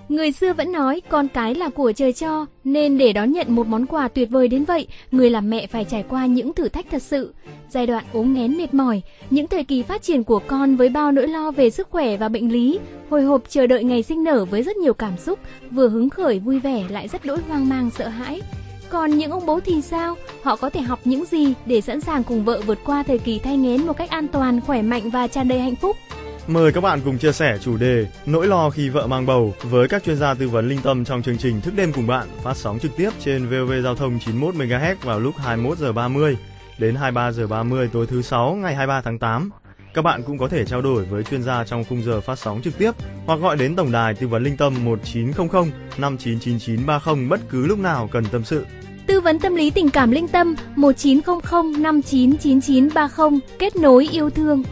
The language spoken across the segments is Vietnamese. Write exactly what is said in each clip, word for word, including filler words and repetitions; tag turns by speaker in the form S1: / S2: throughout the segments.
S1: Người xưa vẫn nói con cái là của trời cho, nên để đón nhận một món quà tuyệt vời đến vậy, người làm mẹ phải trải qua những thử thách thật sự. Giai đoạn ốm nghén mệt mỏi, những thời kỳ phát triển của con với bao nỗi lo về sức khỏe và bệnh lý, hồi hộp chờ đợi ngày sinh nở với rất nhiều cảm xúc, vừa hứng khởi vui vẻ lại rất đỗi hoang mang sợ hãi. Còn những ông bố thì sao? Họ có thể học những gì để sẵn sàng cùng vợ vượt qua thời kỳ thai nghén một cách an toàn, khỏe mạnh và tràn đầy hạnh phúc?
S2: Mời các bạn cùng chia sẻ chủ đề nỗi lo khi vợ mang bầu với các chuyên gia tư vấn linh tâm trong chương trình Thức đêm cùng bạn, phát sóng trực tiếp trên vê o vê Giao thông chín mươi mốt mê ga héc vào lúc hai mươi mốt giờ ba mươi đến hai mươi ba giờ ba mươi tối thứ sáu ngày hai mươi ba tháng tám. Các bạn cũng có thể trao đổi với chuyên gia trong khung giờ phát sóng trực tiếp hoặc gọi đến tổng đài tư vấn linh tâm một chín không không năm chín chín chín ba không bất cứ lúc nào cần tâm sự.
S1: Tư vấn tâm lý tình cảm linh tâm một chín không không năm chín chín chín ba không, kết nối yêu thương.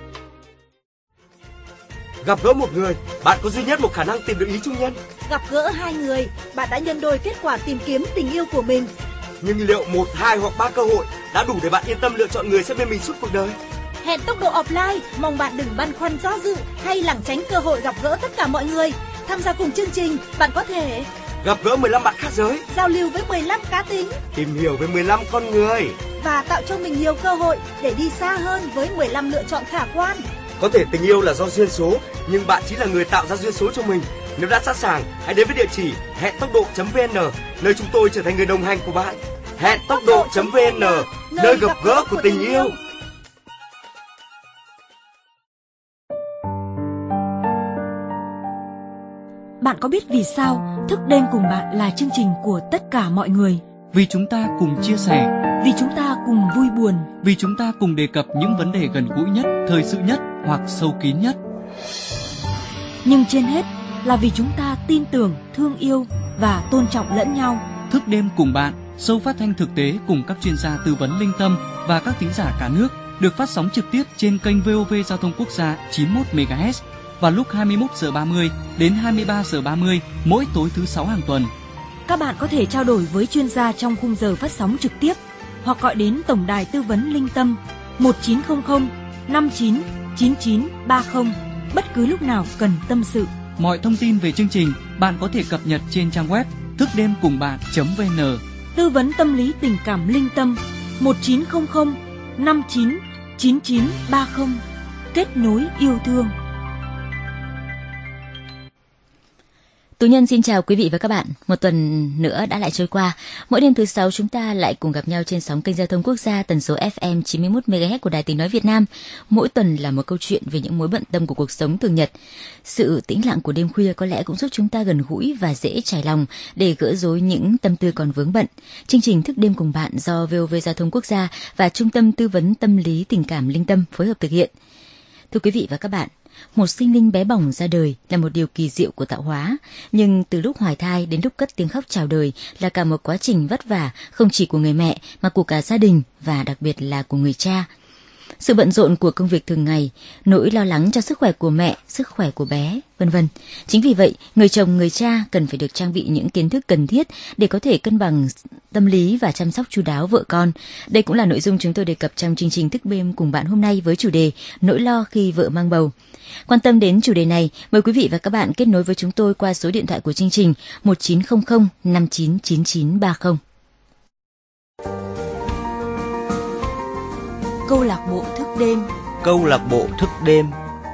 S3: Gặp gỡ một người, bạn có duy nhất một khả năng tìm được ý chung nhân.
S4: Gặp gỡ hai người, bạn đã nhân đôi kết quả tìm kiếm tình yêu của mình.
S3: Nhưng liệu một, hai hoặc ba cơ hội đã đủ để bạn yên tâm lựa chọn người sẽ bên mình suốt cuộc đời?
S4: Hẹn tốc độ offline, mong bạn đừng băn khoăn do dự hay lảng tránh cơ hội gặp gỡ tất cả mọi người. Tham gia cùng chương trình, bạn có thể
S3: gặp gỡ mười lăm bạn khác giới,
S4: giao lưu với mười lăm cá tính,
S3: tìm hiểu với mười lăm con người
S4: và tạo cho mình nhiều cơ hội để đi xa hơn với mười lăm lựa chọn khả quan.
S3: Có thể tình yêu là do duyên số, nhưng bạn chính là người tạo ra duyên số cho mình. Nếu đã sẵn sàng, hãy đến với địa chỉ hẹn tốc độ chấm vê en, nơi chúng tôi trở thành người đồng hành của bạn. hẹn tốc độ chấm vê en, nơi gặp gỡ của tình yêu.
S5: Bạn có biết vì sao Thức đêm cùng bạn là chương trình của tất cả mọi người?
S6: Vì chúng ta cùng chia sẻ,
S5: vì chúng ta cùng vui buồn,
S6: vì chúng ta cùng đề cập những vấn đề gần gũi nhất, thời sự nhất hoặc sâu kín nhất.
S5: Nhưng trên hết là vì chúng ta tin tưởng, thương yêu và tôn trọng lẫn nhau.
S6: Thức đêm cùng bạn, show phát thanh thực tế cùng các chuyên gia tư vấn linh tâm và các thính giả cả nước, được phát sóng trực tiếp trên kênh vê o vê Giao thông Quốc gia chín mươi mốt mê ga héc vào lúc hai mươi mốt giờ ba mươi đến hai mươi ba giờ ba mươi mỗi tối thứ sáu hàng tuần.
S5: Các bạn có thể trao đổi với chuyên gia trong khung giờ phát sóng trực tiếp hoặc gọi đến tổng đài tư vấn linh tâm một chín không không năm chín chín chín ba không bất cứ lúc nào cần tâm sự.
S6: Mọi thông tin về chương trình bạn có thể cập nhật trên trang web thức đêm cùng bạn chấm vê en.
S5: Tư vấn tâm lý tình cảm linh tâm một chín không không năm chín chín chín ba không, kết nối yêu thương.
S7: Tú Nhân xin chào quý vị và các bạn. Một tuần nữa đã lại trôi qua. Mỗi đêm thứ sáu chúng ta lại cùng gặp nhau trên sóng kênh Giao thông Quốc gia tần số ép em chín mươi mốt mê ga héc của Đài Tiếng nói Việt Nam. Mỗi tuần là một câu chuyện về những mối bận tâm của cuộc sống thường nhật. Sự tĩnh lặng của đêm khuya có lẽ cũng giúp chúng ta gần gũi và dễ trải lòng để gỡ rối những tâm tư còn vướng bận. Chương trình Thức đêm cùng bạn do vê o vê Giao thông Quốc gia và Trung tâm Tư vấn Tâm lý Tình cảm Linh tâm phối hợp thực hiện. Thưa quý vị và các bạn, một sinh linh bé bỏng ra đời là một điều kỳ diệu của tạo hóa, nhưng từ lúc hoài thai đến lúc cất tiếng khóc chào đời là cả một quá trình vất vả, không chỉ của người mẹ mà của cả gia đình và đặc biệt là của người cha. Sự bận rộn của công việc thường ngày, nỗi lo lắng cho sức khỏe của mẹ, sức khỏe của bé, vân vân. Chính vì vậy, người chồng, người cha cần phải được trang bị những kiến thức cần thiết để có thể cân bằng tâm lý và chăm sóc chu đáo vợ con. Đây cũng là nội dung chúng tôi đề cập trong chương trình Thức đêm cùng bạn hôm nay với chủ đề nỗi lo khi vợ mang bầu. Quan tâm đến chủ đề này, mời quý vị và các bạn kết nối với chúng tôi qua số điện thoại của chương trình một chín không không năm chín chín chín ba không.
S5: Câu lạc bộ thức đêm.
S3: Câu lạc bộ thức đêm.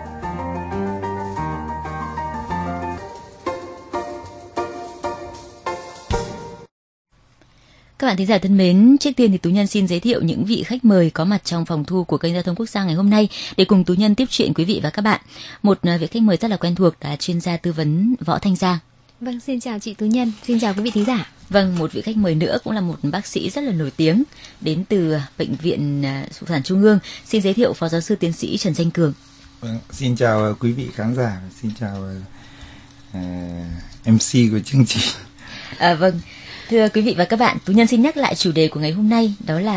S7: Các bạn thính giả thân mến, trước tiên thì Tú Nhân xin giới thiệu những vị khách mời có mặt trong phòng thu của kênh Giao thông Quốc gia ngày hôm nay để cùng Tú Nhân tiếp chuyện quý vị và các bạn. Một vị khách mời rất là quen thuộc là chuyên gia tư vấn Võ Thanh Giang.
S1: Vâng, xin chào chị Tú Nhân, xin chào quý vị thính giả.
S7: Vâng, một vị khách mời nữa cũng là một bác sĩ rất là nổi tiếng đến từ Bệnh viện Phụ sản Trung ương. Xin giới thiệu Phó Giáo sư Tiến sĩ Trần Danh Cường.
S8: Vâng, xin chào quý vị khán giả, xin chào uh, em xê của chương trình.
S7: À, vâng, thưa quý vị và các bạn, Tú Nhân xin nhắc lại chủ đề của ngày hôm nay, đó là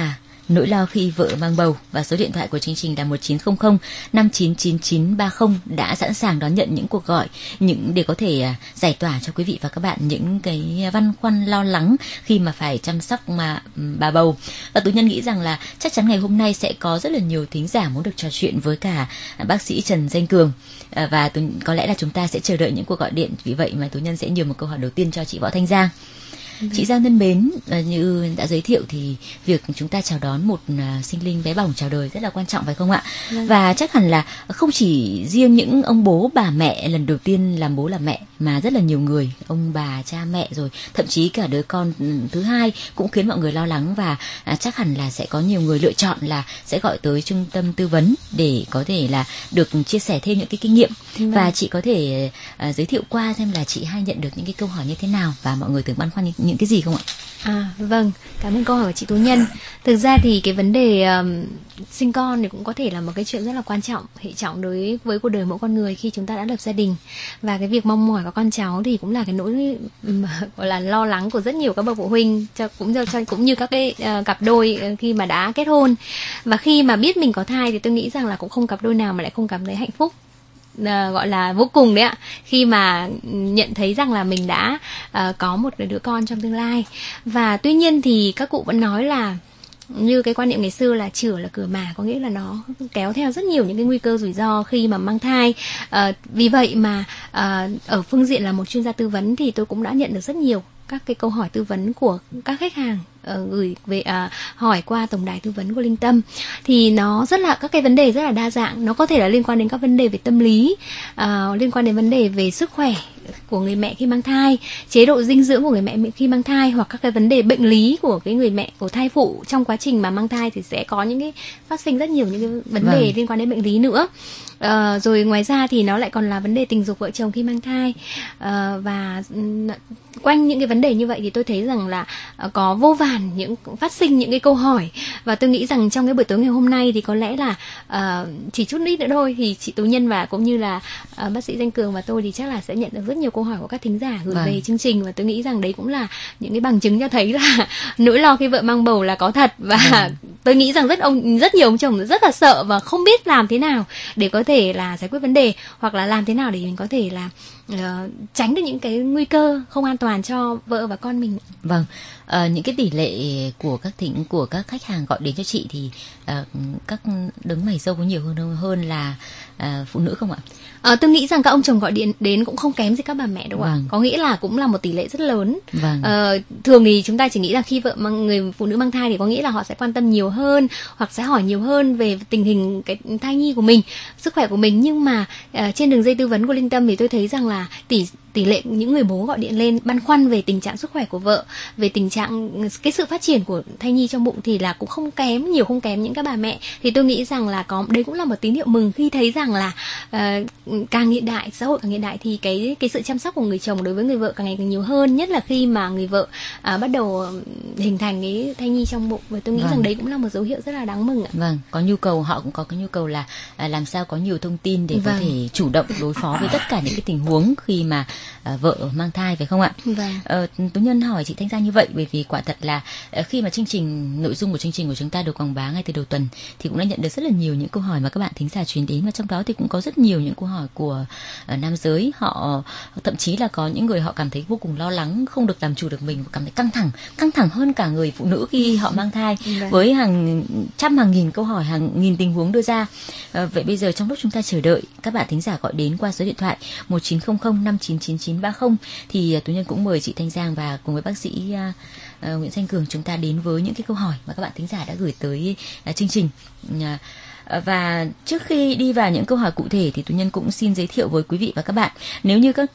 S7: nỗi lo khi vợ mang bầu, và số điện thoại của chương trình là một chín không không năm chín chín chín ba không đã sẵn sàng đón nhận những cuộc gọi những để có thể giải tỏa cho quý vị và các bạn những cái băn khoăn lo lắng khi mà phải chăm sóc mà bà bầu. Và Tú Nhân nghĩ rằng là chắc chắn ngày hôm nay sẽ có rất là nhiều thính giả muốn được trò chuyện với cả bác sĩ Trần Danh Cường, và Tú, có lẽ là chúng ta sẽ chờ đợi những cuộc gọi điện. Vì vậy mà Tú Nhân sẽ nhường một câu hỏi đầu tiên cho chị Võ Thanh Giang. Chị Giang thân mến, như đã giới thiệu thì việc chúng ta chào đón một sinh linh bé bỏng chào đời rất là quan trọng phải không ạ? Vâng. Và chắc hẳn là không chỉ riêng những ông bố bà mẹ lần đầu tiên làm bố làm mẹ, mà rất là nhiều người, ông bà cha mẹ rồi thậm chí cả đứa con thứ hai cũng khiến mọi người lo lắng, và chắc hẳn là sẽ có nhiều người lựa chọn là sẽ gọi tới trung tâm tư vấn để có thể là được chia sẻ thêm những cái kinh nghiệm. Vâng. Và chị có thể uh, giới thiệu qua xem là chị hay nhận được những cái câu hỏi như thế nào và mọi người thường băn khoăn những những cái gì không ạ?
S1: À vâng, cảm ơn câu hỏi của chị Tú Nhân. Thực ra thì cái vấn đề um, sinh con thì cũng có thể là một cái chuyện rất là quan trọng, hệ trọng đối với cuộc đời mỗi con người khi chúng ta đã lập gia đình. Và cái việc mong mỏi có con cháu thì cũng là cái nỗi um, gọi là lo lắng của rất nhiều các bậc phụ huynh, cho, cũng cho cũng như các cái uh, cặp đôi uh, khi mà đã kết hôn. Và khi mà biết mình có thai thì tôi nghĩ rằng là cũng không cặp đôi nào mà lại không cảm thấy hạnh phúc. Uh, gọi là vô cùng đấy ạ, khi mà nhận thấy rằng là mình đã uh, có một đứa con trong tương lai. Và tuy nhiên thì các cụ vẫn nói là như cái quan niệm ngày xưa là chửa là cửa mà, có nghĩa là nó kéo theo rất nhiều những cái nguy cơ rủi ro khi mà mang thai. Uh, vì vậy mà uh, ở phương diện là một chuyên gia tư vấn thì tôi cũng đã nhận được rất nhiều các cái câu hỏi tư vấn của các khách hàng uh, gửi về uh, hỏi qua tổng đài tư vấn của Linh Tâm. Thì nó rất là các cái vấn đề rất là đa dạng, nó có thể là liên quan đến các vấn đề về tâm lý, uh, liên quan đến vấn đề về sức khỏe của người mẹ khi mang thai, chế độ dinh dưỡng của người mẹ khi mang thai, hoặc các cái vấn đề bệnh lý của cái người mẹ, của thai phụ trong quá trình mà mang thai thì sẽ có những cái phát sinh rất nhiều những cái vấn đề vâng. liên quan đến bệnh lý nữa. Uh, rồi ngoài ra thì nó lại còn là vấn đề tình dục vợ chồng khi mang thai, uh, và uh, quanh những cái vấn đề như vậy thì tôi thấy rằng là uh, có vô vàn những phát sinh những cái câu hỏi. Và tôi nghĩ rằng trong cái buổi tối ngày hôm nay thì có lẽ là uh, chỉ chút ít nữa thôi thì chị Tú Nhân và cũng như là uh, bác sĩ Danh Cường và tôi thì chắc là sẽ nhận được rất nhiều câu hỏi của các thính giả gửi vâng. về chương trình. Và tôi nghĩ rằng đấy cũng là những cái bằng chứng cho thấy là nỗi lo khi vợ mang bầu là có thật. Và vâng. tôi nghĩ rằng rất ông rất nhiều ông chồng rất là sợ và không biết làm thế nào để có thể là giải quyết vấn đề, hoặc là làm thế nào để mình có thể là uh, tránh được những cái nguy cơ không an toàn cho vợ và con mình.
S7: Vâng, uh, những cái tỷ lệ của các thính của các khách hàng gọi đến cho chị thì uh, các đấng mày râu có nhiều hơn hơn là uh, phụ nữ không ạ?
S1: À, tôi nghĩ rằng các ông chồng gọi điện đến cũng không kém gì các bà mẹ đâu ạ. Vâng. Có nghĩa là cũng là một tỷ lệ rất lớn. Vâng. À, thường thì chúng ta chỉ nghĩ là khi vợ mang, người phụ nữ mang thai thì có nghĩa là họ sẽ quan tâm nhiều hơn, hoặc sẽ hỏi nhiều hơn về tình hình cái thai nhi của mình, sức khỏe của mình. Nhưng mà à, trên đường dây tư vấn của Linh Tâm thì tôi thấy rằng là tỷ tỷ lệ những người bố gọi điện lên băn khoăn về tình trạng sức khỏe của vợ, về tình trạng cái sự phát triển của thai nhi trong bụng thì là cũng không kém, nhiều không kém những các bà mẹ. Thì tôi nghĩ rằng là có đấy cũng là một tín hiệu mừng khi thấy rằng là uh, càng hiện đại, xã hội càng hiện đại thì cái cái sự chăm sóc của người chồng đối với người vợ càng ngày càng nhiều hơn, nhất là khi mà người vợ uh, bắt đầu hình thành cái thai nhi trong bụng. Và tôi nghĩ vâng. rằng đấy cũng là một dấu hiệu rất là đáng mừng ạ.
S7: Vâng, có nhu cầu, họ cũng có cái nhu cầu là uh, làm sao có nhiều thông tin để vâng. có thể chủ động đối phó với tất cả những cái tình huống khi mà uh, vợ mang thai, phải không ạ? Vâng. Uh, Tú Nhân hỏi chị Thanh Giang như vậy bởi vì quả thật là uh, khi mà chương trình nội dung của chương trình của chúng ta được quảng bá ngay từ đầu tuần thì cũng đã nhận được rất là nhiều những câu hỏi mà các bạn thính giả truyền đến, và trong đó thì cũng có rất nhiều những câu hỏi của uh, nam giới. Họ thậm chí là có những người họ cảm thấy vô cùng lo lắng, không được làm chủ được mình, cảm thấy căng thẳng, căng thẳng hơn cả người phụ nữ khi họ mang thai, vâng. với hàng trăm hàng nghìn câu hỏi, hàng nghìn tình huống đưa ra. Uh, vậy bây giờ trong lúc chúng ta chờ đợi các bạn thính giả gọi đến qua số điện thoại một chín không không năm chín chín chín ba không thì uh, Tú Nhân cũng mời chị Thanh Giang và cùng với bác sĩ uh, uh, Nguyễn Danh Cường chúng ta đến với những cái câu hỏi mà các bạn thính giả đã gửi tới uh, chương trình. Uh, Và trước khi đi vào những câu hỏi cụ thể thì Tú Nhân cũng xin giới thiệu với quý vị và các bạn, nếu như các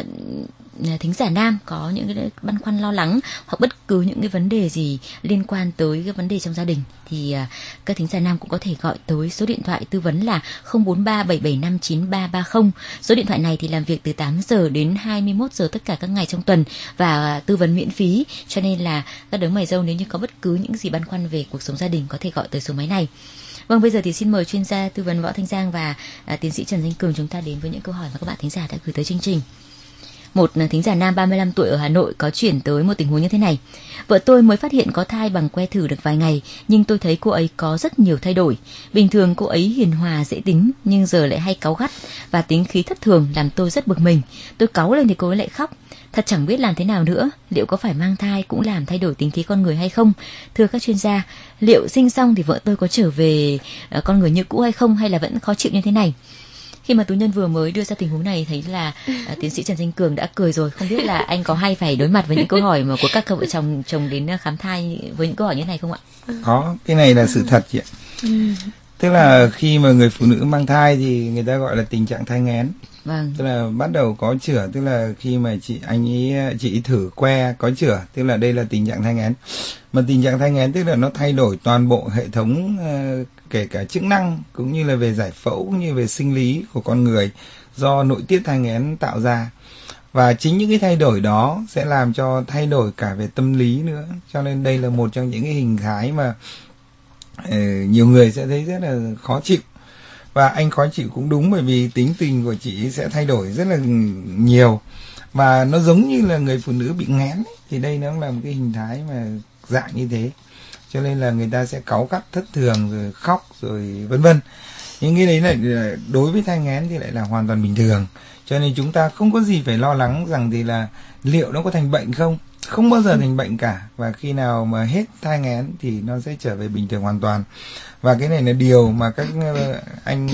S7: uh, thính giả nam có những cái băn khoăn lo lắng hoặc bất cứ những cái vấn đề gì liên quan tới cái vấn đề trong gia đình thì uh, các thính giả nam cũng có thể gọi tới số điện thoại tư vấn là không bốn ba bảy bảy năm chín ba ba không. Số điện thoại này thì làm việc từ tám giờ đến hai mươi mốt giờ tất cả các ngày trong tuần và uh, tư vấn miễn phí, cho nên là các đấng mày râu nếu như có bất cứ những gì băn khoăn về cuộc sống gia đình có thể gọi tới số máy này. Vâng, bây giờ thì xin mời chuyên gia tư vấn Võ Thanh Giang và à, tiến sĩ Trần Danh Cường chúng ta đến với những câu hỏi mà các bạn thính giả đã gửi tới chương trình. Một thính giả nam ba mươi lăm tuổi ở Hà Nội có chuyển tới một tình huống như thế này. Vợ tôi mới phát hiện có thai bằng que thử được vài ngày, nhưng tôi thấy cô ấy có rất nhiều thay đổi. Bình thường cô ấy hiền hòa dễ tính, nhưng giờ lại hay cáu gắt và tính khí thất thường, làm tôi rất bực mình. Tôi cáu lên thì cô ấy lại khóc. Thật chẳng biết làm thế nào nữa. Liệu có phải mang thai cũng làm thay đổi tính khí con người hay không? Thưa các chuyên gia, liệu sinh xong thì vợ tôi có trở về uh, con người như cũ hay không, hay là vẫn khó chịu như thế này? Khi mà Tú Nhân vừa mới đưa ra tình huống này, thấy là uh, tiến sĩ Trần Danh Cường đã cười rồi. Không biết là anh có hay phải đối mặt với những câu hỏi mà của các cặp vợ chồng chồng đến khám thai với những câu hỏi như thế này không ạ?
S8: Có, cái này là sự thật chị ạ. Tức là khi mà người phụ nữ mang thai thì người ta gọi là tình trạng thai nghén.
S7: Vâng.
S8: Tức là bắt đầu có chữa, tức là khi mà chị anh ấy chị thử que có chữa, tức là đây là tình trạng thai nghén. Mà tình trạng thai nghén tức là nó thay đổi toàn bộ hệ thống uh, kể cả chức năng cũng như là về giải phẫu cũng như về sinh lý của con người do nội tiết thai nghén tạo ra. Và chính những cái thay đổi đó sẽ làm cho thay đổi cả về tâm lý nữa. Cho nên đây là một trong những cái hình thái mà uh, nhiều người sẽ thấy rất là khó chịu. Và anh khó chịu cũng đúng, bởi vì tính tình của chị sẽ thay đổi rất là nhiều. Và nó giống như là người phụ nữ bị nghén ấy. Thì đây nó là một cái hình thái mà dạng như thế. Cho nên là người ta sẽ cáu gắt thất thường rồi khóc rồi vân vân. Nhưng cái đấy là đối với thai nghén thì lại là hoàn toàn bình thường. Cho nên chúng ta không có gì phải lo lắng rằng thì là liệu nó có thành bệnh không. Không bao giờ thành bệnh cả. Và khi nào mà hết thai nghén thì nó sẽ trở về bình thường hoàn toàn. Và cái này là điều mà các anh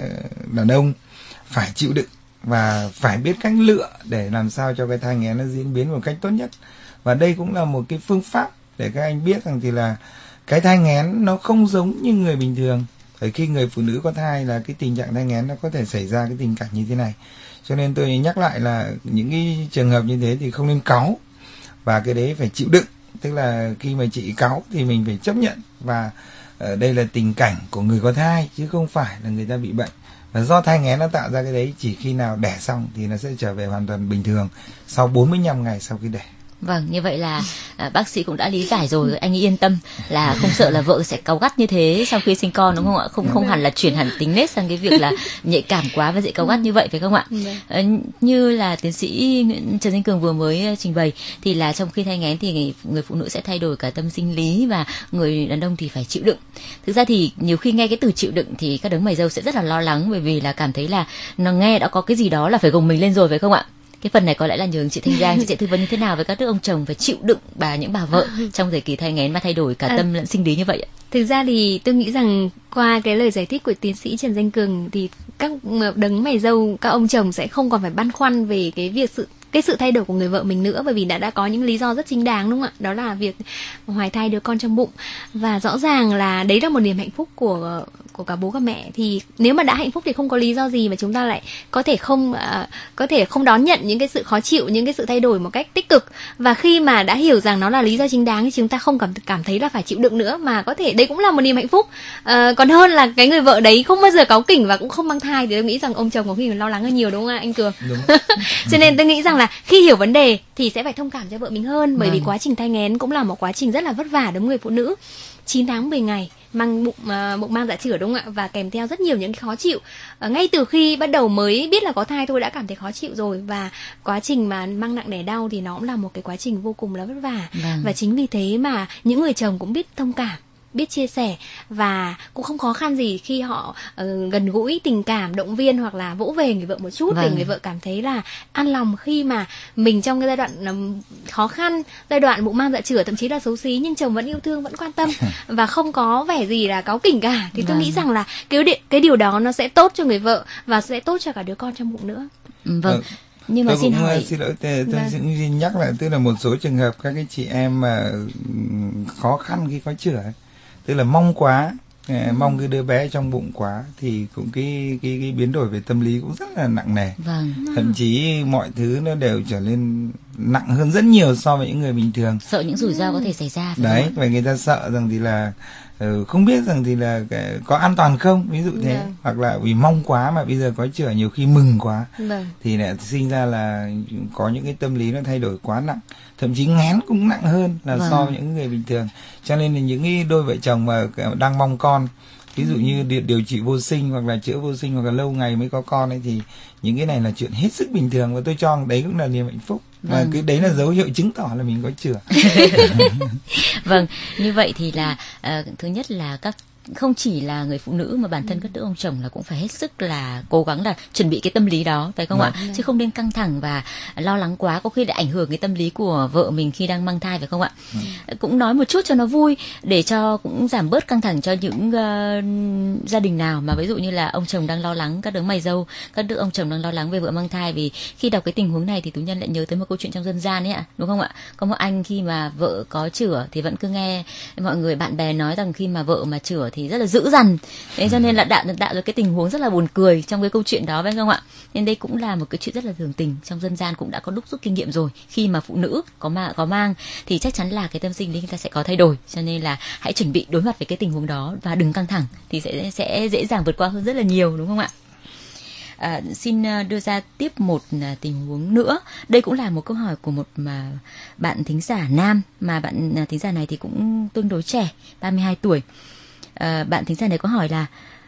S8: đàn ông phải chịu đựng và phải biết cách lựa để làm sao cho cái thai nghén nó diễn biến một cách tốt nhất. Và đây cũng là một cái phương pháp để các anh biết rằng thì là cái thai nghén nó không giống như người bình thường. Bởi khi người phụ nữ có thai là cái tình trạng thai nghén nó có thể xảy ra cái tình cảnh như thế này. Cho nên tôi nhắc lại là những cái trường hợp như thế thì không nên cáu. Và cái đấy phải chịu đựng. Tức là khi mà chị cáu thì mình phải chấp nhận. Và ở đây là tình cảnh của người có thai chứ không phải là người ta bị bệnh. Và do thai nghén nó tạo ra cái đấy, chỉ khi nào đẻ xong thì nó sẽ trở về hoàn toàn bình thường sau bốn mươi lăm ngày sau khi đẻ.
S7: Vâng, như vậy là à, bác sĩ cũng đã lý giải rồi, anh yên tâm là không sợ là vợ sẽ cáu gắt như thế sau khi sinh con đúng không ạ? Không không hẳn là chuyển hẳn tính nết sang cái việc là nhạy cảm quá và dễ cáu gắt như vậy phải không ạ? À, như là tiến sĩ Trần Danh Cường vừa mới trình bày thì là trong khi thai nghén thì người, người phụ nữ sẽ thay đổi cả tâm sinh lý và người đàn ông thì phải chịu đựng. Thực ra thì nhiều khi nghe cái từ chịu đựng thì các đấng mày râu sẽ rất là lo lắng, bởi vì là cảm thấy là nó nghe đã có cái gì đó là phải gồng mình lên rồi phải không ạ? Cái phần này có lẽ là nhờ chị Thanh Giang, chị sẽ tư vấn như thế nào với các đứa ông chồng phải chịu đựng bà những bà vợ trong thời kỳ thai nghén và thay đổi cả tâm lẫn sinh lý như vậy ạ?
S1: Thực ra thì tôi nghĩ rằng qua cái lời giải thích của tiến sĩ Trần Danh Cường thì các đấng mày râu, các ông chồng sẽ không còn phải băn khoăn về cái việc sự cái sự thay đổi của người vợ mình nữa, bởi vì đã đã có những lý do rất chính đáng đúng không ạ? Đó là việc hoài thai đứa con trong bụng, và rõ ràng là đấy là một niềm hạnh phúc của của cả bố cả mẹ. Thì nếu mà đã hạnh phúc thì không có lý do gì mà chúng ta lại có thể không uh, có thể không đón nhận những cái sự khó chịu, những cái sự thay đổi một cách tích cực. Và khi mà đã hiểu rằng nó là lý do chính đáng thì chúng ta không cảm cảm thấy là phải chịu đựng nữa, mà có thể đấy cũng là một niềm hạnh phúc. Uh, còn hơn là cái người vợ đấy không bao giờ cáu kỉnh và cũng không mang thai, thì tôi nghĩ rằng ông chồng có khi lo lắng hơn nhiều đúng không ạ anh Cường? Đúng. Cho nên tôi nghĩ rằng là khi hiểu vấn đề thì sẽ phải thông cảm cho vợ mình hơn, bởi vì quá trình thai nghén cũng là một quá trình rất là vất vả đối với người phụ nữ. chín tháng mười ngày mang bụng uh, bụng mang dạ chửa đúng không ạ, và kèm theo rất nhiều những cái khó chịu. Uh, ngay từ khi bắt đầu mới biết là có thai tôi đã cảm thấy khó chịu rồi, và quá trình mà mang nặng đẻ đau thì nó cũng là một cái quá trình vô cùng là vất vả. Vâng. Và chính vì thế mà những người chồng cũng biết thông cảm, biết chia sẻ, và cũng không khó khăn gì khi họ uh, gần gũi, tình cảm, động viên hoặc là vỗ về người vợ một chút. Vâng. Để người vợ cảm thấy là an lòng khi mà mình trong cái giai đoạn um, khó khăn, giai đoạn bụng mang dạ chửa, thậm chí là xấu xí, nhưng chồng vẫn yêu thương, vẫn quan tâm và không có vẻ gì là cáu kỉnh cả. Thì tôi vâng. nghĩ rằng là cái, cái điều đó nó sẽ tốt cho người vợ và sẽ tốt cho cả đứa con trong bụng nữa.
S7: Vâng. vâng. Nhưng mà
S8: tôi
S7: xin
S8: cũng
S7: hỏi
S8: xin lỗi, tôi vâng. xin nhắc lại, tức là một số trường hợp các cái chị em mà khó khăn khi có chữa, tức là mong quá, ừ. mong cái đứa bé trong bụng quá, thì cũng cái cái cái biến đổi về tâm lý cũng rất là nặng nề. Vâng. Thậm chí mọi thứ nó đều trở nên nặng hơn rất nhiều so với những người bình thường.
S7: Sợ những rủi ro ừ. có thể xảy ra.
S8: Đấy, và người ta sợ rằng thì là uh, không biết rằng thì là có an toàn không, ví dụ thế. Vâng. Hoặc là vì mong quá mà bây giờ có chữa, nhiều khi mừng quá, vâng. thì lại sinh ra là có những cái tâm lý nó thay đổi quá nặng. Thậm chí nghén cũng nặng hơn là vâng. so với những người bình thường. Cho nên là những cái đôi vợ chồng mà đang mong con ví dụ như điều, điều trị vô sinh hoặc là chữa vô sinh hoặc là lâu ngày mới có con ấy, thì những cái này là chuyện hết sức bình thường, và tôi cho đấy cũng là niềm hạnh phúc. Và vâng. cái đấy là dấu hiệu chứng tỏ là mình có chữa.
S7: Vâng, như vậy thì là uh, thứ nhất là các không chỉ là người phụ nữ mà bản thân các đứa ông chồng là cũng phải hết sức là cố gắng là chuẩn bị cái tâm lý đó, phải không ạ? Vâng. Chứ không nên căng thẳng và lo lắng quá, có khi lại ảnh hưởng cái tâm lý của vợ mình khi đang mang thai, phải không ạ? Vâng. Cũng nói một chút cho nó vui để cho cũng giảm bớt căng thẳng cho những uh, gia đình nào mà ví dụ như là ông chồng đang lo lắng, các đứa mày dâu, các đứa ông chồng đang lo lắng về vợ mang thai. Vì khi đọc cái tình huống này thì Tú Nhân lại nhớ tới một câu chuyện trong dân gian ấy ạ, đúng không ạ? Có một anh khi mà vợ có chữa thì vẫn cứ nghe mọi người bạn bè nói rằng khi mà vợ mà chữa thì rất là dữ dằn, thế cho nên là tạo tạo được cái tình huống rất là buồn cười trong cái câu chuyện đó, phải không ạ? Nên đây cũng là một cái chuyện rất là thường tình, trong dân gian cũng đã có đúc rút kinh nghiệm rồi. Khi mà phụ nữ có mà có mang thì chắc chắn là cái tâm sinh lý người ta sẽ có thay đổi, cho nên là hãy chuẩn bị đối mặt với cái tình huống đó và đừng căng thẳng thì sẽ sẽ dễ dàng vượt qua hơn rất là nhiều, đúng không ạ? À, xin đưa ra tiếp một tình huống nữa. Đây cũng là một câu hỏi của một mà bạn thính giả nam, mà bạn thính giả này thì cũng tương đối trẻ, ba mươi hai tuổi. À, bạn thính giả này có hỏi là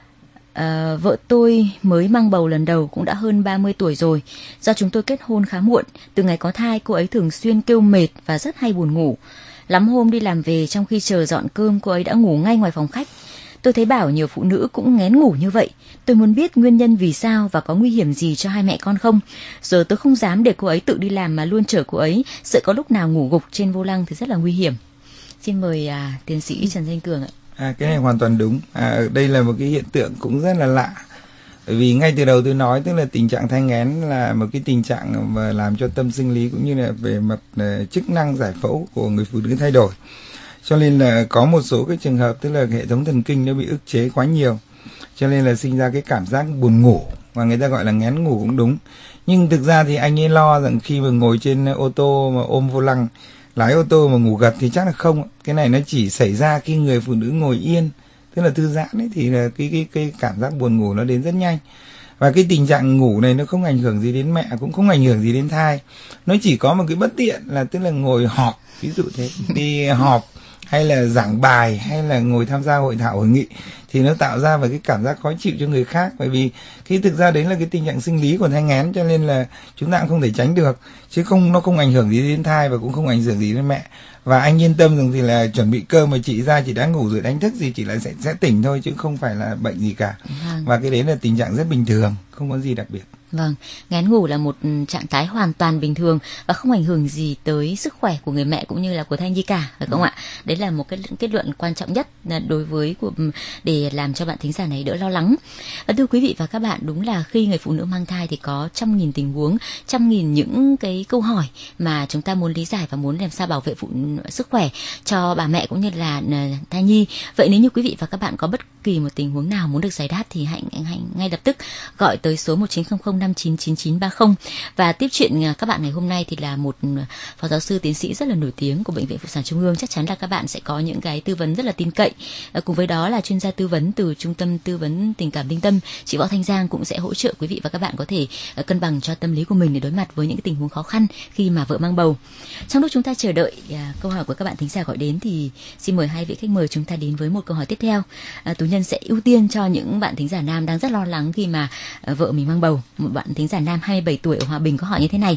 S7: à, vợ tôi mới mang bầu lần đầu cũng đã hơn ba mươi tuổi rồi. Do chúng tôi kết hôn khá muộn, từ ngày có thai cô ấy thường xuyên kêu mệt và rất hay buồn ngủ. Lắm hôm đi làm về trong khi chờ dọn cơm cô ấy đã ngủ ngay ngoài phòng khách. Tôi thấy bảo nhiều phụ nữ cũng nghén ngủ như vậy. Tôi muốn biết nguyên nhân vì sao và có nguy hiểm gì cho hai mẹ con không. Giờ tôi không dám để cô ấy tự đi làm mà luôn chở cô ấy, sợ có lúc nào ngủ gục trên vô lăng thì rất là nguy hiểm. Xin mời à, tiến sĩ Trần Danh Cường ạ.
S8: À, cái này hoàn toàn đúng. À, đây là một cái hiện tượng cũng rất là lạ. Bởi vì ngay từ đầu tôi nói, tức là tình trạng thai nghén là một cái tình trạng mà làm cho tâm sinh lý cũng như là về mặt uh, chức năng giải phẫu của người phụ nữ thay đổi. Cho nên là có một số cái trường hợp tức là hệ thống thần kinh nó bị ức chế quá nhiều, cho nên là sinh ra cái cảm giác buồn ngủ, và người ta gọi là nghén ngủ cũng đúng. Nhưng thực ra thì anh ấy lo rằng khi mà ngồi trên ô tô mà ôm vô lăng, lái ô tô mà ngủ gật thì chắc là không. Cái này nó chỉ xảy ra khi người phụ nữ ngồi yên, tức là thư giãn ấy, thì là cái, cái, cái cảm giác buồn ngủ nó đến rất nhanh. Và cái tình trạng ngủ này nó không ảnh hưởng gì đến mẹ, cũng không ảnh hưởng gì đến thai. Nó chỉ có một cái bất tiện là tức là ngồi họp, ví dụ thế, đi họp hay là giảng bài hay là ngồi tham gia hội thảo hội nghị thì nó tạo ra về cái cảm giác khó chịu cho người khác. Bởi vì khi thực ra đấy là cái tình trạng sinh lý của thai nghén, cho nên là chúng ta cũng không thể tránh được, chứ không nó không ảnh hưởng gì đến thai và cũng không ảnh hưởng gì đến mẹ. Và anh yên tâm rằng thì là chuẩn bị cơm mà chị ra, chị đã ngủ rồi đánh thức gì chị lại sẽ, sẽ tỉnh thôi, chứ không phải là bệnh gì cả. Vâng. Và cái đấy là tình trạng rất bình thường, không có gì đặc biệt.
S7: Vâng, nghén ngủ là một trạng thái hoàn toàn bình thường và không ảnh hưởng gì tới sức khỏe của người mẹ cũng như là của thai nhi cả, phải không ừ. ạ? Đấy là một cái kết luận quan trọng nhất đối với của, để làm cho bạn thính giả này đỡ lo lắng. Và thưa quý vị và các bạn, đúng là khi người phụ nữ mang thai thì có trăm nghìn tình huống, trăm nghìn những cái câu hỏi mà chúng ta muốn lý giải và muốn làm sao bảo vệ phụ sức khỏe cho bà mẹ cũng như là thai nhi. Vậy nếu như quý vị và các bạn có bất kỳ một tình huống nào muốn được giải đáp thì hãy, hãy ngay lập tức gọi tới số một chín không không năm chín chín chín ba không. Và tiếp chuyện các bạn ngày hôm nay thì là một phó giáo sư tiến sĩ rất là nổi tiếng của Bệnh viện Phụ sản Trung ương. Chắc chắn là các bạn sẽ có những cái tư vấn rất là tin cậy. Cùng với đó là chuyên gia tư vấn từ Trung tâm Tư vấn Tình cảm Linh Tâm, chị Võ Thanh Giang cũng sẽ hỗ trợ quý vị và các bạn có thể cân bằng cho tâm lý của mình để đối mặt với những cái tình huống khó khăn khi mà vợ mang bầu. Trong lúc chúng ta chờ đợi câu hỏi của các bạn thính giả gọi đến thì xin mời hai vị khách mời chúng ta đến với một câu hỏi tiếp theo. Tú Nhân sẽ ưu tiên cho những bạn thính giả nam đang rất lo lắng khi mà vợ mình mang bầu. Một bạn thính giả nam hai mươi bảy tuổi ở Hòa Bình có hỏi như thế này: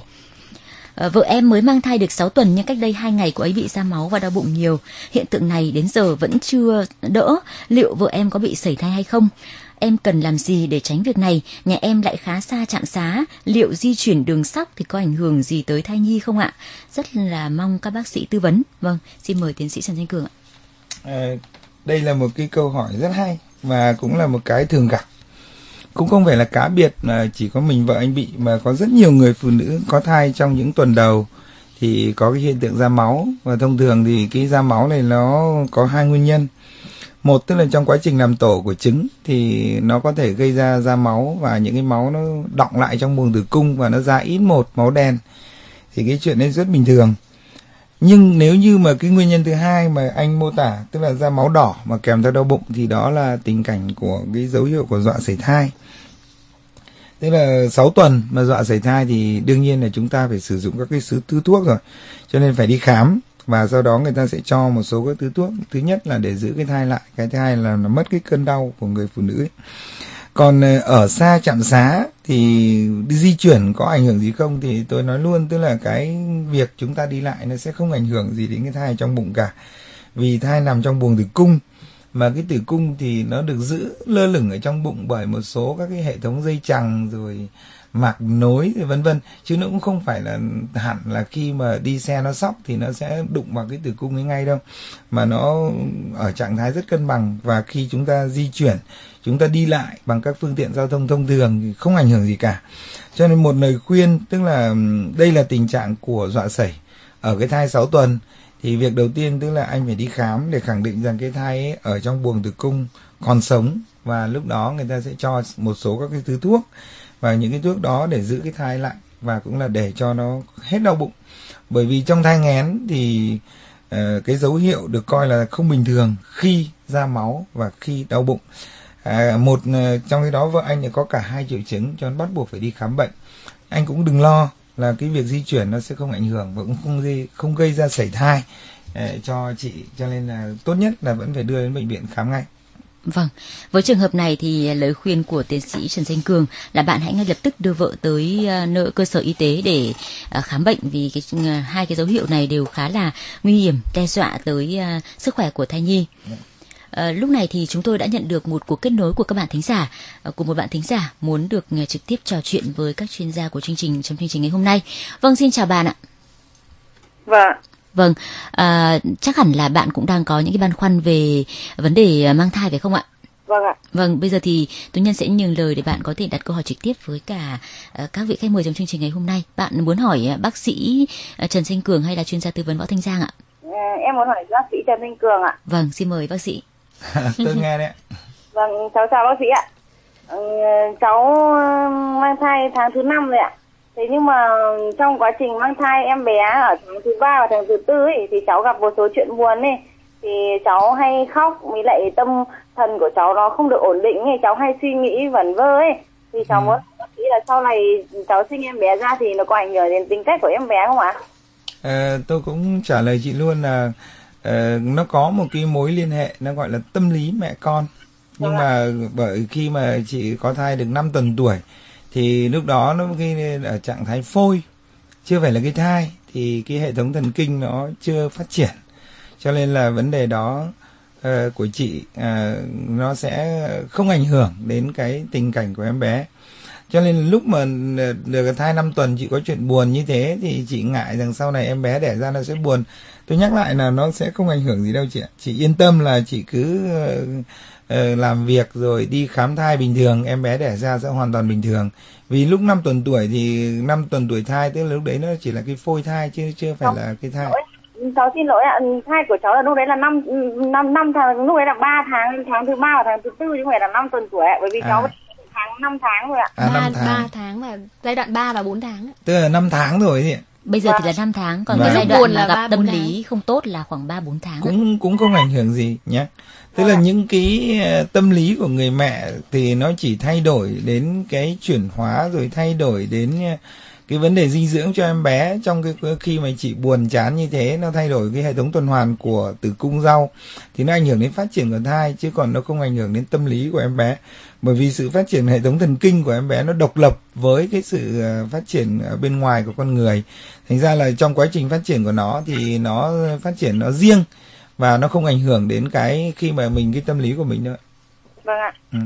S7: à, vợ em mới mang thai được sáu tuần nhưng cách đây hai ngày cô ấy bị ra máu và đau bụng nhiều. Hiện tượng này đến giờ vẫn chưa đỡ. Liệu vợ em có bị sẩy thai hay không? Em cần làm gì để tránh việc này? Nhà em lại khá xa trạm xá. Liệu di chuyển đường sắt thì có ảnh hưởng gì tới thai nhi không ạ? Rất là mong các bác sĩ tư vấn. Vâng, xin mời tiến sĩ Trần Danh Cường ạ.
S8: À, đây là một cái câu hỏi rất hay và cũng là một cái thường gặp. Cũng không phải là cá biệt mà chỉ có mình vợ anh bị, mà có rất nhiều người phụ nữ có thai trong những tuần đầu thì có cái hiện tượng ra máu. Và thông thường thì cái ra máu này nó có hai nguyên nhân. Một tức là trong quá trình làm tổ của trứng thì nó có thể gây ra ra máu, và những cái máu nó đọng lại trong buồng tử cung và nó ra ít một máu đen. Thì cái chuyện đấy rất bình thường. Nhưng nếu như mà cái nguyên nhân thứ hai mà anh mô tả, tức là ra máu đỏ mà kèm theo đau bụng, thì đó là tình cảnh của cái dấu hiệu của dọa sẩy thai. Tức là sáu tuần mà dọa sẩy thai thì đương nhiên là chúng ta phải sử dụng các cái thứ thuốc rồi. Cho nên phải đi khám. và sau đó người ta sẽ cho một số các thứ thuốc. Thứ nhất là để giữ cái thai lại, cái thứ hai là nó mất cái cơn đau của người phụ nữ ấy. Còn ở xa trạm xá thì đi di chuyển có ảnh hưởng gì không thì tôi nói luôn, tức là cái việc chúng ta đi lại nó sẽ không ảnh hưởng gì đến cái thai trong bụng cả, vì thai nằm trong buồng tử cung, mà cái tử cung thì nó được giữ lơ lửng ở trong bụng bởi một số các cái hệ thống dây chằng rồi mạc nối thì vân vân, chứ nó cũng không phải là hẳn là khi mà đi xe nó xóc thì nó sẽ đụng vào cái tử cung ấy ngay đâu, mà nó ở trạng thái rất cân bằng. Và khi chúng ta di chuyển, chúng ta đi lại bằng các phương tiện giao thông thông thường thì không ảnh hưởng gì cả. Cho nên một lời khuyên, tức là đây là tình trạng của dọa sẩy ở cái thai sáu tuần, thì việc đầu tiên tức là anh phải đi khám để khẳng định rằng cái thai ấy ở trong buồng tử cung còn sống, và lúc đó người ta sẽ cho một số các cái thứ thuốc, và những cái thuốc đó để giữ cái thai lại và cũng là để cho nó hết đau bụng. Bởi vì trong thai nghén thì uh, cái dấu hiệu được coi là không bình thường khi ra máu và khi đau bụng. À, một uh, trong cái đó vợ anh thì có cả hai triệu chứng cho nên bắt buộc phải đi khám bệnh. Anh cũng đừng lo là cái việc di chuyển nó sẽ không ảnh hưởng và cũng không gây, không gây ra sảy thai uh, cho chị, cho nên là tốt nhất là vẫn phải đưa đến bệnh viện khám ngay.
S7: Vâng, với trường hợp này thì lời khuyên của tiến sĩ Trần Danh Cường là bạn hãy ngay lập tức đưa vợ tới nơi cơ sở y tế để khám bệnh, vì cái hai cái dấu hiệu này đều khá là nguy hiểm, đe dọa tới sức khỏe của thai nhi. À, lúc này thì chúng tôi đã nhận được một cuộc kết nối của các bạn thính giả, của một bạn thính giả muốn được trực tiếp trò chuyện với các chuyên gia của chương trình trong chương trình ngày hôm nay. Vâng, xin chào bạn ạ.
S9: Vâng.
S7: Vâng, à, chắc hẳn là bạn cũng đang có những cái băn khoăn về vấn đề mang thai phải không ạ?
S9: Vâng ạ.
S7: Vâng, bây giờ thì Tú Nhân sẽ nhường lời để bạn có thể đặt câu hỏi trực tiếp với cả uh, các vị khách mời trong chương trình ngày hôm nay. Bạn muốn hỏi uh, bác sĩ uh, Trần Danh Cường hay là chuyên gia tư vấn Võ Thanh Giang ạ?
S9: À, em muốn hỏi bác sĩ Trần Danh Cường ạ.
S7: Vâng, xin mời bác sĩ.
S8: Tôi nghe đấy.
S9: Vâng, cháu chào bác sĩ ạ. Ừ, cháu mang thai tháng thứ năm rồi ạ. Thế nhưng mà trong quá trình mang thai em bé ở tháng thứ ba và tháng thứ tư ấy, thì cháu gặp một số chuyện buồn ấy, thì cháu hay khóc, với lại tâm thần của cháu nó không được ổn định ấy, cháu hay suy nghĩ vẩn vơ ấy, thì cháu ừ. muốn bác sĩ là sau này cháu sinh em bé ra thì nó có ảnh hưởng đến tính cách của em bé không ạ?
S8: À, tôi cũng trả lời chị luôn là uh, nó có một cái mối liên hệ, nó gọi là tâm lý mẹ con, nhưng ừ. mà bởi khi mà chị có thai được năm tuần tuổi thì lúc đó nó cái ở trạng thái phôi, chưa phải là cái thai, thì cái hệ thống thần kinh nó chưa phát triển, cho nên là vấn đề đó uh, của chị uh, nó sẽ không ảnh hưởng đến cái tình cảnh của em bé. Cho nên lúc mà được thai năm tuần chị có chuyện buồn như thế thì chị ngại rằng sau này em bé đẻ ra nó sẽ buồn. Tôi nhắc lại là nó sẽ không ảnh hưởng gì đâu chị ạ. Chị yên tâm là chị cứ uh, uh, làm việc rồi đi khám thai bình thường, em bé đẻ ra sẽ hoàn toàn bình thường. Vì lúc năm tuần tuổi thì năm tuần tuổi thai, tức là lúc đấy nó chỉ là cái phôi thai chứ chưa phải là cái thai.
S9: Cháu xin lỗi ạ, thai của cháu là lúc đấy là năm năm năm tháng, lúc đấy là ba tháng, tháng thứ ba và tháng thứ tư chứ không phải là năm tuần tuổi ạ, bởi vì à. cháu tháng năm tháng rồi ạ.
S1: À, ba tháng. tháng và giai đoạn ba và bốn tháng.
S8: Tức là năm tháng rồi thì.
S7: Bây giờ thì là năm tháng, còn cái giai đoạn mà gặp tâm lý không tốt là khoảng ba bốn tháng.
S8: Cũng cũng không ảnh hưởng gì nhé. Tức là những cái tâm lý của người mẹ thì nó chỉ thay đổi đến cái chuyển hóa, rồi thay đổi đến cái vấn đề dinh dưỡng cho em bé. Trong cái khi mà chị buồn chán như thế, nó thay đổi cái hệ thống tuần hoàn của tử cung rau thì nó ảnh hưởng đến phát triển của thai, chứ còn nó không ảnh hưởng đến tâm lý của em bé. Bởi vì sự phát triển hệ thống thần kinh của em bé nó độc lập với cái sự phát triển ở bên ngoài của con người. Thành ra là trong quá trình phát triển của nó thì nó phát triển nó riêng và nó không ảnh hưởng đến cái khi mà mình cái tâm lý của mình nữa.
S9: Vâng ạ.
S8: Ừ.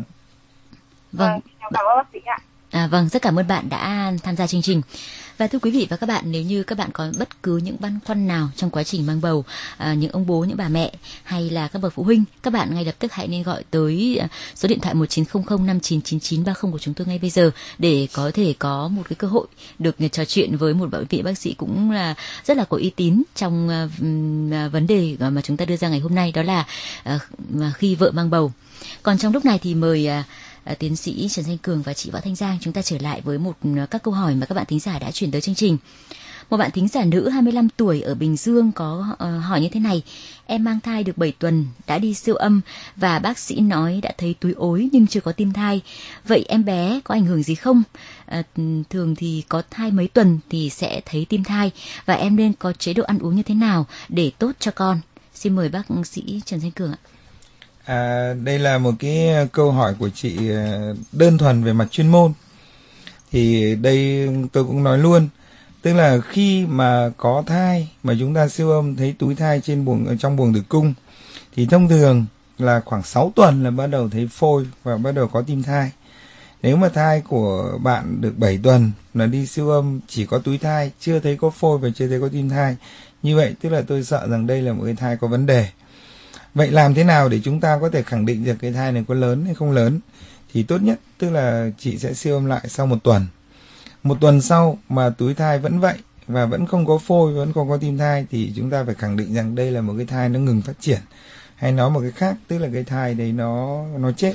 S7: Vâng.
S9: Cảm ơn bác sĩ ạ.
S7: À, vâng, rất cảm ơn bạn đã tham gia chương trình. Và thưa quý vị và các bạn, nếu như các bạn có bất cứ những băn khoăn nào trong quá trình mang bầu, à, những ông bố, những bà mẹ hay là các bậc phụ huynh, các bạn ngay lập tức hãy nên gọi tới số điện thoại một chín không không năm chín chín chín ba không của chúng tôi ngay bây giờ để có thể có một cái cơ hội được trò chuyện với một vị bác sĩ cũng là rất là có uy tín trong uh, vấn đề mà chúng ta đưa ra ngày hôm nay, đó là uh, khi vợ mang bầu. Còn trong lúc này thì mời uh, tiến sĩ Trần Danh Cường và chị Võ Thanh Giang chúng ta trở lại với một các câu hỏi mà các bạn thính giả đã chuyển tới chương trình. Một bạn thính giả nữ hai mươi lăm tuổi ở Bình Dương có uh, hỏi như thế này: em mang thai được bảy tuần, đã đi siêu âm và bác sĩ nói đã thấy túi ối nhưng chưa có tim thai. Vậy em bé có ảnh hưởng gì không? Uh, thường thì có thai mấy tuần thì sẽ thấy tim thai, và em nên có chế độ ăn uống như thế nào để tốt cho con? Xin mời bác sĩ Trần Danh Cường ạ.
S8: À, đây là một cái câu hỏi của chị đơn thuần về mặt chuyên môn. Thì đây tôi cũng nói luôn, tức là khi mà có thai mà chúng ta siêu âm thấy túi thai trên buồng, trong buồng tử cung, thì thông thường là khoảng sáu tuần là bắt đầu thấy phôi và bắt đầu có tim thai. Nếu mà thai của bạn được bảy tuần là đi siêu âm chỉ có túi thai, chưa thấy có phôi và chưa thấy có tim thai, như vậy tức là tôi sợ rằng đây là một cái thai có vấn đề. Vậy làm thế nào để chúng ta có thể khẳng định được cái thai này có lớn hay không lớn? Thì tốt nhất tức là chị sẽ siêu âm lại sau một tuần. Một tuần sau mà túi thai vẫn vậy và vẫn không có phôi, vẫn không có tim thai, thì chúng ta phải khẳng định rằng đây là một cái thai nó ngừng phát triển. Hay nói một cái khác, tức là cái thai đấy nó nó chết.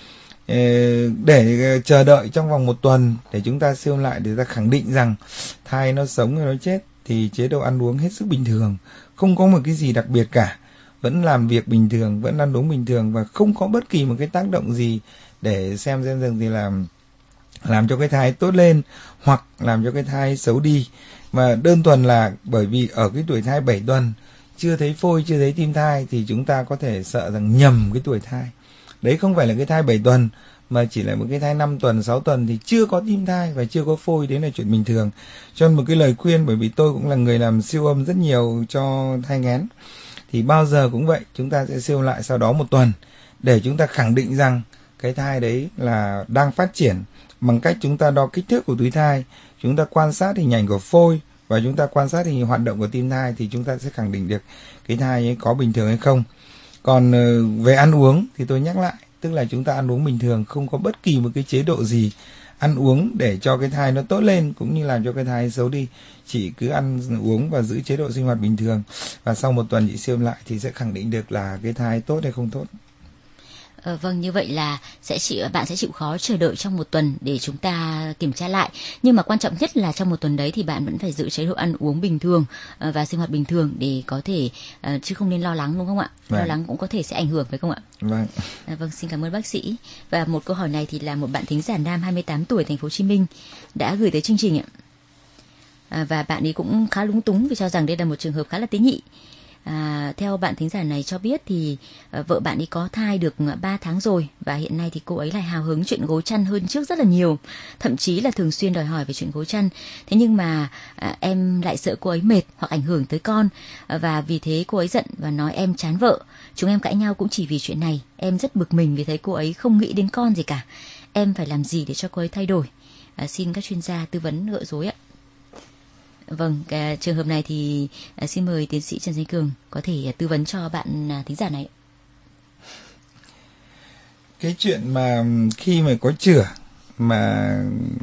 S8: Để chờ đợi trong vòng một tuần để chúng ta siêu âm lại để ta khẳng định rằng thai nó sống hay nó chết, thì chế độ ăn uống hết sức bình thường, không có một cái gì đặc biệt cả, vẫn làm việc bình thường, vẫn ăn uống bình thường, và không có bất kỳ một cái tác động gì để xem xem rằng thì làm làm cho cái thai tốt lên hoặc làm cho cái thai xấu đi. Mà đơn thuần là bởi vì ở cái tuổi thai bảy tuần chưa thấy phôi, chưa thấy tim thai, thì chúng ta có thể sợ rằng nhầm cái tuổi thai. Đấy không phải là cái thai bảy tuần mà chỉ là một cái thai năm tuần, sáu tuần thì chưa có tim thai và chưa có phôi, đấy là chuyện bình thường. Cho nên một cái lời khuyên, bởi vì tôi cũng là người làm siêu âm rất nhiều cho thai nghén, thì bao giờ cũng vậy, chúng ta sẽ siêu lại sau đó một tuần để chúng ta khẳng định rằng cái thai đấy là đang phát triển, bằng cách chúng ta đo kích thước của túi thai, chúng ta quan sát hình ảnh của phôi và chúng ta quan sát hình hoạt động của tim thai, thì chúng ta sẽ khẳng định được cái thai ấy có bình thường hay không. Còn về ăn uống thì tôi nhắc lại, tức là chúng ta ăn uống bình thường, không có bất kỳ một cái chế độ gì ăn uống để cho cái thai nó tốt lên cũng như làm cho cái thai xấu đi. Chị cứ ăn uống và giữ chế độ sinh hoạt bình thường, và sau một tuần chị siêu âm lại thì sẽ khẳng định được là cái thai tốt hay không tốt.
S7: Ờ, vâng, như vậy là sẽ chịu, bạn sẽ chịu khó chờ đợi trong một tuần để chúng ta kiểm tra lại. Nhưng mà quan trọng nhất là trong một tuần đấy thì bạn vẫn phải giữ chế độ ăn uống bình thường uh, và sinh hoạt bình thường để có thể, uh, chứ không nên lo lắng, đúng không ạ? Vâng. Lo lắng cũng có thể sẽ ảnh hưởng, phải không ạ? Vâng. À, vâng, xin cảm ơn bác sĩ. Và một câu hỏi này thì là một bạn thính giả nam hai mươi tám tuổi, thành phố Hồ Chí Minh đã gửi tới chương trình ạ. À, và bạn ấy cũng khá lúng túng vì cho rằng đây là một trường hợp khá là tế nhị. À, theo bạn thính giả này cho biết thì uh, vợ bạn ấy có thai được ba tháng rồi, và hiện nay thì cô ấy lại hào hứng chuyện gối chăn hơn trước rất là nhiều, thậm chí là thường xuyên đòi hỏi về chuyện gối chăn. Thế nhưng mà uh, em lại sợ cô ấy mệt hoặc ảnh hưởng tới con, uh, và vì thế cô ấy giận và nói em chán vợ. Chúng em cãi nhau cũng chỉ vì chuyện này. Em rất bực mình vì thấy cô ấy không nghĩ đến con gì cả. Em phải làm gì để cho cô ấy thay đổi? Uh, xin các chuyên gia tư vấn gỡ rối ạ. Vâng, cái trường hợp này thì à, xin mời tiến sĩ Trần Danh Cường có thể à, tư vấn cho bạn à, thính giả này.
S8: Cái chuyện mà khi mà có chữa mà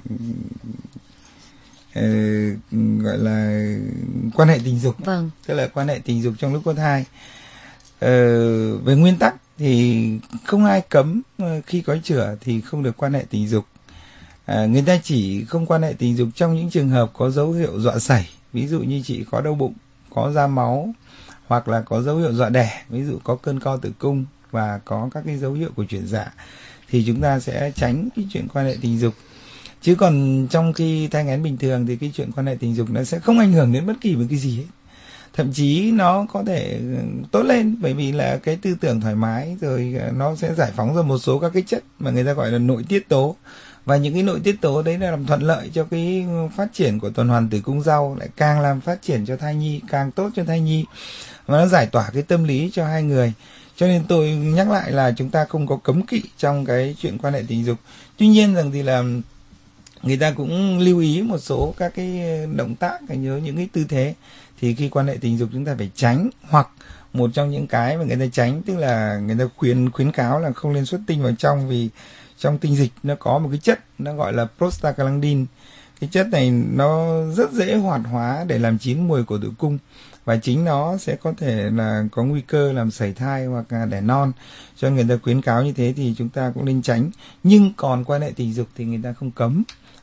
S8: uh, gọi là quan hệ tình dục, vâng, tức là quan hệ tình dục trong lúc có thai, uh, về nguyên tắc thì không ai cấm uh, khi có chữa thì không được quan hệ tình dục. À, người ta chỉ không quan hệ tình dục trong những trường hợp có dấu hiệu dọa sảy, ví dụ như chị có đau bụng, có ra máu, hoặc là có dấu hiệu dọa đẻ, ví dụ có cơn co tử cung và có các cái dấu hiệu của chuyển dạ, thì chúng ta sẽ tránh cái chuyện quan hệ tình dục. Chứ còn trong khi thai nghén bình thường thì cái chuyện quan hệ tình dục nó sẽ không ảnh hưởng đến bất kỳ một cái gì hết. Thậm chí nó có thể tốt lên, bởi vì là cái tư tưởng thoải mái rồi nó sẽ giải phóng ra một số các cái chất mà người ta gọi là nội tiết tố. Và những cái nội tiết tố đấy là làm thuận lợi cho cái phát triển của tuần hoàn tử cung rau, lại càng làm phát triển cho thai nhi, càng tốt cho thai nhi, và nó giải tỏa cái tâm lý cho hai người. Cho nên tôi nhắc lại là chúng ta không có cấm kỵ trong cái chuyện quan hệ tình dục. Tuy nhiên rằng thì là người ta cũng lưu ý một số các cái động tác, nhớ những cái tư thế thì khi quan hệ tình dục chúng ta phải tránh, hoặc một trong những cái mà người ta tránh, tức là người ta khuyến khuyến cáo là không nên xuất tinh vào trong, vì trong tinh dịch nó có một cái chất nó gọi là prostaglandin. Cái chất này nó rất dễ hoạt hóa để làm chín mùi của tử cung, và chính nó sẽ có thể là có nguy cơ làm sảy thai hoặc là đẻ non. Cho nên người ta khuyến cáo như thế thì chúng ta cũng nên tránh. Nhưng còn quan hệ tình dục thì người ta không cấm,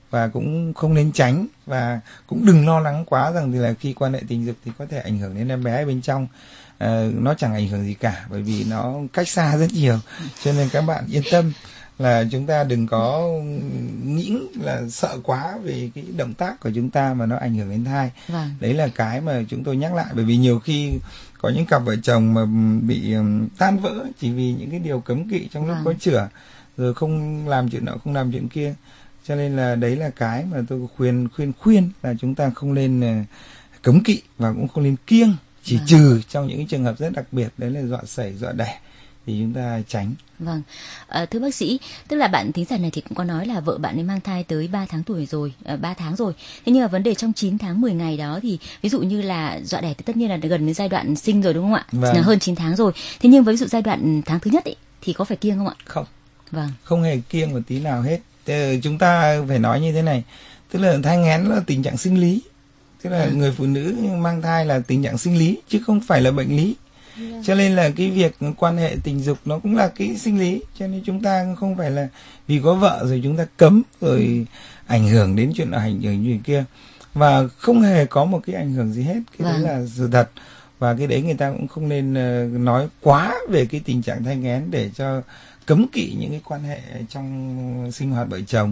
S8: và cũng không nên tránh, và cũng đừng lo lắng quá rằng thì là khi quan hệ tình dục thì có thể ảnh hưởng đến em bé ở bên trong. À, nó chẳng ảnh hưởng gì cả, bởi vì nó cách xa rất nhiều, cho nên các bạn yên tâm là chúng ta đừng có nghĩ là sợ quá về cái động tác của chúng ta mà nó ảnh hưởng đến thai. Vâng. Đấy là cái mà chúng tôi nhắc lại, bởi vì nhiều khi có những cặp vợ chồng mà bị tan vỡ chỉ vì những cái điều cấm kỵ trong lúc vâng. có chữa, rồi không làm chuyện nọ không làm chuyện kia, cho nên là đấy là cái mà tôi khuyên khuyên khuyên là chúng ta không nên cấm kỵ và cũng không nên kiêng, chỉ vâng. trừ trong những cái trường hợp rất đặc biệt, đấy là dọa sẩy, dọa đẻ thì chúng ta tránh.
S7: Vâng, à, thưa bác sĩ, tức là bạn thính giả này thì cũng có nói là vợ bạn ấy mang thai tới ba tháng tuổi rồi, à, ba tháng rồi. Thế nhưng mà vấn đề trong chín tháng mười ngày đó thì ví dụ như là dọa đẻ thì tất nhiên là gần đến giai đoạn sinh rồi đúng không ạ? Vâng. Là hơn chín tháng rồi. Thế nhưng với ví dụ giai đoạn tháng thứ nhất ấy, thì có phải kiêng không ạ?
S8: Không.
S7: Vâng.
S8: Không hề kiêng một tí nào hết. Thế chúng ta phải nói như thế này, tức là thai nghén là tình trạng sinh lý. Tức là à. người phụ nữ mang thai là tình trạng sinh lý chứ không phải là bệnh lý. Yeah. Cho nên là cái việc quan hệ tình dục nó cũng là cái sinh lý, cho nên chúng ta không phải là vì có vợ rồi chúng ta cấm rồi ừ. ảnh hưởng đến chuyện ảnh hưởng chuyện kia, và không hề có một cái ảnh hưởng gì hết. Cái vâng. đấy là sự thật, và cái đấy người ta cũng không nên nói quá về cái tình trạng thai nghén để cho cấm kỵ những cái quan hệ trong sinh hoạt vợ chồng,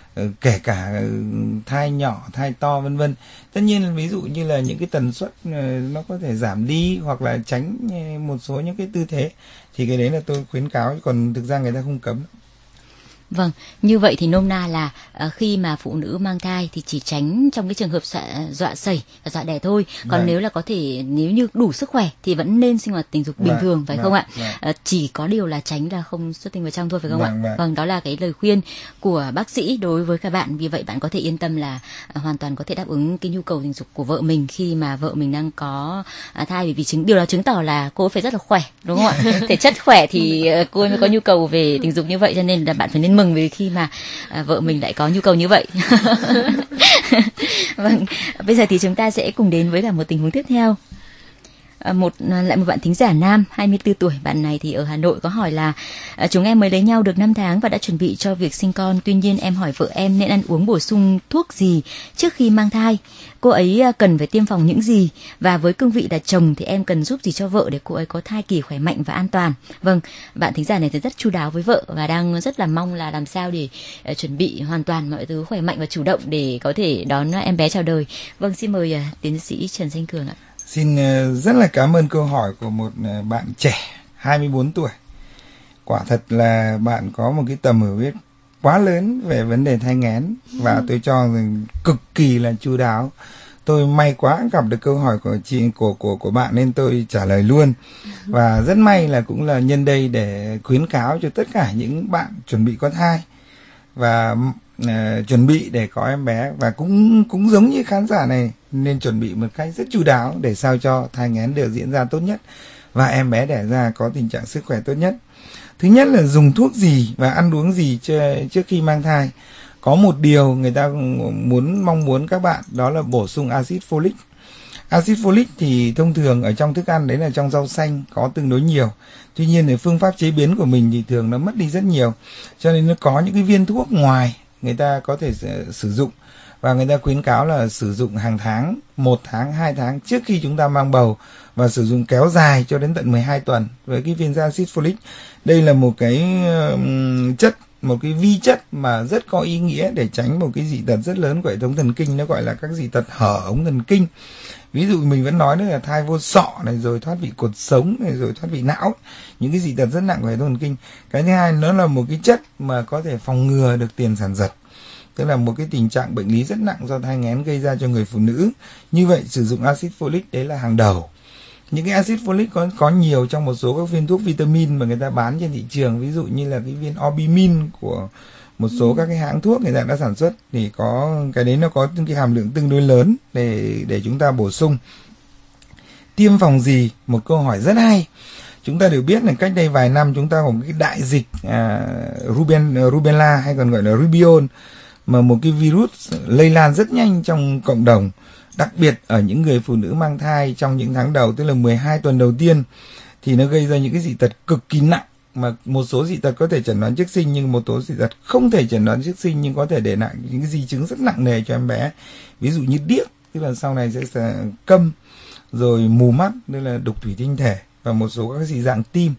S8: kể cả thai nhỏ, thai to vân vân. Tất nhiên ví dụ như là những cái tần suất nó có thể giảm đi hoặc là tránh một số những cái tư thế thì cái đấy là tôi khuyến cáo, còn thực ra người ta không cấm.
S7: Vâng, như vậy thì nôm na là uh, khi mà phụ nữ mang thai thì chỉ tránh trong cái trường hợp dọa, dọa sẩy và dọa đẻ thôi. Còn vâng. nếu là có thể, nếu như đủ sức khỏe thì vẫn nên sinh hoạt tình dục bình vâng. thường, phải vâng. không ạ? Vâng. Uh, chỉ có điều là tránh là không xuất tinh vào trong thôi, phải không vâng. ạ? Vâng. vâng, đó là cái lời khuyên của bác sĩ đối với các bạn. Vì vậy bạn có thể yên tâm là uh, hoàn toàn có thể đáp ứng cái nhu cầu tình dục của vợ mình khi mà vợ mình đang có uh, thai. Vì chứng điều đó chứng tỏ là cô phải rất là khỏe, đúng không ạ? Thể chất khỏe thì uh, cô mới có nhu cầu về tình dục như vậy, cho nên là bạn phải nên mừng vì khi mà à, vợ mình lại có nhu cầu như vậy. Vâng, bây giờ thì chúng ta sẽ cùng đến với cả một tình huống tiếp theo. À, một lại một bạn thính giả nam hai mươi tư tuổi, bạn này thì ở Hà Nội có hỏi là à, chúng em mới lấy nhau được năm tháng và đã chuẩn bị cho việc sinh con. Tuy nhiên em hỏi vợ em nên ăn uống bổ sung thuốc gì trước khi mang thai, cô ấy à, cần phải tiêm phòng những gì, và với cương vị là chồng thì em cần giúp gì cho vợ để cô ấy có thai kỳ khỏe mạnh và an toàn. Vâng, bạn thính giả này thì rất chu đáo với vợ và đang rất là mong là làm sao để uh, chuẩn bị hoàn toàn mọi thứ khỏe mạnh và chủ động để có thể đón em bé chào đời. Vâng, xin mời uh, tiến sĩ Trần Danh Cường ạ.
S8: Xin rất là cảm ơn câu hỏi của một bạn trẻ hai mươi bốn tuổi. Quả thật là bạn có một cái tầm hiểu biết quá lớn về vấn đề thai nghén và tôi cho rằng cực kỳ là chu đáo. Tôi may quá gặp được câu hỏi của chị của của của bạn nên tôi trả lời luôn. Và rất may là cũng là nhân đây để khuyến cáo cho tất cả những bạn chuẩn bị có thai và uh, chuẩn bị để có em bé, và cũng cũng giống như khán giả này nên chuẩn bị một cách rất chu đáo để sao cho thai nghén được diễn ra tốt nhất và em bé đẻ ra có tình trạng sức khỏe tốt nhất. Thứ nhất là dùng thuốc gì và ăn uống gì trước khi mang thai. Có một điều người ta muốn mong muốn các bạn đó là bổ sung axit folic. Axit folic thì thông thường ở trong thức ăn, đấy là trong rau xanh có tương đối nhiều. Tuy nhiên thì phương pháp chế biến của mình thì thường nó mất đi rất nhiều. Cho nên nó có những cái viên thuốc ngoài người ta có thể sử dụng, và người ta khuyến cáo là sử dụng hàng tháng, một tháng, hai tháng trước khi chúng ta mang bầu, và sử dụng kéo dài cho đến tận mười hai tuần với cái viên axit folic. Đây là một cái um, chất, một cái vi chất mà rất có ý nghĩa để tránh một cái dị tật rất lớn của hệ thống thần kinh, nó gọi là các dị tật hở ống thần kinh. Ví dụ mình vẫn nói nữa là thai vô sọ này, rồi thoát vị cột sống này, rồi thoát vị não, những cái dị tật rất nặng của hệ thống thần kinh. Cái thứ hai, nó là một cái chất mà có thể phòng ngừa được tiền sản giật, tức là một cái tình trạng bệnh lý rất nặng do thai nghén gây ra cho người phụ nữ. Như vậy sử dụng axit folic đấy là hàng đầu. Những cái axit folic có có nhiều trong một số các viên thuốc vitamin mà người ta bán trên thị trường, ví dụ như là cái viên Obimin của một số các cái hãng thuốc người ta đã sản xuất, thì có cái đấy nó có cái hàm lượng tương đối lớn để để chúng ta bổ sung. Tiêm phòng gì? Một câu hỏi rất hay. Chúng ta đều biết là cách đây vài năm chúng ta có một cái đại dịch à, Ruben, Rubella hay còn gọi là Rubion, mà một cái virus lây lan rất nhanh trong cộng đồng, đặc biệt ở những người phụ nữ mang thai trong những tháng đầu, tức là mười hai tuần đầu tiên, thì nó gây ra những cái dị tật cực kỳ nặng mà một số dị tật có thể chẩn đoán trước sinh nhưng một số dị tật không thể chẩn đoán trước sinh nhưng có thể để lại những cái di chứng rất nặng nề cho em bé. Ví dụ như điếc, tức là sau này sẽ, sẽ câm, rồi mù mắt, tức là đục thủy tinh thể, và một số các dị dạng tim.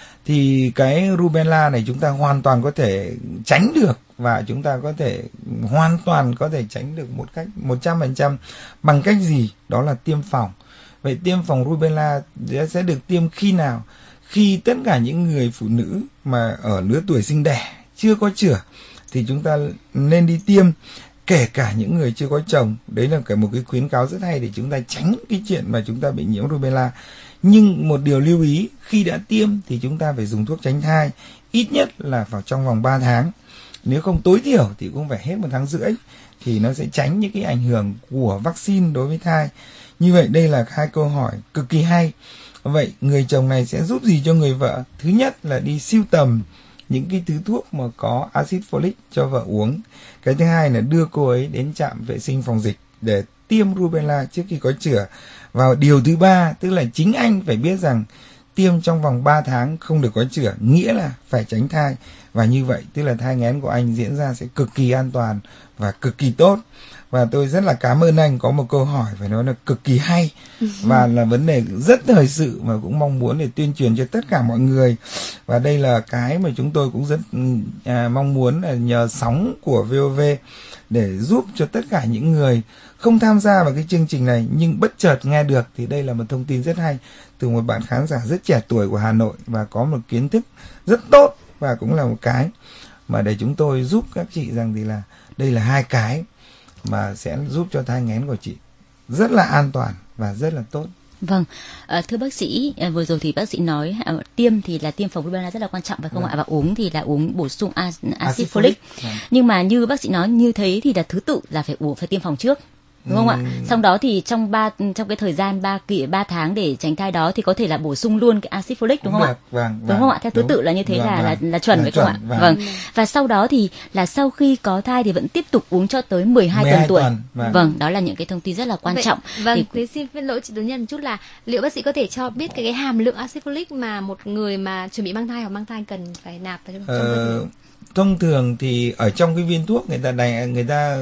S8: Thì cái rubella này chúng ta hoàn toàn có thể tránh được, và chúng ta có thể hoàn toàn có thể tránh được một cách một trăm phần trăm. Bằng cách gì? Đó là tiêm phòng. Vậy tiêm phòng rubella sẽ được tiêm khi nào? Khi tất cả những người phụ nữ mà ở lứa tuổi sinh đẻ chưa có chửa thì chúng ta nên đi tiêm, kể cả những người chưa có chồng. Đấy là một cái khuyến cáo rất hay để chúng ta tránh cái chuyện mà chúng ta bị nhiễm rubella. Nhưng một điều lưu ý, khi đã tiêm thì chúng ta phải dùng thuốc tránh thai ít nhất là vào trong vòng ba tháng. Nếu không tối thiểu thì cũng phải hết một tháng rưỡi, thì nó sẽ tránh những cái ảnh hưởng của vaccine đối với thai. Như vậy đây là hai câu hỏi cực kỳ hay. Vậy người chồng này sẽ giúp gì cho người vợ? Thứ nhất là đi sưu tầm những cái thứ thuốc mà có axit folic cho vợ uống. Cái thứ hai là đưa cô ấy đến trạm vệ sinh phòng dịch để tiêm rubella trước khi có chửa. Và điều thứ ba, tức là chính anh phải biết rằng tiêm trong vòng ba tháng không được có chửa, nghĩa là phải tránh thai. Và như vậy tức là thai nghén của anh diễn ra sẽ cực kỳ an toàn và cực kỳ tốt. Và tôi rất là cảm ơn anh có một câu hỏi phải nói là cực kỳ hay và là vấn đề rất thời sự mà cũng mong muốn để tuyên truyền cho tất cả mọi người. Và đây là cái mà chúng tôi cũng rất à, mong muốn là nhờ sóng của vê o vê để giúp cho tất cả những người không tham gia vào cái chương trình này nhưng bất chợt nghe được, thì đây là một thông tin rất hay từ một bạn khán giả rất trẻ tuổi của Hà Nội và có một kiến thức rất tốt, và cũng là một cái mà để chúng tôi giúp các chị rằng thì là đây là hai cái mà sẽ giúp cho thai nghén của chị rất là an toàn và rất là tốt.
S7: Vâng, à, thưa bác sĩ, à, vừa rồi thì bác sĩ nói à, tiêm thì là tiêm phòng rubella rất là quan trọng phải không vâng. ạ? Và uống thì là uống bổ sung axit folic. Vâng. Nhưng mà như bác sĩ nói như thế thì là thứ tự là phải uống phải tiêm phòng trước. Đúng không uhm. ạ? Sau đó thì trong ba trong cái thời gian ba kỳ ba tháng để tránh thai đó thì có thể là bổ sung luôn cái axit folic đúng không
S8: được.
S7: ạ?
S8: Vâng,
S7: đúng không ạ? Theo thứ tự là như thế vâng, là, vâng. là là chuẩn phải không ạ?
S8: Vâng.
S7: vâng. Và sau đó thì là sau khi có thai thì vẫn tiếp tục uống cho tới mười hai tuần tuổi.
S8: Tuần. Vâng.
S7: vâng, đó là những cái thông tin rất là quan
S1: Vậy,
S7: trọng.
S1: Vâng,
S7: thì...
S1: thế xin lỗi chị Tú Nhân một chút là liệu bác sĩ có thể cho biết cái, cái hàm lượng axit folic mà một người mà chuẩn bị mang thai hoặc mang thai cần phải nạp vào trong
S8: ờ...
S1: cơ thể?
S8: Thông thường thì ở trong cái viên thuốc người ta đầy, người ta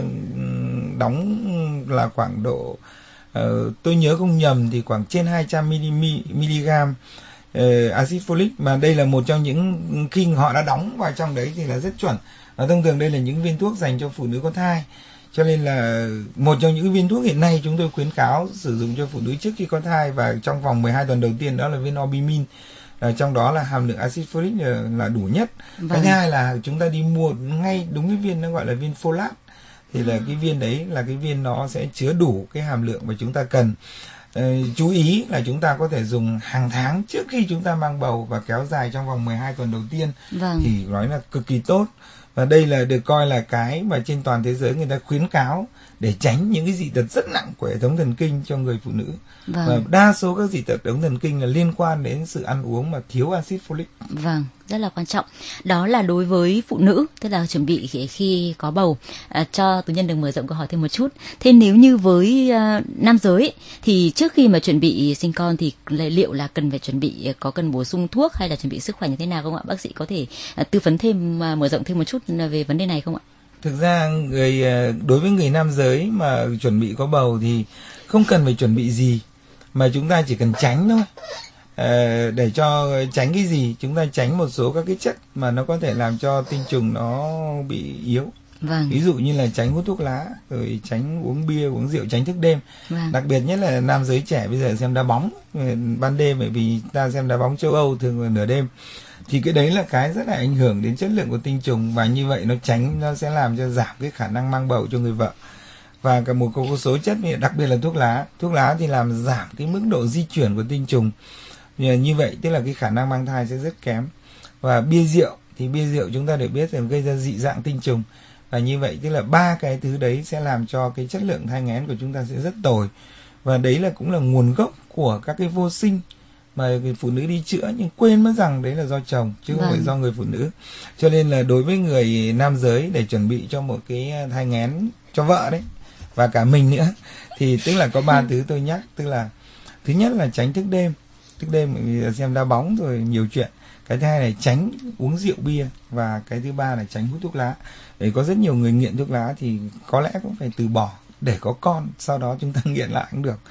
S8: đóng là khoảng độ uh, tôi nhớ không nhầm thì khoảng trên hai trăm mi-li-gam uh, axit folic, mà đây là một trong những khi họ đã đóng vào trong đấy thì là rất chuẩn. Và thông thường đây là những viên thuốc dành cho phụ nữ có thai, cho nên là một trong những viên thuốc hiện nay chúng tôi khuyến cáo sử dụng cho phụ nữ trước khi có thai và trong vòng mười hai tuần đầu tiên, đó là viên Obimin. À, trong đó là hàm lượng axit folic là, là đủ nhất. Vâng. Cái thứ hai là chúng ta đi mua ngay đúng cái viên nó gọi là viên folate, thì là cái viên đấy là cái viên nó sẽ chứa đủ cái hàm lượng mà chúng ta cần. À, chú ý là chúng ta có thể dùng hàng tháng trước khi chúng ta mang bầu và kéo dài trong vòng mười hai tuần đầu tiên. Vâng. Thì nói là cực kỳ tốt. Và đây là được coi là cái mà trên toàn thế giới người ta khuyến cáo để tránh những cái dị tật rất nặng của hệ thống thần kinh cho người phụ nữ. Vâng. Và đa số các dị tật hệ thống thần kinh là liên quan đến sự ăn uống mà thiếu axit folic.
S7: Vâng, rất là quan trọng. Đó là đối với phụ nữ, tức là chuẩn bị khi, khi có bầu. À, cho Tú Nhân được mở rộng câu hỏi thêm một chút. Thế nếu như với uh, nam giới thì trước khi mà chuẩn bị sinh con thì liệu là cần phải chuẩn bị có cần bổ sung thuốc hay là chuẩn bị sức khỏe như thế nào không ạ? Bác sĩ có thể uh, tư vấn thêm uh, mở rộng thêm một chút về vấn đề này không ạ?
S8: Thực ra người đối với người nam giới mà chuẩn bị có bầu thì không cần phải chuẩn bị gì, mà chúng ta chỉ cần tránh thôi. À, để cho tránh cái gì? Chúng ta tránh một số các cái chất mà nó có thể làm cho tinh trùng nó bị yếu. Vâng. Ví dụ như là tránh hút thuốc lá, rồi tránh uống bia, uống rượu, tránh thức đêm. Vâng. Đặc biệt nhất là nam giới trẻ bây giờ xem đá bóng ban đêm, bởi vì ta xem đá bóng châu Âu thường là nửa đêm. Thì cái đấy là cái rất là ảnh hưởng đến chất lượng của tinh trùng, và như vậy nó tránh, nó sẽ làm cho giảm cái khả năng mang bầu cho người vợ. Và cả một số chất, đặc biệt là thuốc lá. Thuốc lá thì làm giảm cái mức độ di chuyển của tinh trùng. Như vậy tức là cái khả năng mang thai sẽ rất kém. Và bia rượu thì bia rượu chúng ta đều biết là gây ra dị dạng tinh trùng. Và như vậy tức là ba cái thứ đấy sẽ làm cho cái chất lượng thai nghén của chúng ta sẽ rất tồi. Và đấy là cũng là nguồn gốc của các cái vô sinh mà người phụ nữ đi chữa nhưng quên mất rằng đấy là do chồng chứ vâng. không phải do người phụ nữ. Cho nên là đối với người nam giới để chuẩn bị cho một cái thai nghén cho vợ đấy và cả mình nữa thì tức là có ba thứ tôi nhắc. Tức là thứ nhất là tránh thức đêm, thức đêm bởi vì xem đá bóng rồi nhiều chuyện. Cái thứ hai là tránh uống rượu bia, và cái thứ ba là tránh hút thuốc lá. Để có rất nhiều người nghiện thuốc lá thì có lẽ cũng phải từ bỏ để có con, sau đó chúng ta nghiện lại cũng được.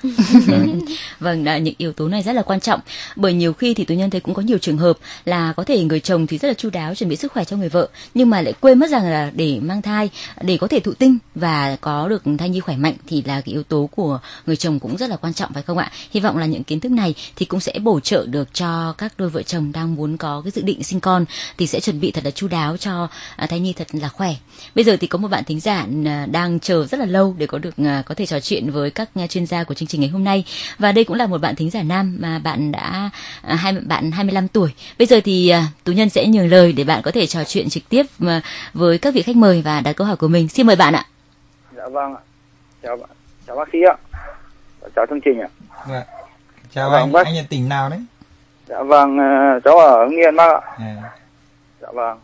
S7: Vâng, đã, những yếu tố này rất là quan trọng, bởi nhiều khi thì Tú Nhân thấy cũng có nhiều trường hợp là có thể người chồng thì rất là chu đáo chuẩn bị sức khỏe cho người vợ, nhưng mà lại quên mất rằng là để mang thai, để có thể thụ tinh và có được thai nhi khỏe mạnh thì là cái yếu tố của người chồng cũng rất là quan trọng, phải không ạ? Hy vọng là những kiến thức này thì cũng sẽ bổ trợ được cho các đôi vợ chồng đang muốn có cái dự định sinh con thì sẽ chuẩn bị thật là chu đáo cho thai nhi thật là khỏe. Bây giờ thì có một bạn thính giả đang chờ rất là lâu để có được có thể trò chuyện với các chuyên gia của chương trình ngày hôm nay, và đây cũng là một bạn thính giả nam mà bạn đã hai bạn hai mươi lăm tuổi. Bây giờ thì Tú Nhân sẽ nhường lời để bạn có thể trò chuyện trực tiếp với các vị khách mời và đặt câu hỏi của mình. Xin mời bạn ạ.
S10: Dạ vâng, chào bạn, chào bác sĩ ạ, chào chương trình ạ.
S8: Dạ. Chào
S10: vâng,
S8: anh,
S10: bác...
S8: anh là tỉnh nào đấy?
S10: Dạ vâng, cháu ở Hưng Yên bác ạ.
S8: À.
S10: Dạ vâng.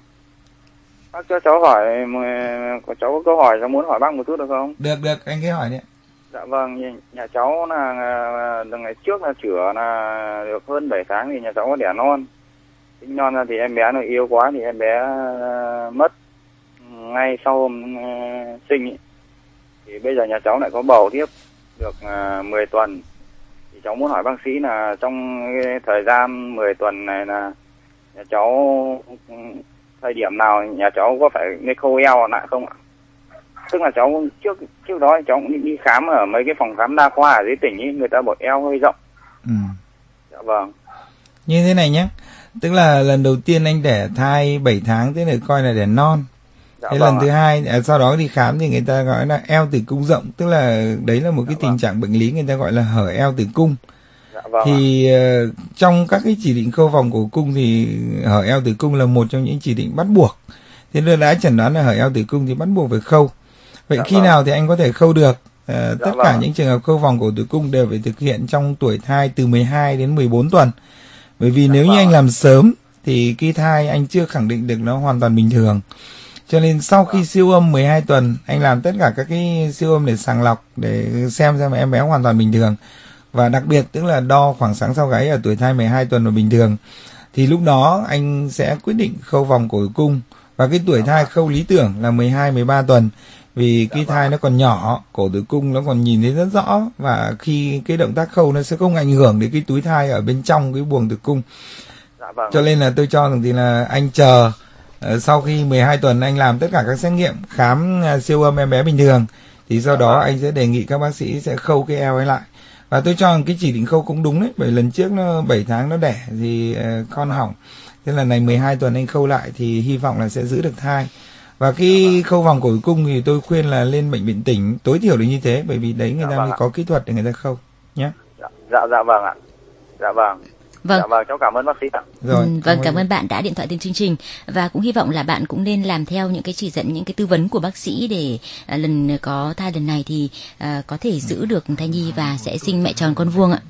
S10: Bác cho cháu hỏi, có cháu có câu hỏi cháu muốn hỏi bác một chút được không?
S8: Được, được, anh cứ hỏi đi.
S10: Dạ vâng, nhà cháu là, là ngày trước là chữa là được hơn bảy tháng thì nhà cháu có đẻ non. Sinh non ra thì em bé nó yếu quá thì em bé uh, mất ngay sau hôm uh, sinh ý. Thì bây giờ nhà cháu lại có bầu tiếp được uh, mười tuần. Thì cháu muốn hỏi bác sĩ là trong cái thời gian mười tuần này là nhà cháu thời điểm nào nhà cháu có phải nên khâu eo lại không ạ? Tức là cháu trước trước đó cháu cũng đi khám ở mấy cái phòng khám đa khoa ở dưới tỉnh ấy, người ta bảo eo hơi rộng.
S8: Ừ.
S10: Dạ vâng.
S8: Như thế này nhé, tức là lần đầu tiên anh đẻ thai bảy tháng, thế là coi là đẻ non.
S10: Dạ
S8: thế
S10: vâng
S8: lần thứ hai, à, sau đó đi khám thì người ta gọi là eo tử cung rộng, tức là đấy là một cái dạ tình vâng. trạng bệnh lý người ta gọi là hở eo tử cung.
S10: Dạ vâng
S8: thì uh, trong các cái chỉ định khâu vòng cổ cung thì hở eo tử cung là một trong những chỉ định bắt buộc. Thế nên đã chẩn đoán là hở eo tử cung thì bắt buộc phải khâu. Vậy dạ khi vâng. nào thì anh có thể khâu được? Uh, dạ tất vâng. cả những trường hợp khâu vòng cổ tử cung đều phải thực hiện trong tuổi thai từ mười hai đến mười bốn tuần. Bởi vì dạ nếu vâng. như anh làm sớm thì cái thai anh chưa khẳng định được nó hoàn toàn bình thường. Cho nên sau khi siêu âm mười hai tuần, anh làm tất cả các cái siêu âm để sàng lọc, để xem xem em bé hoàn toàn bình thường. Và đặc biệt tức là đo khoảng sáng sau gáy ở tuổi thai mười hai tuần là bình thường. Thì lúc đó anh sẽ quyết định khâu vòng cổ tử cung. Và cái tuổi thai khâu lý tưởng là mười hai mười ba tuần. Vì cái thai nó còn nhỏ, cổ tử cung nó còn nhìn thấy rất rõ. Và khi cái động tác khâu nó sẽ không ảnh hưởng đến cái túi thai ở bên trong cái buồng tử cung. Cho nên là tôi cho rằng thì là anh chờ sau khi mười hai tuần anh làm tất cả các xét nghiệm, khám siêu âm em bé bình thường. Thì sau đó anh sẽ đề nghị các bác sĩ sẽ khâu cái eo ấy lại. Và tôi cho rằng cái chỉ định khâu cũng đúng đấy, bởi lần trước nó bảy tháng nó đẻ thì uh, con hỏng. Thế lần này mười hai tuần anh khâu lại thì hy vọng là sẽ giữ được thai. Và cái khâu vòng cổ tử cung thì tôi khuyên là lên bệnh viện tỉnh tối thiểu là như thế, bởi vì đấy người ta dạ mới vâng có kỹ thuật để người ta khâu nhé.
S10: Dạ, dạ, dạ vâng ạ. Dạ vâng.
S7: Vâng.
S10: Dạ vâng, cháu cảm ơn bác sĩ ạ.
S8: Rồi,
S7: ừ, vâng, cảm ơn bạn đã điện thoại đến chương trình, và cũng hy vọng là bạn cũng nên làm theo những cái chỉ dẫn, những cái tư vấn của bác sĩ để à, lần có thai lần này thì à, có thể giữ được thai nhi và sẽ sinh mẹ tròn con vuông ạ.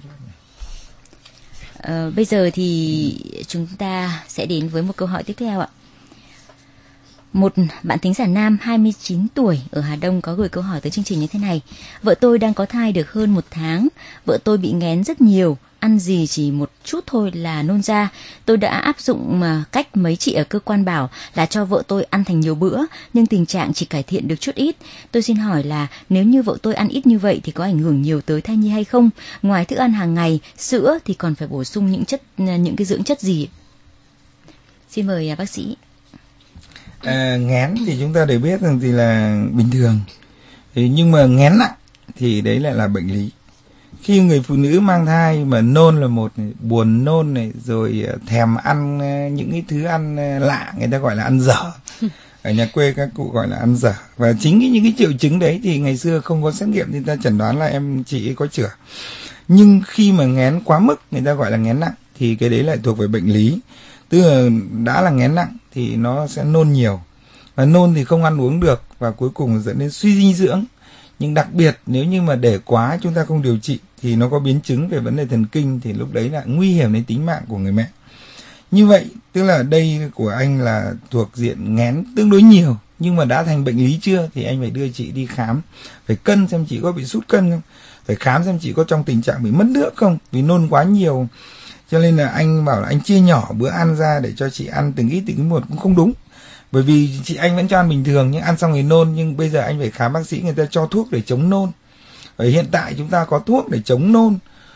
S7: À, bây giờ thì chúng ta sẽ đến với một câu hỏi tiếp theo ạ. Một bạn thính giả nam hai mươi chín tuổi ở Hà Đông có gửi câu hỏi tới chương trình như thế này. Vợ tôi đang có thai được hơn một tháng. Vợ tôi bị nghén rất nhiều. Ăn gì chỉ một chút thôi là nôn ra. Tôi đã áp dụng cách mấy chị ở cơ quan bảo là cho vợ tôi ăn thành nhiều bữa, nhưng tình trạng chỉ cải thiện được chút ít. Tôi xin hỏi là nếu như vợ tôi ăn ít như vậy thì có ảnh hưởng nhiều tới thai nhi hay không? Ngoài thức ăn hàng ngày, sữa thì còn phải bổ sung những chất những cái dưỡng chất gì? Xin mời bác sĩ.
S8: À, nghén thì chúng ta đều biết rằng thì là bình thường. Thì nhưng mà nghén nặng thì đấy lại là bệnh lý. Khi người phụ nữ mang thai mà nôn là một này, buồn nôn này, rồi thèm ăn những cái thứ ăn lạ, người ta gọi là ăn dở. Ở nhà quê các cụ gọi là ăn dở. Và chính cái, những cái triệu chứng đấy thì ngày xưa không có xét nghiệm thì ta chẩn đoán là em chị ấy có chữa. Nhưng khi mà nghén quá mức, người ta gọi là nghén nặng, thì cái đấy lại thuộc về bệnh lý. Tức là đã là nghén nặng thì nó sẽ nôn nhiều. Và nôn thì không ăn uống được, và cuối cùng dẫn đến suy dinh dưỡng. Nhưng đặc biệt nếu như mà để quá chúng ta không điều trị thì nó có biến chứng về vấn đề thần kinh, thì lúc đấy là nguy hiểm đến tính mạng của người mẹ. Như vậy tức là đây của anh là thuộc diện nghén tương đối nhiều, nhưng mà đã thành bệnh lý chưa thì anh phải đưa chị đi khám, phải cân xem chị có bị sút cân không, phải khám xem chị có trong tình trạng bị mất nước không, vì nôn quá nhiều Cho nên là anh bảo là anh chia nhỏ bữa ăn ra để cho chị ăn từng ít từng ít một cũng không đúng. Bởi vì chị anh vẫn cho ăn bình thường nhưng ăn xong thì nôn, nhưng bây giờ anh phải khám bác sĩ, người ta cho thuốc để chống nôn. Ở hiện tại chúng ta có thuốc để chống nôn,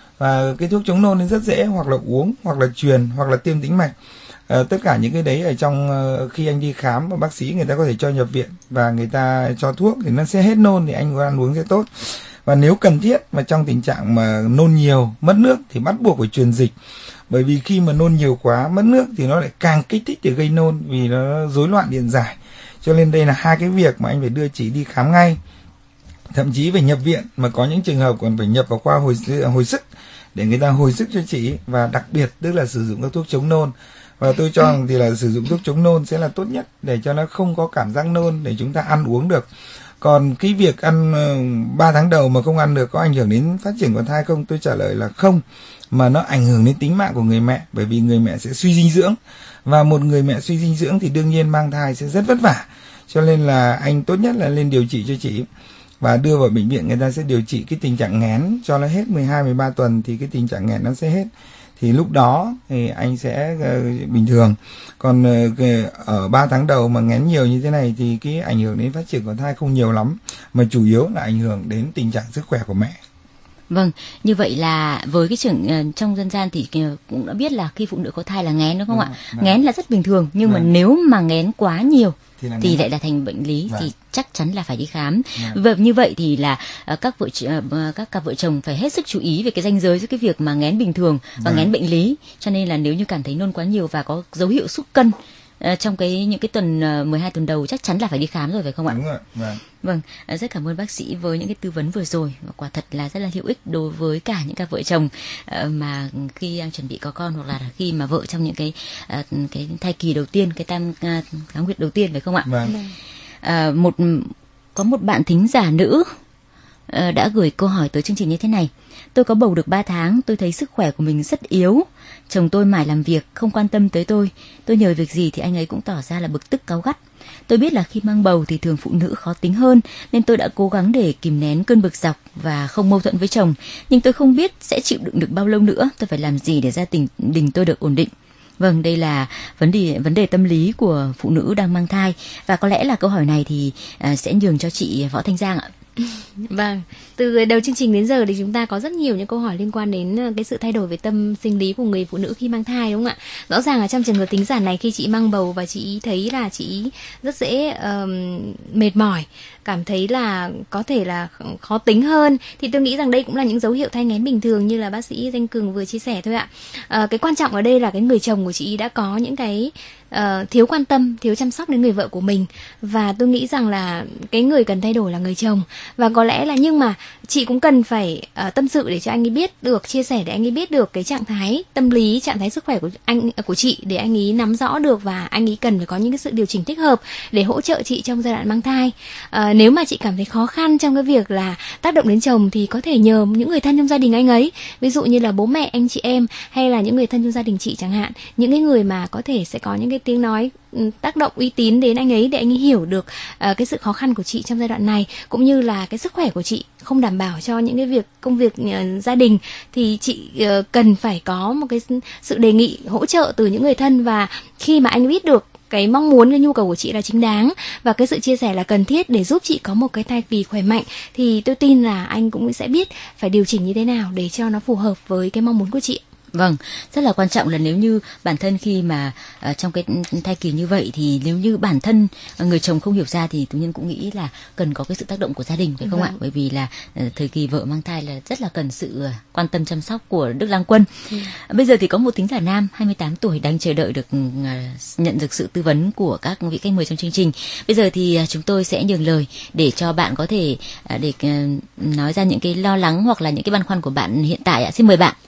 S8: và cái thuốc chống nôn thì rất dễ, hoặc là uống, hoặc là truyền, hoặc là tiêm tĩnh mạch. À, tất cả những cái đấy ở trong uh, khi anh đi khám và bác sĩ người ta có thể cho nhập viện và người ta cho thuốc thì nó sẽ hết nôn, thì anh ăn uống sẽ tốt. Và nếu cần thiết mà trong tình trạng mà nôn nhiều, mất nước thì bắt buộc phải truyền dịch. Bởi vì khi mà nôn nhiều quá, mất nước thì nó lại càng kích thích để gây nôn, vì nó rối loạn điện giải. Cho nên đây là hai cái việc mà anh phải đưa chị đi khám ngay. Thậm chí phải nhập viện, mà có những trường hợp còn phải nhập vào khoa hồi, hồi sức để người ta hồi sức cho chị. Và đặc biệt tức là sử dụng các thuốc chống nôn. Và tôi cho rằng thì là sử dụng thuốc chống nôn sẽ là tốt nhất để cho nó không có cảm giác nôn, để chúng ta ăn uống được. Còn cái việc ăn ba tháng đầu mà không ăn được có ảnh hưởng đến phát triển của thai không? Tôi trả lời là không, mà nó ảnh hưởng đến tính mạng của người mẹ, bởi vì người mẹ sẽ suy dinh dưỡng, và một người mẹ suy dinh dưỡng thì đương nhiên mang thai sẽ rất vất vả. Cho nên là anh tốt nhất là lên điều trị cho chị và đưa vào bệnh viện, người ta sẽ điều trị cái tình trạng nghén cho nó hết mười hai mười ba tuần thì cái tình trạng nghén nó sẽ hết. Thì lúc đó thì anh sẽ uh, bình thường. Còn uh, ở ba tháng đầu mà nghén nhiều như thế này thì cái ảnh hưởng đến phát triển của thai không nhiều lắm, mà chủ yếu là ảnh hưởng đến tình trạng sức khỏe của mẹ.
S7: Vâng, như vậy là với cái trường uh, trong dân gian thì cũng đã biết là khi phụ nữ có thai là nghén đúng không
S8: Vâng,
S7: ạ?
S8: vâng.
S7: Nghén là rất bình thường, nhưng
S8: Vâng.
S7: mà nếu mà nghén quá nhiều
S8: Thì, là
S7: thì lại là thành bệnh lý.
S8: Vâng.
S7: Thì chắc chắn là phải đi khám.
S8: Vâng.
S7: Và như vậy thì là uh, các vợ uh, các cặp vợ chồng phải hết sức chú ý về cái ranh giới giữa cái việc mà nghén bình thường và
S8: Vâng.
S7: nghén bệnh lý. Cho nên là nếu như cảm thấy nôn quá nhiều và có dấu hiệu sút cân uh, trong cái những cái tuần uh, mười hai tuần đầu, chắc chắn là phải đi khám rồi phải không ạ?
S8: Đúng rồi. Vâng.
S7: Vâng, uh, rất cảm ơn bác sĩ với những cái tư vấn vừa rồi, và quả thật là rất là hữu ích đối với cả những cặp vợ chồng uh, mà khi đang chuẩn bị có con, hoặc là khi mà vợ trong những cái uh, cái thai kỳ đầu tiên, cái tam uh, tháng nguyệt đầu tiên phải không ạ?
S8: Vâng.
S7: Uh, một có một bạn thính giả nữ uh, đã gửi câu hỏi tới chương trình như thế này: tôi có bầu được ba tháng, tôi thấy sức khỏe của mình rất yếu. Chồng tôi mải làm việc, không quan tâm tới tôi. Tôi nhờ việc gì thì anh ấy cũng tỏ ra là bực tức cáu gắt. Tôi biết là khi mang bầu thì thường phụ nữ khó tính hơn, nên tôi đã cố gắng để kìm nén cơn bực dọc và không mâu thuẫn với chồng. Nhưng tôi không biết sẽ chịu đựng được bao lâu nữa, tôi phải làm gì để gia đình đình tôi được ổn định. Vâng, đây là vấn đề vấn đề tâm lý của phụ nữ đang mang thai, và có lẽ là câu hỏi này thì uh, sẽ nhường cho chị Võ Thanh Giang ạ.
S1: Vâng, từ đầu chương trình đến giờ thì chúng ta có rất nhiều những câu hỏi liên quan đến cái sự thay đổi về tâm sinh lý của người phụ nữ khi mang thai, đúng không ạ? Rõ ràng là trong trường hợp thính giả này, khi chị mang bầu và chị thấy là chị rất dễ uh, mệt mỏi, cảm thấy là có thể là khó tính hơn, thì tôi nghĩ rằng đây cũng là những dấu hiệu thai nghén bình thường như là bác sĩ Danh Cường vừa chia sẻ thôi ạ. Uh, cái quan trọng ở đây là cái người chồng của chị đã có những cái uh, thiếu quan tâm, thiếu chăm sóc đến người vợ của mình, và tôi nghĩ rằng là cái người cần thay đổi là người chồng. Và có lẽ là nhưng mà chị cũng cần phải uh, tâm sự để cho anh ấy biết được, chia sẻ để anh ấy biết được cái trạng thái tâm lý, trạng thái sức khỏe của anh của chị, để anh ấy nắm rõ được, và anh ấy cần phải có những cái sự điều chỉnh thích hợp để hỗ trợ chị trong giai đoạn mang thai. Uh, nếu mà chị cảm thấy khó khăn trong cái việc là tác động đến chồng thì có thể nhờ những người thân trong gia đình anh ấy, ví dụ như là bố mẹ, anh chị em, hay là những người thân trong gia đình chị chẳng hạn, những cái người mà có thể sẽ có những cái tiếng nói tác động uy tín đến anh ấy, để anh ấy hiểu được uh, cái sự khó khăn của chị trong giai đoạn này, cũng như là cái sức khỏe của chị không đảm bảo cho những cái việc công việc uh, gia đình, thì chị uh, cần phải có một cái sự đề nghị hỗ trợ từ những người thân. Và khi mà anh biết được cái mong muốn, cái nhu cầu của chị là chính đáng, và cái sự chia sẻ là cần thiết để giúp chị có một cái thai kỳ khỏe mạnh, thì tôi tin là anh cũng sẽ biết phải điều chỉnh như thế nào để cho nó phù hợp với cái mong muốn của chị.
S7: Vâng, rất là quan trọng là nếu như bản thân khi mà uh, trong cái thai kỳ như vậy, thì nếu như bản thân uh, người chồng không hiểu ra thì Tú Nhân cũng nghĩ là cần có cái sự tác động của gia đình, phải không vâng. ạ? Bởi vì là uh, thời kỳ vợ mang thai là rất là cần sự uh, quan tâm chăm sóc của Đức Lang Quân. Ừ. Uh, bây giờ thì có một thính giả nam hai mươi tám tuổi đang chờ đợi được uh, nhận được sự tư vấn của các vị khách mời trong chương trình. Bây giờ thì uh, chúng tôi sẽ nhường lời để cho bạn có thể uh, để uh, nói ra những cái lo lắng hoặc là những cái băn khoăn của bạn hiện tại ạ. Xin mời bạn.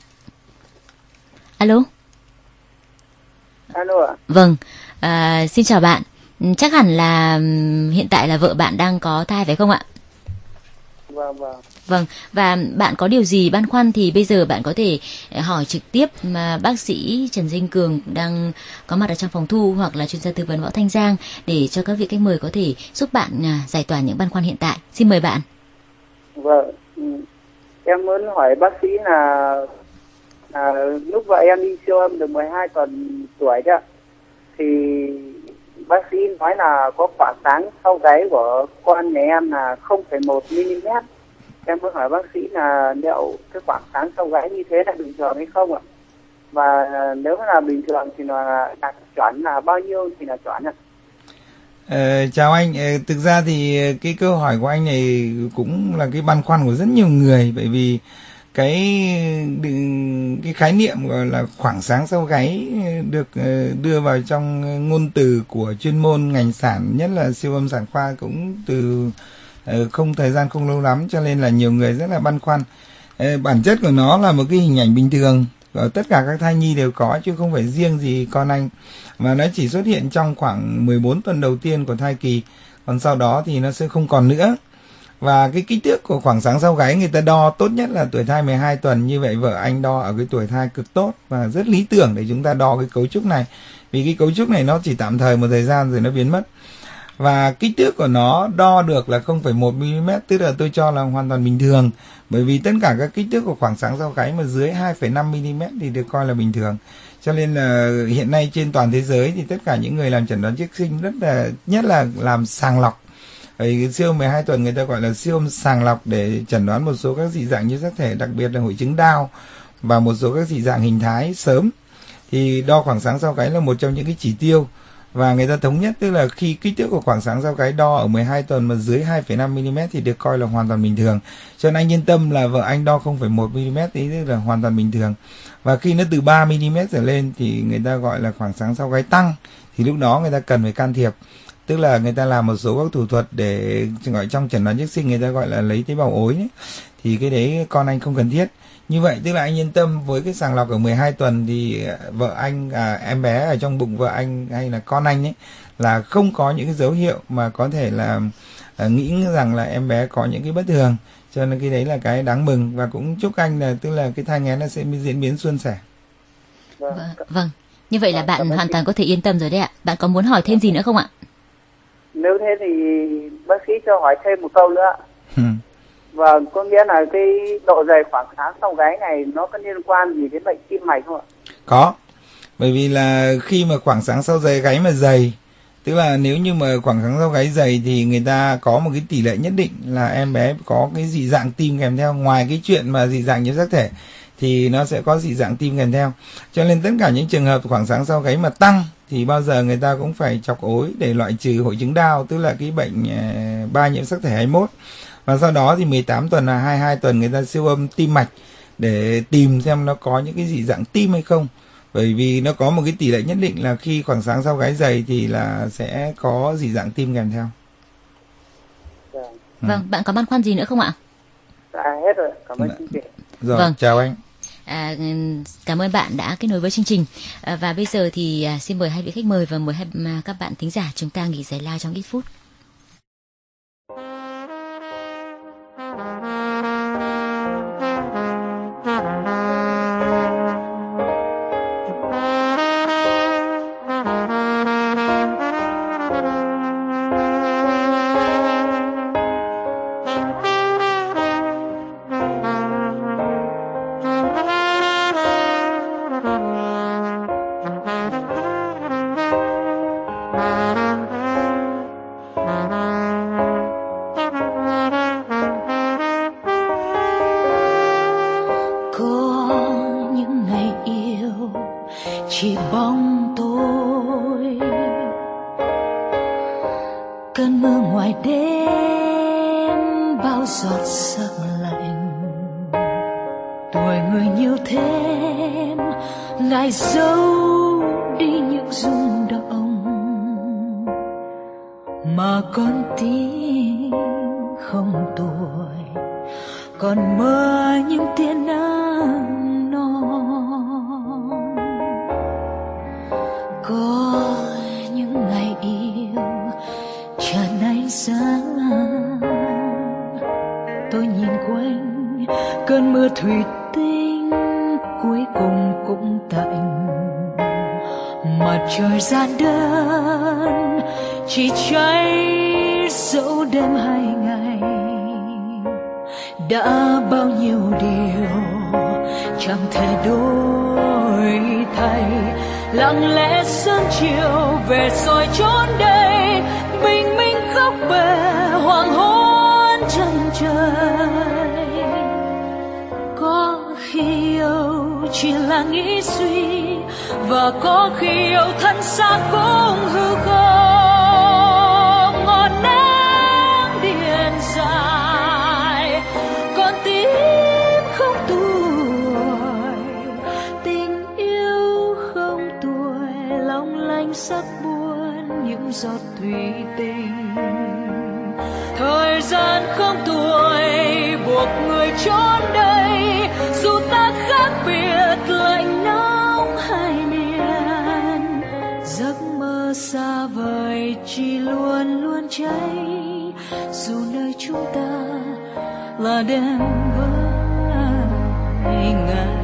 S7: Alo.
S11: Alo ạ.
S7: Vâng, à, xin chào bạn. Chắc hẳn là hiện tại là vợ bạn đang có thai phải không ạ?
S11: Vâng, vâng.
S7: Vâng, và bạn có điều gì băn khoăn thì bây giờ bạn có thể hỏi trực tiếp mà bác sĩ Trần Danh Cường đang có mặt ở trong phòng thu, hoặc là chuyên gia tư vấn Võ Thanh Giang, để cho các vị khách mời có thể giúp bạn giải tỏa những băn khoăn hiện tại. Xin mời bạn.
S11: Vâng, em muốn hỏi bác sĩ là À, lúc vợ em đi siêu âm được mười hai tuần tuổi đó thì bác sĩ nói là có khoảng sáng sau gáy của con nhà em là không phẩy một mi-li-mét. Em muốn hỏi bác sĩ là liệu cái khoảng sáng sau gáy như thế là bình thường hay không ạ? Và nếu là bình thường thì là đạt chuẩn là bao nhiêu thì là chuẩn ạ?
S8: Ờ, chào anh, ờ, thực ra thì cái câu hỏi của anh này cũng là cái băn khoăn của rất nhiều người, bởi vì cái cái khái niệm gọi là khoảng sáng sau gáy được đưa vào trong ngôn từ của chuyên môn ngành sản, nhất là siêu âm sản khoa, cũng từ không thời gian không lâu lắm, cho nên là nhiều người rất là băn khoăn. Bản chất của nó là một cái hình ảnh bình thường, tất cả các thai nhi đều có chứ không phải riêng gì con anh, mà nó chỉ xuất hiện trong khoảng mười bốn tuần đầu tiên của thai kỳ, còn sau đó thì nó sẽ không còn nữa. Và cái kích thước của khoảng sáng sau gáy người ta đo tốt nhất là tuổi thai mười hai tuần, như vậy vợ anh đo ở cái tuổi thai cực tốt và rất lý tưởng để chúng ta đo cái cấu trúc này, vì cái cấu trúc này nó chỉ tạm thời một thời gian rồi nó biến mất. Và kích thước của nó đo được là không phẩy một mi-li-mét, tức là tôi cho là hoàn toàn bình thường, bởi vì tất cả các kích thước của khoảng sáng sau gáy mà dưới hai phẩy năm mi-li-mét thì được coi là bình thường. Cho nên là hiện nay trên toàn thế giới thì tất cả những người làm chẩn đoán trước sinh rất là, nhất là làm sàng lọc, cái siêu âm mười hai tuần người ta gọi là siêu âm sàng lọc để chẩn đoán một số các dị dạng như sắc thể, đặc biệt là hội chứng Down và một số các dị dạng hình thái sớm, thì đo khoảng sáng sau gáy là một trong những cái chỉ tiêu. Và người ta thống nhất, tức là khi kích thước của khoảng sáng sau gáy đo ở mười hai tuần mà dưới hai phẩy năm mi-li-mét thì được coi là hoàn toàn bình thường. Cho nên anh yên tâm là vợ anh đo không phẩy một mi-li-mét thì tức là hoàn toàn bình thường. Và khi nó từ ba mi-li-mét trở lên thì người ta gọi là khoảng sáng sau gáy tăng, thì lúc đó người ta cần phải can thiệp. Tức là người ta làm một số các thủ thuật để gọi trong chẩn đoán trước sinh người ta gọi là lấy tế bào ối ấy. Thì cái đấy con anh không cần thiết. Như vậy tức là anh yên tâm với cái sàng lọc ở mười hai tuần thì vợ anh, à, em bé ở trong bụng vợ anh hay là con anh ấy là không có những cái dấu hiệu mà có thể là à, nghĩ rằng là em bé có những cái bất thường. Cho nên cái đấy là cái đáng mừng, và cũng chúc anh là tức là cái thai nghén nó sẽ diễn biến suôn sẻ.
S7: Vâng, vâng. Như vậy là bạn hoàn toàn có thể yên tâm rồi đấy ạ. Bạn có muốn hỏi thêm gì nữa không ạ?
S11: Nếu thế thì bác sĩ cho hỏi thêm một câu nữa. Vâng, có nghĩa là cái độ dày khoảng sáng sau gáy này nó có liên quan gì đến bệnh tim mạch không ạ?
S8: Có, bởi vì là khi mà khoảng sáng sau dày gáy mà dày, tức là nếu như mà khoảng sáng sau gáy dày thì người ta có một cái tỷ lệ nhất định là em bé có cái dị dạng tim kèm theo. Ngoài cái chuyện mà dị dạng nhiễm sắc thể thì nó sẽ có dị dạng tim kèm theo. Cho nên tất cả những trường hợp khoảng sáng sau gáy mà tăng thì bao giờ người ta cũng phải chọc ối để loại trừ hội chứng Down, tức là cái bệnh ba nhiễm sắc thể hai mươi mốt. Và sau đó thì mười tám tuần là hai mươi hai tuần người ta siêu âm tim mạch để tìm xem nó có những cái dị dạng tim hay không. Bởi vì nó có một cái tỷ lệ nhất định là khi khoảng sáng sau gáy dày thì là sẽ có dị dạng tim kèm theo.
S11: Vâng,
S7: ừ. Vâng, bạn có băn khoăn gì nữa không ạ?
S11: Dạ, hết rồi, cảm ơn chị.
S8: Rồi,
S7: vâng.
S8: Chào anh.
S7: À, cảm ơn bạn đã kết nối với chương trình. À, và bây giờ thì à, xin mời hai vị khách mời và mời hai, à, các bạn thính giả chúng ta nghỉ giải lao trong ít phút.
S12: chẳng thể đổi thay. Lặng lẽ sớm chiều về rồi chốn đây, bình minh khóc bể hoàng hôn chân trời. Có khi yêu chỉ là nghĩ suy, và có khi yêu thân xác cũng hư không. Ngọn nắng điện dài, con tim không tuổi, tình yêu không tuổi, long lanh sắc buồn những giọt thủy tình. Thời gian không tuổi buộc người chốn đây, dù ta khác biệt lạnh nóng hai miền. Giấc mơ xa vời chỉ luôn luôn cháy, dù nơi chúng ta là đêm với ngày.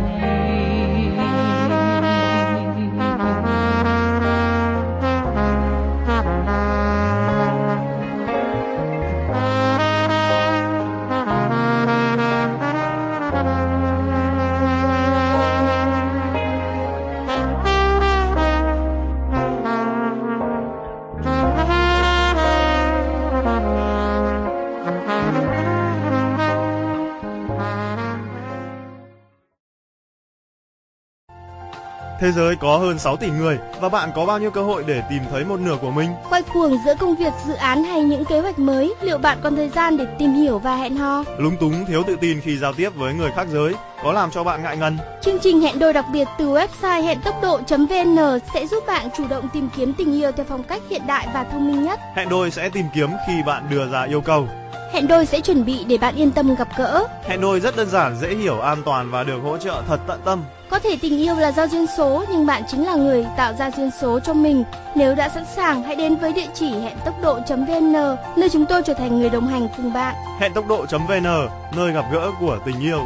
S2: Thế giới có hơn sáu tỷ người và bạn có bao nhiêu cơ hội để tìm thấy một nửa của mình?
S1: Quay cuồng giữa công việc, dự án hay những kế hoạch mới, liệu bạn còn thời gian để tìm hiểu và hẹn hò?
S2: Lúng túng, thiếu tự tin khi giao tiếp với người khác giới có làm cho bạn ngại ngần?
S1: Chương trình hẹn đôi đặc biệt từ website hẹn tốc độ chấm vn sẽ giúp bạn chủ động tìm kiếm tình yêu theo phong cách hiện đại và thông minh nhất.
S2: Hẹn đôi sẽ tìm kiếm khi bạn đưa ra yêu cầu.
S1: Hẹn đôi sẽ chuẩn bị để bạn yên tâm gặp gỡ.
S2: Hẹn đôi rất đơn giản, dễ hiểu, an toàn và được hỗ trợ thật tận tâm.
S1: Có thể tình yêu là do duyên số, nhưng bạn chính là người tạo ra duyên số cho mình. Nếu đã sẵn sàng, hãy đến với địa chỉ hẹn tốc độ chấm vn, nơi chúng tôi trở thành người đồng hành cùng bạn.
S2: Hẹn tốc độ chấm vn, nơi gặp gỡ của tình yêu.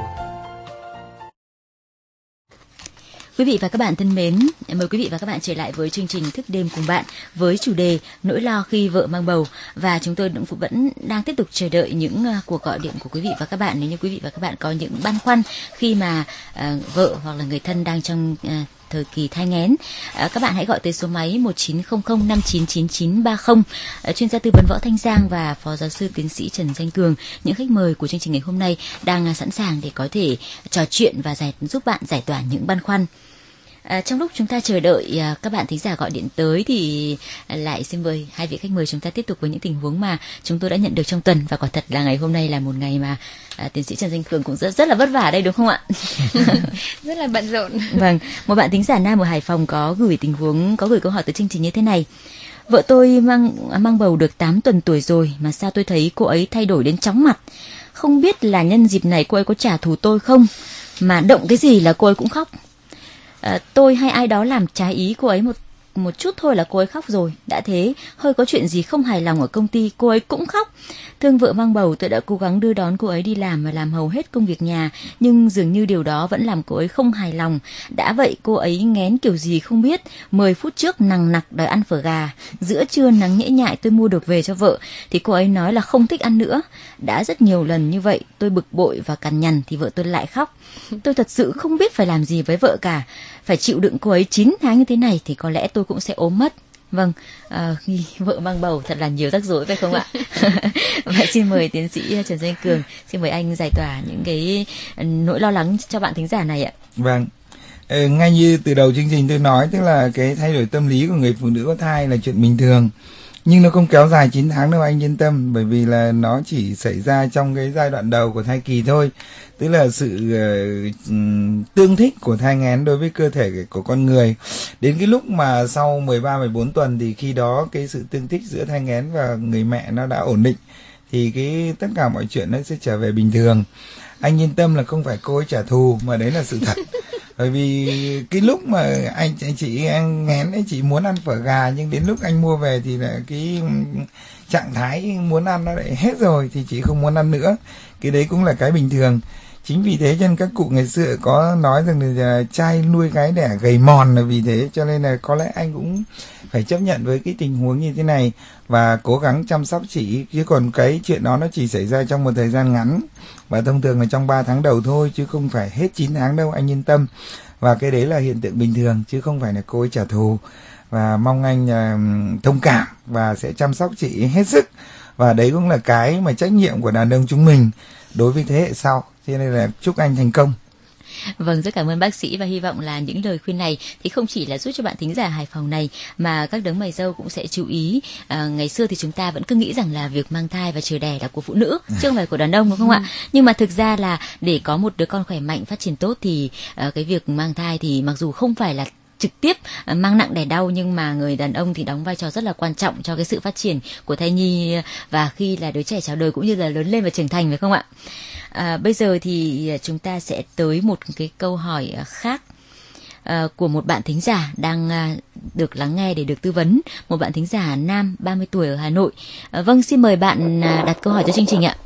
S7: Quý vị và các bạn thân mến, mời quý vị và các bạn trở lại với chương trình Thức đêm cùng bạn với chủ đề nỗi lo khi vợ mang bầu, và chúng tôi cũng vẫn đang tiếp tục chờ đợi những uh, cuộc gọi điện của quý vị và các bạn nếu như quý vị và các bạn có những băn khoăn khi mà uh, vợ hoặc là người thân đang trong uh, thời kỳ thai nghén. À, các bạn hãy gọi tới số máy một chín không không năm chín chín chín ba không. À, chuyên gia tư vấn Võ Thanh Giang và phó giáo sư tiến sĩ Trần Danh Cường, những khách mời của chương trình ngày hôm nay, đang uh, sẵn sàng để có thể trò chuyện và giải giúp bạn giải tỏa những băn khoăn. À, trong lúc chúng ta chờ đợi à, các bạn thính giả gọi điện tới thì à, lại xin mời hai vị khách mời chúng ta tiếp tục với những tình huống mà chúng tôi đã nhận được trong tuần, và quả thật là ngày hôm nay là một ngày mà à, tiến sĩ Trần Danh Cường cũng rất rất là vất vả đây, đúng không ạ?
S1: Rất là bận rộn.
S7: Vâng, một bạn thính giả nam ở Hải Phòng có gửi tình huống, có gửi câu hỏi tới chương trình như thế này: vợ tôi mang mang bầu được tám tuần tuổi rồi mà sao tôi thấy cô ấy thay đổi đến chóng mặt, không biết là nhân dịp này cô ấy có trả thù tôi không, mà động cái gì là cô ấy cũng khóc. À, tôi hay ai đó làm trái ý cô ấy một một chút thôi là cô ấy khóc rồi. Đã thế, hơi có chuyện gì không hài lòng ở công ty, cô ấy cũng khóc. Thương vợ mang bầu, tôi đã cố gắng đưa đón cô ấy đi làm và làm hầu hết công việc nhà, nhưng dường như điều đó vẫn làm cô ấy không hài lòng. Đã vậy, cô ấy nghén kiểu gì không biết. mười phút trước nằng nặc đòi ăn phở gà, giữa trưa nắng nhễ nhại tôi mua được về cho vợ thì cô ấy nói là không thích ăn nữa. Đã rất nhiều lần như vậy, tôi bực bội và cằn nhằn thì vợ tôi lại khóc. Tôi thật sự không biết phải làm gì với vợ cả. Phải chịu đựng cô ấy chín tháng như thế này thì có lẽ tôi cũng sẽ ốm mất. Vâng, à, khi vợ mang bầu thật là nhiều rắc rối phải không ạ? Vậy xin mời tiến sĩ Trần Danh Cường, xin mời anh giải tỏa những cái nỗi lo lắng cho bạn thính giả này ạ.
S8: Vâng, ờ, ngay như từ đầu chương trình tôi nói, tức là cái thay đổi tâm lý của người phụ nữ có thai là chuyện bình thường. Nhưng nó không kéo dài chín tháng đâu, anh yên tâm, bởi vì là nó chỉ xảy ra trong cái giai đoạn đầu của thai kỳ thôi. Tức là sự uh, tương thích của thai nghén đối với cơ thể của con người. Đến cái lúc mà sau mười ba mười bốn tuần thì khi đó cái sự tương thích giữa thai nghén và người mẹ nó đã ổn định, thì cái tất cả mọi chuyện nó sẽ trở về bình thường. Anh yên tâm là không phải cô ấy trả thù, mà đấy là sự thật. Bởi vì cái lúc mà anh chị anh nghén ấy, chị muốn ăn phở gà, nhưng đến lúc anh mua về thì là cái trạng thái muốn ăn nó lại hết rồi, thì chị không muốn ăn nữa. Cái đấy cũng là cái bình thường. Chính vì thế cho nên các cụ ngày xưa có nói rằng là trai nuôi gái đẻ gầy mòn là vì thế. Cho nên là có lẽ anh cũng phải chấp nhận với cái tình huống như thế này và cố gắng chăm sóc chị, chứ còn cái chuyện đó nó chỉ xảy ra trong một thời gian ngắn và thông thường là trong ba tháng đầu thôi, chứ không phải hết chín tháng đâu, anh yên tâm. Và cái đấy là hiện tượng bình thường chứ không phải là cô ấy trả thù, và mong anh uh, thông cảm và sẽ chăm sóc chị hết sức. Và đấy cũng là cái mà trách nhiệm của đàn ông chúng mình đối với thế hệ sau, cho nên là chúc anh thành công.
S7: Vâng, rất cảm ơn bác sĩ, và hy vọng là những lời khuyên này thì không chỉ là giúp cho bạn thính giả Hải Phòng này mà các đấng mày râu cũng sẽ chú ý. À, ngày xưa thì chúng ta vẫn cứ nghĩ rằng là việc mang thai và chừa đẻ là của phụ nữ chứ không phải của đàn ông, đúng không ạ? Nhưng mà thực ra là để có một đứa con khỏe mạnh phát triển tốt thì uh, cái việc mang thai thì mặc dù không phải là trực tiếp mang nặng đẻ đau, nhưng mà người đàn ông thì đóng vai trò rất là quan trọng cho cái sự phát triển của thai nhi và khi là đứa trẻ chào đời cũng như là lớn lên và trưởng thành, phải không ạ? À, bây giờ thì chúng ta sẽ tới một cái câu hỏi khác à, của một bạn thính giả đang à, được lắng nghe để được tư vấn. Một bạn thính giả nam ba mươi tuổi ở Hà Nội. À, vâng, xin mời bạn à, đặt câu hỏi cho chương trình ạ.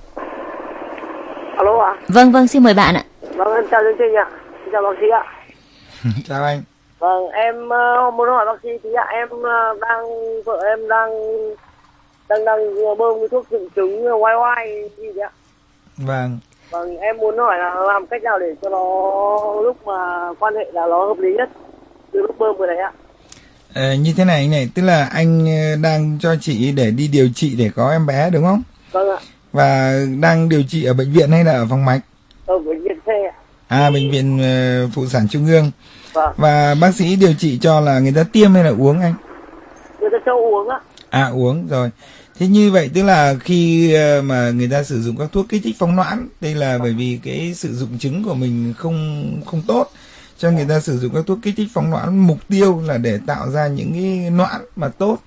S13: Alo ạ.
S7: Vâng, vâng, xin mời bạn ạ.
S13: Vâng, em chào chương trình ạ. Xin chào bác sĩ ạ.
S8: Chào anh.
S13: Vâng, em uh, muốn hỏi bác sĩ tí ạ. Em uh, đang, vợ em đang đang đang bơm cái thuốc dự trứng quay quay gì đấy ạ.
S8: Vâng.
S13: Vâng, em muốn hỏi là làm cách nào để cho nó lúc mà quan hệ là nó hợp lý nhất từ lúc bơm rồi đấy ạ.
S8: À, như thế này này, tức là anh đang cho chị để đi điều trị để có em bé đúng không?
S13: Vâng ạ.
S8: Và đang điều trị ở bệnh viện hay là ở phòng mạch?
S13: Ở bệnh viện C ạ.
S8: À, bệnh viện uh, phụ sản trung ương.
S13: Vâng.
S8: Và bác sĩ điều trị cho là người ta tiêm hay là uống anh?
S13: Người ta cho uống ạ.
S8: À, uống rồi. Thế như vậy tức là khi mà người ta sử dụng các thuốc kích thích phóng noãn, đây là bởi vì cái sử dụng trứng của mình không không tốt, cho người ta sử dụng các thuốc kích thích phóng noãn, mục tiêu là để tạo ra những cái noãn mà tốt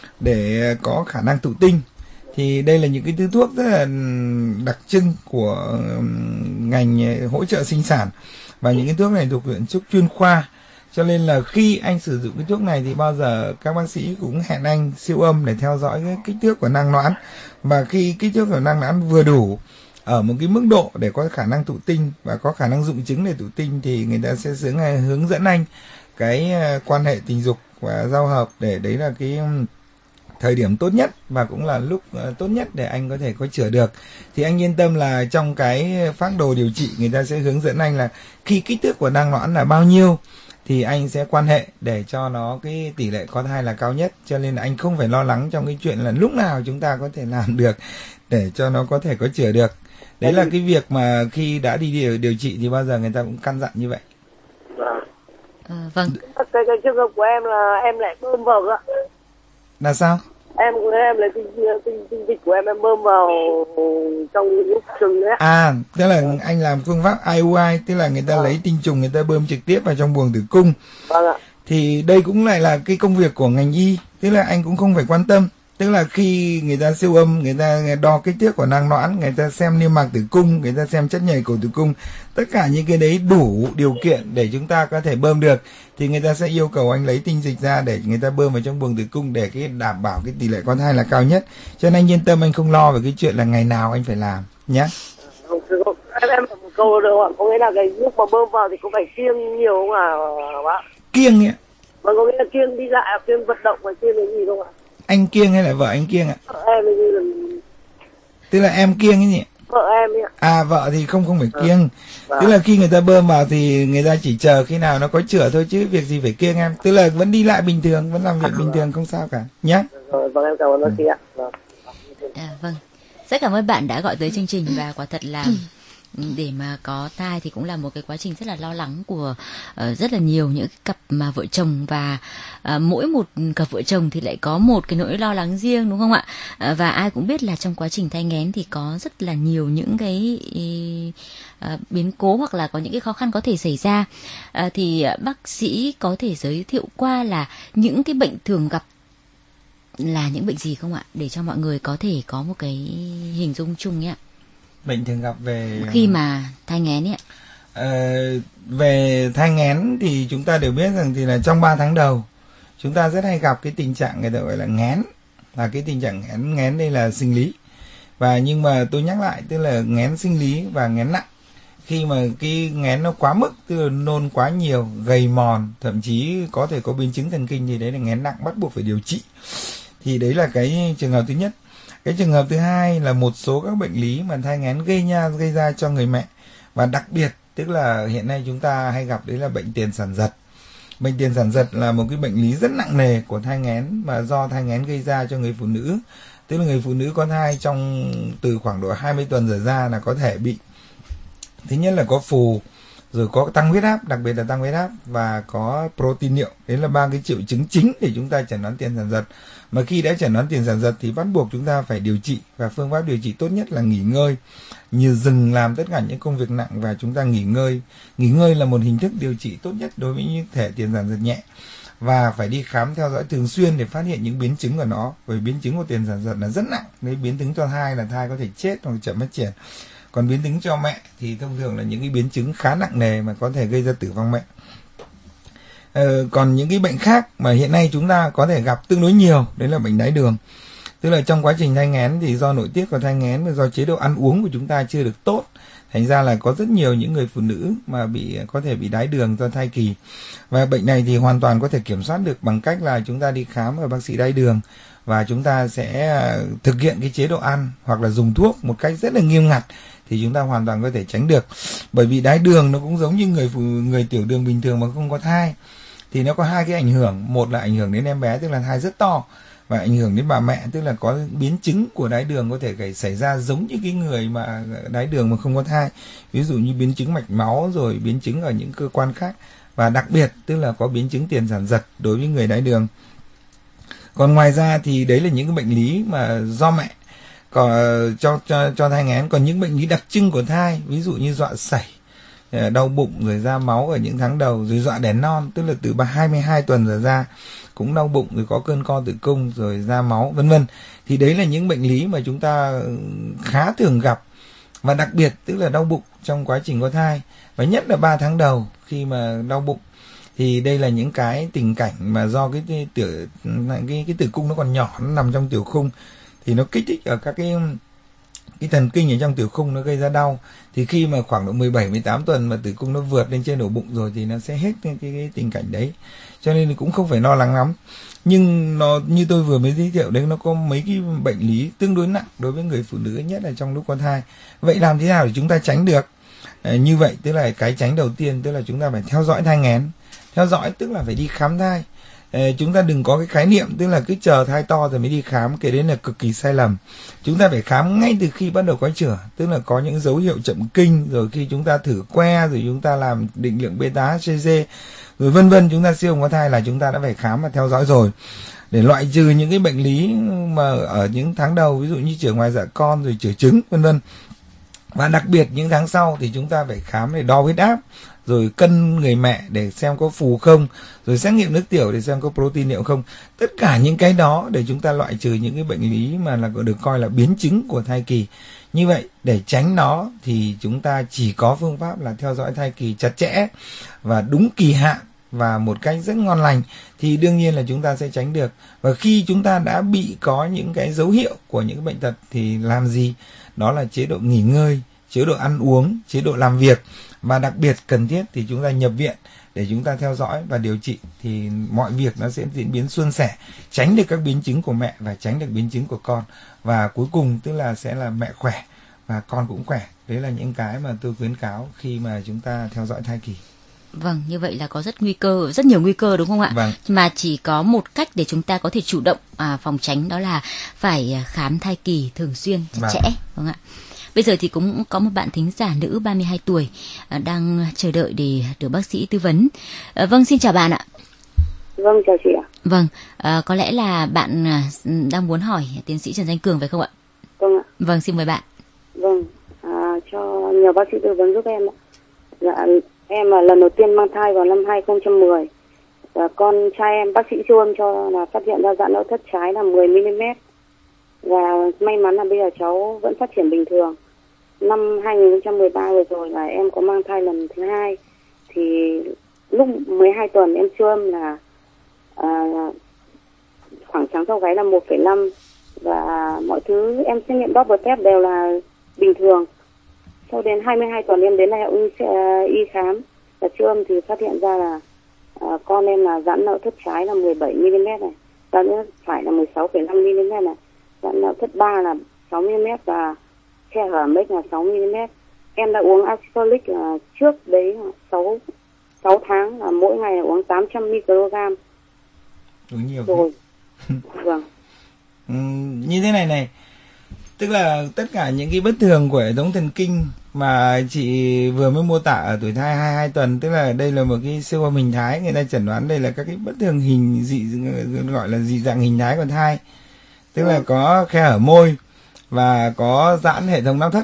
S8: để có khả năng thụ tinh. Thì đây là những cái thứ thuốc rất là đặc trưng của ngành hỗ trợ sinh sản, và những cái thuốc này thuộc viện thuốc chuyên khoa. Cho nên là khi anh sử dụng cái thuốc này thì bao giờ các bác sĩ cũng hẹn anh siêu âm để theo dõi cái kích thước của nang noãn. Và khi kích thước của nang noãn vừa đủ ở một cái mức độ để có khả năng thụ tinh và có khả năng dụng trứng để thụ tinh thì người ta sẽ hướng dẫn anh cái quan hệ tình dục và giao hợp, để đấy là cái thời điểm tốt nhất và cũng là lúc tốt nhất để anh có thể có chữa được. Thì anh yên tâm là trong cái phác đồ điều trị người ta sẽ hướng dẫn anh là khi kích thước của nang noãn là bao nhiêu thì anh sẽ quan hệ để cho nó cái tỷ lệ có thai là cao nhất. Cho nên là anh không phải lo lắng trong cái chuyện là lúc nào chúng ta có thể làm được để cho nó có thể có chữa được. Đấy là cái việc mà khi đã đi điều, điều trị thì bao giờ người ta cũng căn dặn như vậy.
S13: Vâng.
S7: À, vâng.
S13: Cái, cái trường hợp của em là em lại bơm vào ạ.
S8: Là sao?
S13: Em em lấy tinh tinh tinh dịch của em em bơm vào trong lúc trứng đấy.
S8: À, tức là anh làm phương pháp i u i, tức là người ta à. lấy tinh trùng người ta bơm trực tiếp vào trong buồng tử cung.
S13: Vâng ạ.
S8: Thì đây cũng lại là cái công việc của ngành y, tức là anh cũng không phải quan tâm. Tức là khi người ta siêu âm, người ta đo kích thước của nang noãn, người ta xem niêm mạc tử cung, người ta xem chất nhầy cổ tử cung, tất cả những cái đấy đủ điều kiện để chúng ta có thể bơm được, thì người ta sẽ yêu cầu anh lấy tinh dịch ra để người ta bơm vào trong buồng tử cung để cái đảm bảo cái tỷ lệ có thai là cao nhất. Cho nên anh yên tâm, anh không lo về cái chuyện là ngày nào anh phải làm nhé.
S13: Em em một câu được ạ, có nghĩa là cái lúc mà bơm vào thì có phải kiêng nhiều không à bác?
S8: Kiêng ấy.
S13: Vâng, có nghĩa là kiêng đi lại, kiêng vận động và kiêng cái gì không ạ?
S8: Anh kiêng hay là vợ anh kiêng ạ?
S13: Em như là...
S8: Tức là em kiêng ấy nhỉ?
S13: Vợ em ấy ạ.
S8: À, vợ thì không không phải
S13: à.
S8: kiêng.
S13: À.
S8: Tức là khi người ta bơm vào thì người ta chỉ chờ khi nào nó có chữa thôi, chứ việc gì phải kiêng em. Tức là vẫn đi lại bình thường, vẫn làm việc bình thường, không sao cả nhé.
S13: Rồi, vâng, em cảm ơn bác sĩ ạ. Vâng.
S7: À, vâng. Rất cảm ơn bạn đã gọi tới chương trình, và quả thật là để mà có thai thì cũng là một cái quá trình rất là lo lắng của uh, rất là nhiều những cặp mà vợ chồng, và uh, mỗi một cặp vợ chồng thì lại có một cái nỗi lo lắng riêng, đúng không ạ? Uh, và ai cũng biết là trong quá trình thai nghén thì có rất là nhiều những cái uh, biến cố hoặc là có những cái khó khăn có thể xảy ra. Uh, thì uh, bác sĩ có thể giới thiệu qua là những cái bệnh thường gặp là những bệnh gì không ạ, để cho mọi người có thể có một cái hình dung chung nhé.
S8: Bệnh thường gặp về
S7: khi mà thai nghén ấy ạ.
S8: Ờ, về thai nghén thì chúng ta đều biết rằng thì là trong ba tháng đầu chúng ta rất hay gặp cái tình trạng người ta gọi là nghén, là cái tình trạng nghén. Nghén đây là sinh lý, và nhưng mà tôi nhắc lại, tức là nghén sinh lý và nghén nặng. khi mà cái nghén nó quá mức, tức là nôn quá nhiều, gầy mòn, thậm chí có thể có biến chứng thần kinh, thì đấy là nghén nặng bắt buộc phải điều trị. Thì đấy là cái trường hợp thứ nhất. Cái trường hợp thứ hai là một số các bệnh lý mà thai nghén gây nha gây ra cho người mẹ, và đặc biệt tức là hiện nay chúng ta hay gặp đấy là bệnh tiền sản giật. Bệnh tiền sản giật là một cái bệnh lý rất nặng nề của thai nghén mà do thai nghén gây ra cho người phụ nữ. Tức là người phụ nữ có thai trong từ khoảng độ hai mươi tuần trở ra là có thể bị, thứ nhất là có phù, rồi có tăng huyết áp, đặc biệt là tăng huyết áp, và có protein niệu. Đấy là ba cái triệu chứng chính để chúng ta chẩn đoán tiền sản giật. Mà khi đã chẩn đoán tiền sản giật thì bắt buộc chúng ta phải điều trị, và phương pháp điều trị tốt nhất là nghỉ ngơi, như dừng làm tất cả những công việc nặng và chúng ta nghỉ ngơi. Nghỉ ngơi là một hình thức điều trị tốt nhất đối với những thể tiền sản giật nhẹ, và phải đi khám theo dõi thường xuyên để phát hiện những biến chứng của nó. Bởi biến chứng của tiền sản giật là rất nặng. Nếu biến chứng cho thai là thai có thể chết hoặc chậm phát triển. Còn biến chứng cho mẹ thì thông thường là những cái biến chứng khá nặng nề mà có thể gây ra tử vong mẹ. Ờ, còn những cái bệnh khác mà hiện nay chúng ta có thể gặp tương đối nhiều, đấy là bệnh đái đường. Tức là trong quá trình thai nghén thì do nội tiết của thai nghén và do chế độ ăn uống của chúng ta chưa được tốt, thành ra là có rất nhiều những người phụ nữ mà bị có thể bị đái đường do thai kỳ. Và bệnh này thì hoàn toàn có thể kiểm soát được bằng cách là chúng ta đi khám ở bác sĩ đái đường, và chúng ta sẽ thực hiện cái chế độ ăn hoặc là dùng thuốc một cách rất là nghiêm ngặt, thì chúng ta hoàn toàn có thể tránh được. Bởi vì đái đường nó cũng giống như người phụ, người tiểu đường bình thường mà không có thai, thì nó có hai cái ảnh hưởng. Một là ảnh hưởng đến em bé, tức là thai rất to, và ảnh hưởng đến bà mẹ, tức là có biến chứng của đái đường có thể xảy ra giống như cái người mà đái đường mà không có thai, ví dụ như biến chứng mạch máu, rồi biến chứng ở những cơ quan khác, và đặc biệt tức là có biến chứng tiền sản giật đối với người đái đường. Còn ngoài ra thì đấy là những cái bệnh lý mà do mẹ còn cho cho cho thai nghén. Còn những bệnh lý đặc trưng của thai, ví dụ như dọa sẩy, đau bụng, rồi ra máu ở những tháng đầu, rồi dọa đẻ non, tức là từ hai mươi hai tuần trở ra cũng đau bụng, rồi có cơn co tử cung, rồi ra máu, vân vân. Thì đấy là những bệnh lý mà chúng ta khá thường gặp, và đặc biệt tức là đau bụng trong quá trình có thai, và nhất là ba tháng đầu khi mà đau bụng. Thì đây là những cái tình cảnh mà do cái cái tiểu cái cái tử cung nó còn nhỏ, nó nằm trong tiểu khung, thì nó kích thích ở các cái cái thần kinh ở trong tử cung, nó gây ra đau. Thì khi mà khoảng độ mười bảy mười tám tuần mà tử cung nó vượt lên trên ổ bụng rồi thì nó sẽ hết cái, cái, cái tình cảnh đấy. Cho nên cũng không phải lo lắng lắm. Nhưng nó như tôi vừa mới giới thiệu đấy, nó có mấy cái bệnh lý tương đối nặng đối với người phụ nữ, nhất là trong lúc có thai. Vậy làm thế nào để chúng ta tránh được? À, như vậy tức là cái tránh đầu tiên tức là chúng ta phải theo dõi thai nghén. Theo dõi tức là phải đi khám thai. À, chúng ta đừng có cái khái niệm tức là cứ chờ thai to rồi mới đi khám, cái đấy là cực kỳ sai lầm. Chúng ta phải khám ngay từ khi bắt đầu có chữa, tức là có những dấu hiệu chậm kinh, rồi khi chúng ta thử que, rồi chúng ta làm định lượng beta hát xê giê, rồi vân vân, chúng ta siêu âm có thai là chúng ta đã phải khám và theo dõi rồi, để loại trừ những cái bệnh lý mà ở những tháng đầu, ví dụ như chữa ngoài dạ con, rồi chữa trứng, vân vân. Và đặc biệt những tháng sau thì chúng ta phải khám để đo huyết áp, rồi cân người mẹ để xem có phù không, rồi xét nghiệm nước tiểu để xem có protein niệu không. Tất cả những cái đó để chúng ta loại trừ những cái bệnh lý mà là được coi là biến chứng của thai kỳ. Như vậy để tránh nó thì chúng ta chỉ có phương pháp là theo dõi thai kỳ chặt chẽ và đúng kỳ hạn và một cách rất ngon lành, thì đương nhiên là chúng ta sẽ tránh được. Và khi chúng ta đã bị có những cái dấu hiệu của những bệnh tật thì làm gì? Đó là chế độ nghỉ ngơi, chế độ ăn uống, chế độ làm việc, và đặc biệt cần thiết thì chúng ta nhập viện để chúng ta theo dõi và điều trị, thì mọi việc nó sẽ diễn biến suôn sẻ, tránh được các biến chứng của mẹ và tránh được biến chứng của con, và cuối cùng tức là sẽ là mẹ khỏe và con cũng khỏe. Đấy là những cái mà tôi khuyến cáo khi mà chúng ta theo dõi thai kỳ.
S7: Vâng, như vậy là có rất nguy cơ, rất nhiều nguy cơ đúng không ạ?
S8: Vâng.
S7: Mà chỉ có một cách để chúng ta có thể chủ động à, phòng tránh, đó là phải khám thai kỳ thường xuyên, chặt
S8: Vâng.
S7: chẽ, vâng ạ. Bây giờ thì cũng có một bạn thính giả nữ ba mươi hai tuổi à, đang chờ đợi để được bác sĩ tư vấn. À, vâng, xin chào bạn ạ.
S9: Vâng, chào chị ạ.
S7: Vâng, à, có lẽ là bạn à, đang muốn hỏi tiến sĩ Trần Danh Cường phải không ạ?
S9: Vâng ạ.
S7: Vâng, xin mời bạn.
S9: Vâng, à, cho nhờ bác sĩ tư vấn giúp em ạ. Dạ, em là lần đầu tiên mang thai vào năm hai không một không. Và con trai em bác sĩ siêu âm cho là phát hiện ra giãn não thất trái là mười mi li mét. Và may mắn là bây giờ cháu vẫn phát triển bình thường. Năm hai không một ba vừa rồi là em có mang thai lần thứ hai. Thì lúc mười hai tuần em siêu âm là à, khoảng trắng sau gáy là một phẩy năm. Và mọi thứ em xét nghiệm double test đều là bình thường. sau đến hai mươi hai tuần em đến đại học y, y khám và siêu âm thì phát hiện ra là à, con em là giãn nạo thất trái là mười bảy mi li mét này, giãn nạo phải là mười sáu phẩy năm mi li mét này, giãn nạo thất ba là sáu mi li mét và khe hở mếch là sáu mi li mét. Em đã uống axit folic là trước đấy sáu sáu tháng là mỗi ngày là uống tám trăm microgram.
S8: Uống nhiều
S9: rồi. Vâng.
S8: Ừ, như thế này này, tức là tất cả những cái bất thường của hệ thống thần kinh mà chị vừa mới mô tả ở tuổi thai hai mươi hai tuần, tức là đây là một cái siêu âm hình thái, người ta chẩn đoán đây là các cái bất thường hình dị, gọi là dị dạng hình thái của thai, tức là có khe hở môi và có giãn hệ thống não thất.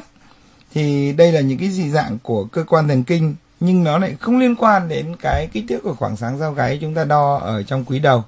S8: Thì đây là những cái dị dạng của cơ quan thần kinh, nhưng nó lại không liên quan đến cái kích thước của khoảng sáng sau gáy chúng ta đo ở trong quý đầu,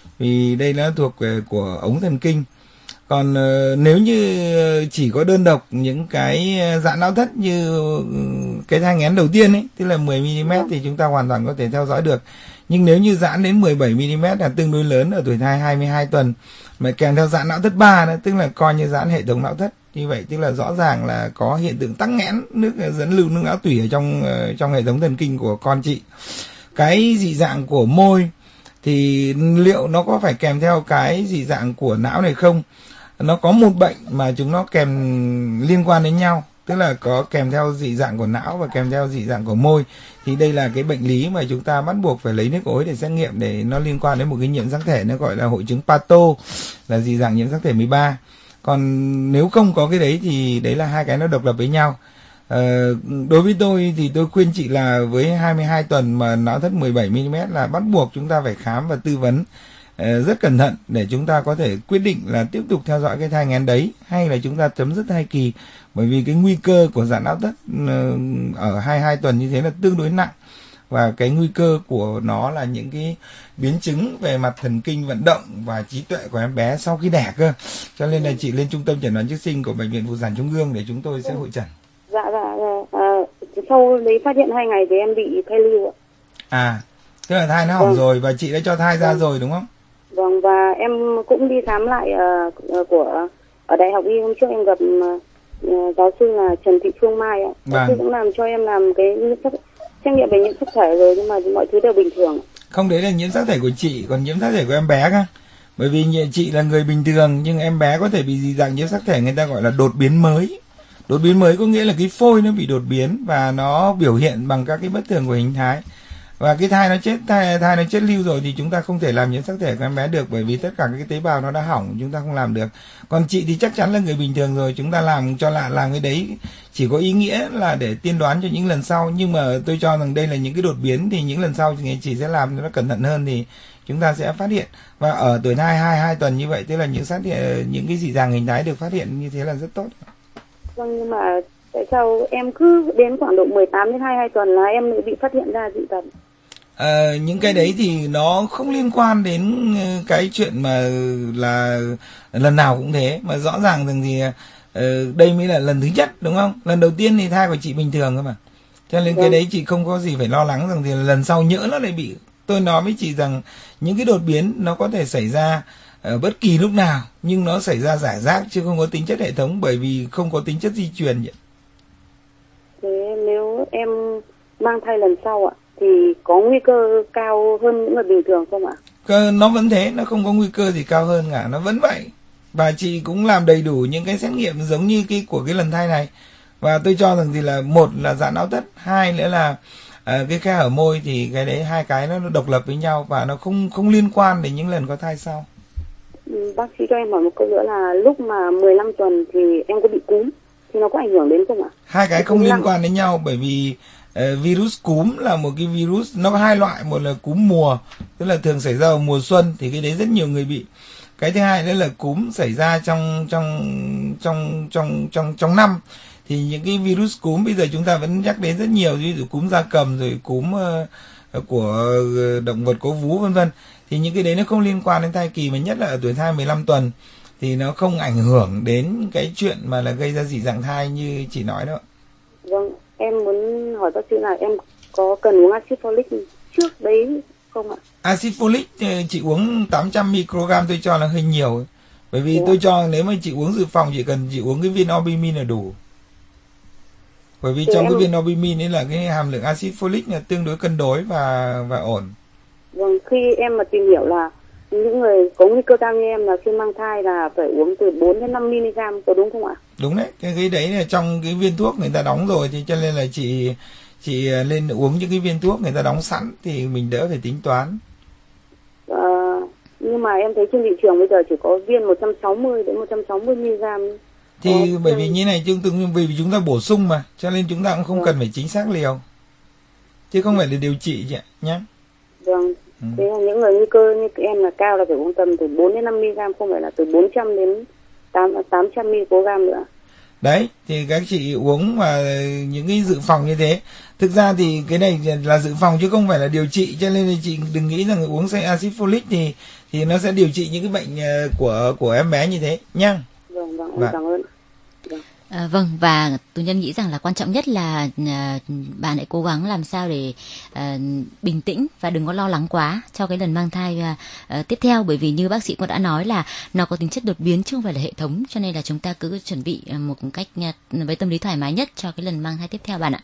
S8: vì đây nó thuộc về của ống thần kinh. Còn uh, nếu như chỉ có đơn độc những cái giãn não thất như cái thai nghén đầu tiên ấy, tức là mười mi li mét thì chúng ta hoàn toàn có thể theo dõi được. Nhưng nếu như giãn đến mười bảy mi li mét là tương đối lớn ở tuổi thai hai mươi hai tuần, mà kèm theo giãn não thất ba nữa, tức là coi như giãn hệ thống não thất. Như vậy tức là rõ ràng là có hiện tượng tắc nghẽn nước dẫn lưu nước não tủy ở trong uh, trong hệ thống thần kinh của con chị. Cái dị dạng của môi thì liệu nó có phải kèm theo cái dị dạng của não này không? Nó có một bệnh mà chúng nó kèm liên quan đến nhau, tức là có kèm theo dị dạng của não và kèm theo dị dạng của môi. Thì đây là cái bệnh lý mà chúng ta bắt buộc phải lấy nước ối để xét nghiệm, để nó liên quan đến một cái nhiễm sắc thể, nó gọi là hội chứng Pato, là dị dạng nhiễm sắc thể mười ba. Còn nếu không có cái đấy thì đấy là hai cái nó độc lập với nhau. Ờ, đối với tôi thì tôi khuyên chị là với hai mươi hai tuần mà não thất mười bảy mi li mét là bắt buộc chúng ta phải khám và tư vấn rất cẩn thận để chúng ta có thể quyết định là tiếp tục theo dõi cái thai nghén đấy hay là chúng ta chấm dứt thai kỳ. Bởi vì cái nguy cơ của giãn não thất ở hai mươi hai tuần như thế là tương đối nặng, và cái nguy cơ của nó là những cái biến chứng về mặt thần kinh vận động và trí tuệ của em bé sau khi đẻ cơ. Cho nên là chị lên trung tâm chẩn đoán trước sinh của bệnh viện Phụ sản Trung ương để chúng tôi sẽ hội chẩn.
S9: Dạ dạ, dạ. À, sau đấy phát hiện hai ngày thì em bị thai lưu ạ.
S8: À, tức là thai nó hỏng vâng. rồi và chị đã cho thai ra vâng. rồi đúng không?
S9: Vâng, và em cũng đi khám lại uh, của ở đại học y. Hôm trước em gặp uh, giáo sư là Trần Thị Phương Mai ạ. Giáo vâng. sư cũng làm cho em làm cái xét nghiệm về nhiễm sắc thể rồi, nhưng mà mọi thứ đều bình thường.
S8: Không, đấy là nhiễm sắc thể của chị, còn nhiễm sắc thể của em bé cơ. Bởi vì chị là người bình thường nhưng em bé có thể bị dị dạng nhiễm sắc thể, người ta gọi là đột biến mới. Đột biến mới có nghĩa là cái phôi nó bị đột biến và nó biểu hiện bằng các cái bất thường của hình thái. Và cái thai nó chết thai, thai nó chết lưu rồi thì chúng ta không thể làm nhiễm sắc thể của em bé được, bởi vì tất cả cái tế bào nó đã hỏng, chúng ta không làm được. Còn chị thì chắc chắn là người bình thường rồi, chúng ta làm cho lạ làm cái đấy chỉ có ý nghĩa là để tiên đoán cho những lần sau. Nhưng mà tôi cho rằng đây là những cái đột biến, thì những lần sau thì chị sẽ làm cho nó cẩn thận hơn thì chúng ta sẽ phát hiện. Và ở tuổi thai hai mươi hai tuần như vậy, tức là những phát hiện những cái dị dạng hình thái được phát hiện như thế là rất tốt.
S9: Vâng, nhưng mà tại sao em cứ đến khoảng độ mười tám đến hai mươi hai tuần là em bị phát hiện ra dị tật?
S8: À, những cái đấy thì nó không liên quan đến cái chuyện mà là lần nào cũng thế, mà rõ ràng rằng thì uh, đây mới là lần thứ nhất đúng không? Lần đầu tiên thì thai của chị bình thường cơ mà, cho nên cái đấy chị không có gì phải lo lắng rằng thì lần sau nhỡ nó lại bị. Tôi nói với chị rằng những cái đột biến nó có thể xảy ra ở bất kỳ lúc nào, nhưng nó xảy ra rải rác chứ không có tính chất hệ thống, bởi vì không có tính chất di truyền.
S9: Thế nếu em mang thai lần sau ạ thì có nguy cơ cao hơn những người bình thường không ạ?
S8: Nó vẫn thế, nó không có nguy cơ gì cao hơn cả, nó vẫn vậy. Và chị cũng làm đầy đủ những cái xét nghiệm giống như cái của cái lần thai này. Và tôi cho rằng thì là một là giãn não thất, hai nữa là uh, cái khe hở môi, thì cái đấy hai cái nó độc lập với nhau và nó không không liên quan đến những lần có thai sau.
S9: Ừ, bác sĩ cho em hỏi một câu nữa là lúc mà mười lăm tuần thì em có bị cúm thì nó có ảnh hưởng đến không ạ?
S8: Hai cái không liên quan đến nhau, bởi vì uh, virus cúm là một cái virus, nó có hai loại, một là cúm mùa, tức là thường xảy ra vào mùa xuân thì cái đấy rất nhiều người bị. Cái thứ hai nữa là cúm xảy ra trong trong trong trong trong trong năm, thì những cái virus cúm bây giờ chúng ta vẫn nhắc đến rất nhiều, ví dụ cúm gia cầm rồi cúm uh, của động vật có vú vân vân, thì những cái đấy nó không liên quan đến thai kỳ, mà nhất là ở tuổi thai mười lăm tuần thì nó không ảnh hưởng đến cái chuyện mà là gây ra dị dạng thai như chị nói đó.
S9: Vâng, em muốn hỏi bác sĩ là em có cần uống axit folic trước đấy không ạ?
S8: Axit folic chị uống tám trăm microgram tôi cho là hơi nhiều, bởi vì Đúng tôi à? cho nếu mà chị uống dự phòng chỉ cần chị uống cái viên albumin là đủ. Bởi vì
S9: thì
S8: trong
S9: em...
S8: cái viên albumin ấy là cái hàm lượng axit folic là tương đối cân đối và và ổn.
S9: Vâng, khi em mà tìm hiểu là những người có nguy cơ cao như em là khi mang thai là phải uống từ bốn đến năm mi-li-gam, có đúng không ạ?
S8: Đúng đấy, cái cái đấy là trong cái viên thuốc người ta đóng rồi, thì cho nên là chị chị lên uống những cái viên thuốc người ta đóng sẵn thì mình đỡ phải tính toán.
S9: À, nhưng mà em thấy trên thị trường bây giờ chỉ có viên một trăm sáu mươi đến một trăm sáu mươi mi-li-gam.
S8: Thì
S9: có...
S8: bởi vì như này, chúng từng vì chúng ta bổ sung mà, cho nên chúng ta cũng không vâng. cần phải chính xác liều, chứ không phải là điều trị chị ạ nhé.
S9: Vâng. Ừ. Thế là những người nguy cơ như em là cao là phải uống tầm từ bốn đến năm mi-li-gam, không phải là từ bốn trăm đến tám trăm mi-li-gam nữa.
S8: Đấy, thì các chị uống mà những cái dự phòng như thế. Thực ra thì cái này là dự phòng chứ không phải là điều trị, cho nên là chị đừng nghĩ rằng uống axit folic thì thì nó sẽ điều trị những cái bệnh của của em bé như thế nhá.
S9: Vâng, vâng, em cảm ơn.
S7: À, vâng, và Tú Nhân nghĩ rằng là quan trọng nhất là à, bạn hãy cố gắng làm sao để à, bình tĩnh và đừng có lo lắng quá cho cái lần mang thai à, à, tiếp theo, bởi vì như bác sĩ cũng đã nói là nó có tính chất đột biến chứ không phải là hệ thống, cho nên là chúng ta cứ chuẩn bị một cách à, với tâm lý thoải mái nhất cho cái lần mang thai tiếp theo bạn ạ.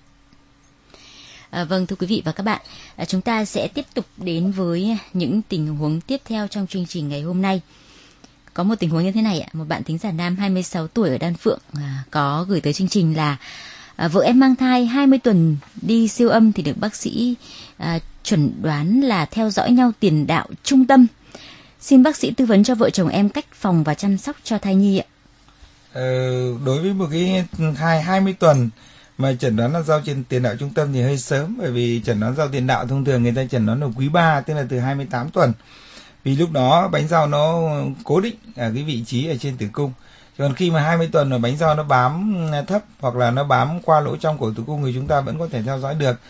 S7: À, vâng, thưa quý vị và các bạn, à, chúng ta sẽ tiếp tục đến với những tình huống tiếp theo trong chương trình ngày hôm nay. Có một tình huống như thế này ạ, một bạn thính giả nam hai mươi sáu tuổi ở Đan Phượng à, có gửi tới chương trình là à, vợ em mang thai hai mươi tuần đi siêu âm thì được bác sĩ à, chuẩn đoán là theo dõi nhau tiền đạo trung tâm. Xin bác sĩ tư vấn cho vợ chồng em cách phòng và chăm sóc cho thai nhi ạ.
S8: Ờ, đối với một cái thai hai mươi tuần mà chẩn đoán là giao trên tiền đạo trung tâm thì hơi sớm, bởi vì chẩn đoán giao tiền đạo thông thường người ta chẩn đoán ở quý ba, tức là từ hai mươi tám tuần. Vì lúc đó bánh rau nó cố định ở cái vị trí ở trên tử cung. Còn khi mà hai mươi tuần mà bánh rau nó bám thấp hoặc là nó bám qua lỗ trong của tử cung thì chúng ta vẫn có thể theo dõi được.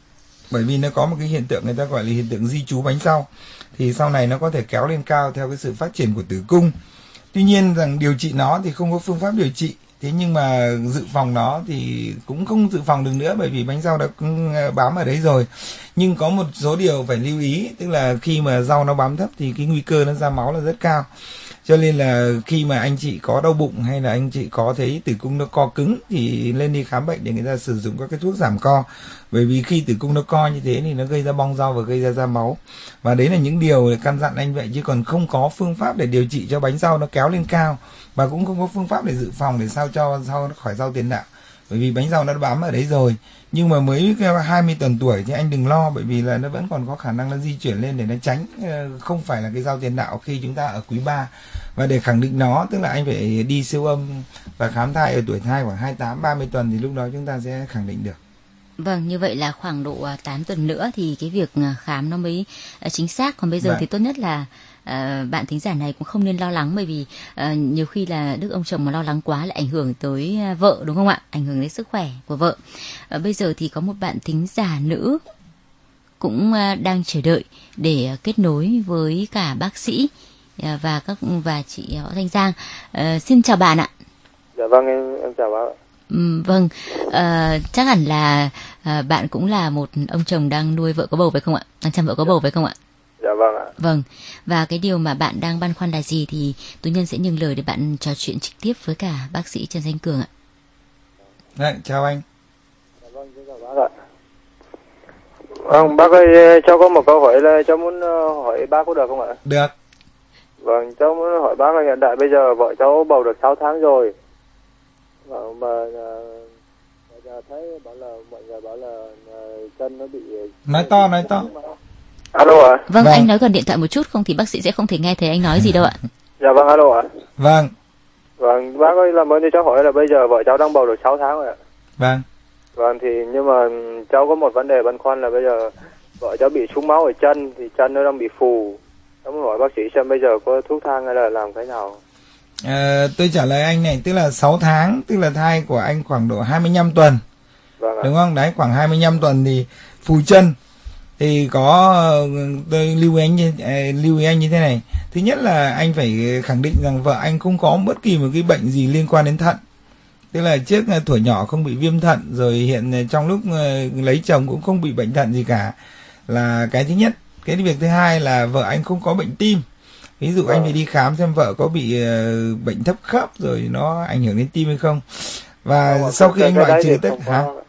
S8: Bởi vì nó có một cái hiện tượng người ta gọi là hiện tượng di trú bánh rau. Thì sau này nó có thể kéo lên cao theo cái sự phát triển của tử cung. Tuy nhiên rằng điều trị nó thì không có phương pháp điều trị. Thế nhưng mà dự phòng nó thì cũng không dự phòng được nữa, bởi vì bánh rau đã bám ở đấy rồi. Nhưng có một số điều phải lưu ý, tức là khi mà rau nó bám thấp thì cái nguy cơ nó ra máu là rất cao. Cho nên là khi mà anh chị có đau bụng hay là anh chị có thấy tử cung nó co cứng thì lên đi khám bệnh để người ta sử dụng các cái thuốc giảm co. Bởi vì khi tử cung nó co như thế thì nó gây ra bong rau và gây ra ra máu. Và đấy là những điều căn dặn anh vậy, chứ còn không có phương pháp để điều trị cho bánh rau nó kéo lên cao. Và cũng không có phương pháp để dự phòng để sao cho rau nó khỏi rau tiền đạo. Bởi vì bánh rau nó đã bám ở đấy rồi. Nhưng mà mới hai mươi tuần tuổi thì anh đừng lo, bởi vì là nó vẫn còn có khả năng nó di chuyển lên để nó tránh không phải là cái rau tiền đạo khi chúng ta ở quý ba. Và để khẳng định nó, tức là anh phải đi siêu âm và khám thai ở tuổi thai khoảng hai mươi tám ba mươi tuần thì lúc đó chúng ta sẽ khẳng định được.
S7: Vâng, như vậy là khoảng độ tám tuần nữa thì cái việc khám nó mới chính xác. Còn bây giờ
S8: Vâng.
S7: thì tốt nhất là uh, bạn thính giả này cũng không nên lo lắng, bởi vì uh, nhiều khi là đức ông chồng mà lo lắng quá lại ảnh hưởng tới uh, vợ, đúng không ạ? Ảnh hưởng đến sức khỏe của vợ. Uh, bây giờ thì có một bạn thính giả nữ cũng uh, đang chờ đợi để uh, kết nối với cả bác sĩ uh, và các và chị Võ Thanh Giang. Uh, xin chào bạn ạ.
S10: Dạ vâng, em, em chào bác ạ.
S7: Ừ, vâng, à, chắc hẳn là à, bạn cũng là một ông chồng đang nuôi vợ có bầu phải không ạ? Đang chăm vợ có bầu phải không ạ?
S10: Dạ vâng ạ.
S7: Vâng, và cái điều mà bạn đang băn khoăn là gì thì Tú Nhân sẽ nhường lời để bạn trò chuyện trực tiếp với cả bác sĩ Trần Danh Cường ạ.
S8: Đấy, chào anh.
S10: Dạ vâng, xin chào bác ạ. Vâng, bác ơi, cháu có một câu hỏi là cháu muốn hỏi bác có được không ạ?
S8: Được.
S10: Vâng, cháu muốn hỏi bác là hiện tại bây giờ vợ cháu bầu được sáu tháng rồi. Vâng, mà giờ thấy bảo là mọi người bảo là chân nó bị...
S8: Nói to, nói to.
S10: Alo ạ.
S7: À? Vâng, vâng, anh nói gần điện thoại một chút không thì bác sĩ sẽ không thể nghe thấy anh nói gì đâu ạ.
S10: Dạ vâng, alo ạ. À?
S8: Vâng.
S10: Vâng, bác ơi, làm ơn cho cháu hỏi là bây giờ vợ cháu đang bầu được sáu tháng rồi ạ.
S8: Vâng.
S10: Vâng, thì nhưng mà cháu có một vấn đề băn khoăn là bây giờ vợ cháu bị trúng máu ở chân, thì chân nó đang bị phù. Cháu muốn hỏi bác sĩ xem bây giờ có thuốc thang hay là làm cái nào?
S8: À, tôi trả lời anh này, tức là sáu tháng, tức là thai của anh khoảng độ hai mươi lăm tuần.
S10: Vâng ạ.
S8: Đúng không? Đấy, khoảng hai mươi lăm tuần thì phù chân. Thì có, tôi lưu ý anh như, lưu ý anh như thế này. Thứ nhất là anh phải khẳng định rằng vợ anh không có bất kỳ một cái bệnh gì liên quan đến thận. Tức là trước tuổi nhỏ không bị viêm thận, rồi hiện trong lúc lấy chồng cũng không bị bệnh thận gì cả. Là cái thứ nhất. Cái việc thứ hai là vợ anh không có bệnh tim. Ví dụ anh phải đi khám xem vợ có bị uh, bệnh thấp khớp rồi nó ảnh hưởng đến tim hay không. Và
S10: Vâng,
S8: sau khi anh loại trừ tất
S10: cả...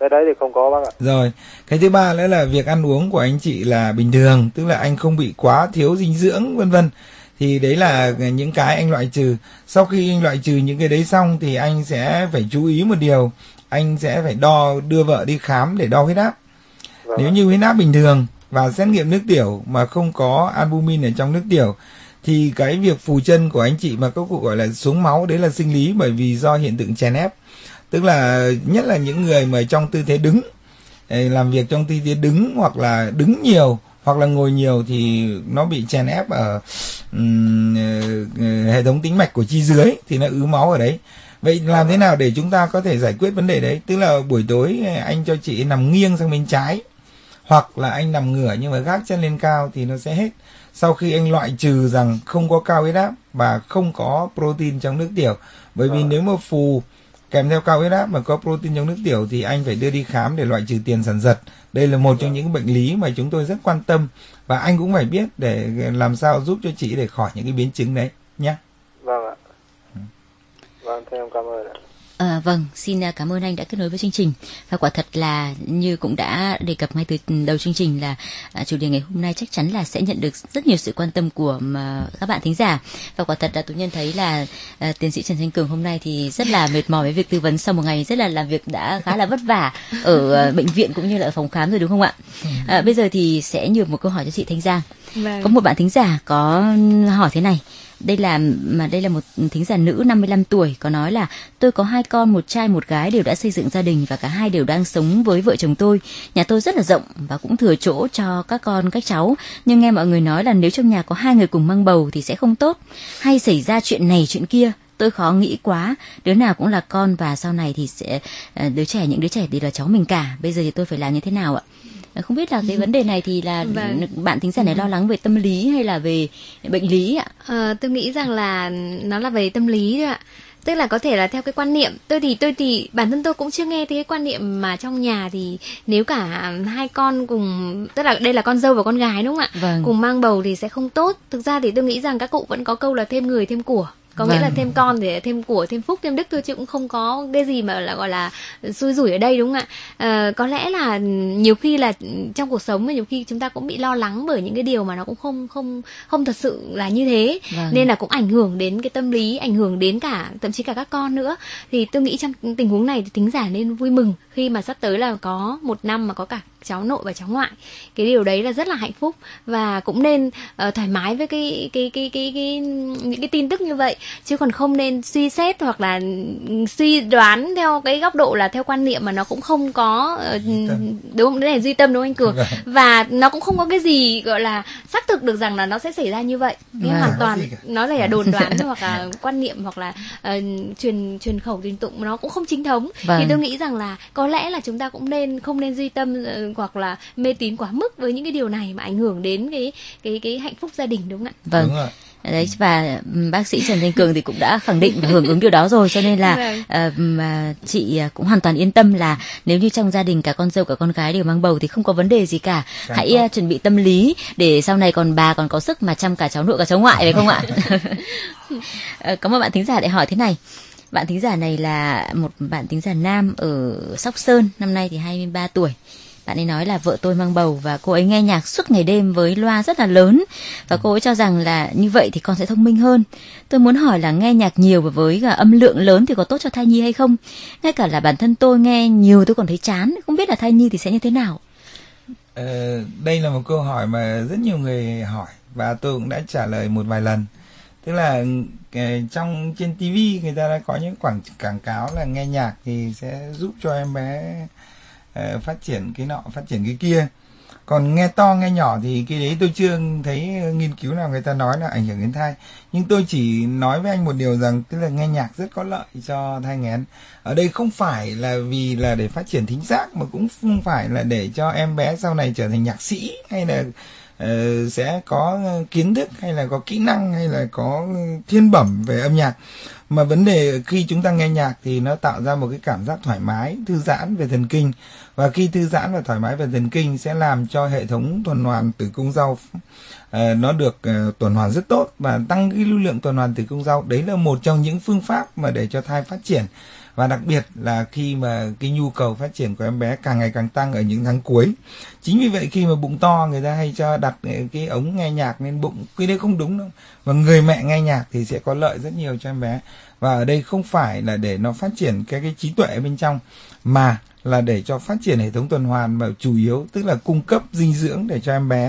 S14: Cái đấy thì không có bác ạ.
S8: Rồi, cái thứ ba nữa là việc ăn uống của anh chị là bình thường, tức là anh không bị quá thiếu dinh dưỡng vân vân. Thì đấy là những cái anh loại trừ. Sau khi anh loại trừ những cái đấy xong thì anh sẽ phải chú ý một điều, anh sẽ phải đo đưa vợ đi khám để đo huyết áp. Vâng. Nếu như huyết áp bình thường và xét nghiệm nước tiểu mà không có albumin ở trong nước tiểu thì cái việc phù chân của anh chị mà các cụ gọi là xuống máu đấy là sinh lý, bởi vì do hiện tượng chèn ép. Tức là nhất là những người mà trong tư thế đứng, làm việc trong tư thế đứng hoặc là đứng nhiều hoặc là ngồi nhiều thì nó bị chèn ép ở um, hệ thống tĩnh mạch của chi dưới thì nó ứ máu ở đấy. Vậy làm thế nào để chúng ta có thể giải quyết vấn đề đấy? Tức là buổi tối anh cho chị nằm nghiêng sang bên trái hoặc là anh nằm ngửa nhưng mà gác chân lên cao thì nó sẽ hết. Sau khi anh loại trừ rằng không có cao huyết áp và không có protein trong nước tiểu. Bởi vì nếu mà phù kèm theo cao huyết áp mà có protein trong nước tiểu thì anh phải đưa đi khám để loại trừ tiền sản giật. Đây là một trong những bệnh lý mà chúng tôi rất quan tâm và anh cũng phải biết để làm sao giúp cho chị để khỏi những cái biến chứng đấy nhé.
S14: Vâng ạ. Vâng, thế em cảm ơn ạ.
S7: À, vâng, xin cảm ơn anh đã kết nối với chương trình. Và quả thật là như cũng đã đề cập ngay từ đầu chương trình là à, chủ đề ngày hôm nay chắc chắn là sẽ nhận được rất nhiều sự quan tâm của mà, các bạn thính giả. Và quả thật là Tú Nhân thấy là à, tiến sĩ Trần Thanh Cường hôm nay thì rất là mệt mỏi với việc tư vấn sau một ngày rất là làm việc đã khá là vất vả ở à, bệnh viện cũng như là ở phòng khám rồi đúng không ạ? À, bây giờ thì sẽ nhường một câu hỏi cho chị Thanh Giang. Vâng. Có một bạn thính giả có hỏi thế này. Đây là mà đây là một thính giả nữ năm mươi lăm tuổi, có nói là tôi có hai con, một trai một gái, đều đã xây dựng gia đình và cả hai đều đang sống với vợ chồng tôi. Nhà tôi rất là rộng và cũng thừa chỗ cho các con các cháu, nhưng nghe mọi người nói là nếu trong nhà có hai người cùng mang bầu thì sẽ không tốt, hay xảy ra chuyện này chuyện kia. Tôi khó nghĩ quá, đứa nào cũng là con và sau này thì sẽ đứa trẻ những đứa trẻ thì là cháu mình cả. Bây giờ thì tôi phải làm như thế nào ạ? Không biết là cái vấn đề này thì là vâng. bạn thính giả này lo lắng về tâm lý hay là về bệnh lý ạ?
S1: À, tôi nghĩ rằng là nó là về tâm lý thôi ạ. Tức là có thể là theo cái quan niệm, tôi thì tôi thì bản thân tôi cũng chưa nghe thấy cái quan niệm mà trong nhà thì nếu cả hai con cùng, tức là đây là con dâu và con gái đúng không ạ? Vâng. Cùng mang bầu thì sẽ không tốt. Thực ra thì tôi nghĩ rằng các cụ vẫn có câu là thêm người thêm của. Có vâng. nghĩa là thêm con thì thêm của, thêm phúc, thêm đức thôi, chứ cũng không có cái gì mà là gọi là xui rủi ở đây đúng không ạ? À, có lẽ là nhiều khi là trong cuộc sống nhiều khi chúng ta cũng bị lo lắng bởi những cái điều mà nó cũng không không không thật sự là như thế, vâng. nên là cũng ảnh hưởng đến cái tâm lý, ảnh hưởng đến cả thậm chí cả các con nữa. Thì tôi nghĩ trong tình huống này thì thính giả nên vui mừng khi mà sắp tới là có một năm mà có cả cháu nội và cháu ngoại. Cái điều đấy là rất là hạnh phúc và cũng nên uh, thoải mái với cái cái cái cái cái những cái tin tức như vậy, chứ còn không nên suy xét hoặc là suy đoán theo cái góc độ là theo quan niệm mà nó cũng không có uh, đúng không? Đấy là duy tâm đúng không anh Cường? Và nó cũng không có cái gì gọi là xác thực được rằng là nó sẽ xảy ra như vậy. Cái à, hoàn toàn nó là đồn đoán hoặc là quan niệm hoặc là uh, truyền truyền khẩu truyền tụng, nó cũng không chính thống. Vâng. Thì tôi nghĩ rằng là có lẽ là chúng ta cũng nên không nên duy tâm uh, hoặc là mê tín quá mức với những cái điều này mà ảnh hưởng đến cái cái cái hạnh phúc gia đình đúng không ạ?
S7: Vâng. Đúng rồi. Đấy, và bác sĩ Trần Thanh Cường thì cũng đã khẳng định và hưởng ứng điều đó rồi, cho nên là uh, mà chị cũng hoàn toàn yên tâm là nếu như trong gia đình cả con dâu cả con gái đều mang bầu thì không có vấn đề gì cả. Càng hãy uh, chuẩn bị tâm lý để sau này còn bà còn có sức mà chăm cả cháu nội cả cháu ngoại phải không ạ? uh, có một bạn thính giả lại hỏi thế này. Bạn thính giả này là một bạn thính giả nam ở Sóc Sơn, năm nay thì hai mươi ba tuổi. Bạn ấy nói là vợ tôi mang bầu và cô ấy nghe nhạc suốt ngày đêm với loa rất là lớn và cô ấy cho rằng là như vậy thì con sẽ thông minh hơn. Tôi muốn hỏi là nghe nhạc nhiều và với âm lượng lớn thì có tốt cho thai nhi hay không? Ngay cả là bản thân tôi nghe nhiều tôi còn thấy chán, không biết là thai nhi thì sẽ như thế nào?
S8: Ờ, đây là một câu hỏi mà rất nhiều người hỏi và tôi cũng đã trả lời một vài lần. Tức là trong trên ti vi người ta đã có những quảng quảng cáo là nghe nhạc thì sẽ giúp cho em bé uh, phát triển cái nọ, phát triển cái kia. Còn nghe to nghe nhỏ thì cái đấy tôi chưa thấy nghiên cứu nào người ta nói là ảnh hưởng đến thai. Nhưng tôi chỉ nói với anh một điều rằng tức là nghe nhạc rất có lợi cho thai nghén. Ở đây không phải là vì là để phát triển thính giác mà cũng không phải là để cho em bé sau này trở thành nhạc sĩ hay là Uh, sẽ có kiến thức hay là có kỹ năng hay là có thiên bẩm về âm nhạc, mà vấn đề khi chúng ta nghe nhạc thì nó tạo ra một cái cảm giác thoải mái, thư giãn về thần kinh, và khi thư giãn và thoải mái về thần kinh sẽ làm cho hệ thống tuần hoàn tử cung rau uh, nó được uh, tuần hoàn rất tốt và tăng cái lưu lượng tuần hoàn tử cung rau. Đấy là một trong những phương pháp mà để cho thai phát triển. Và đặc biệt là khi mà cái nhu cầu phát triển của em bé càng ngày càng tăng ở những tháng cuối. Chính vì vậy khi mà bụng to người ta hay cho đặt cái ống nghe nhạc lên bụng, cái đấy không đúng đâu. Và người mẹ nghe nhạc thì sẽ có lợi rất nhiều cho em bé. Và ở đây không phải là để nó phát triển cái, cái trí tuệ ở bên trong, mà là để cho phát triển hệ thống tuần hoàn, và chủ yếu tức là cung cấp dinh dưỡng để cho em bé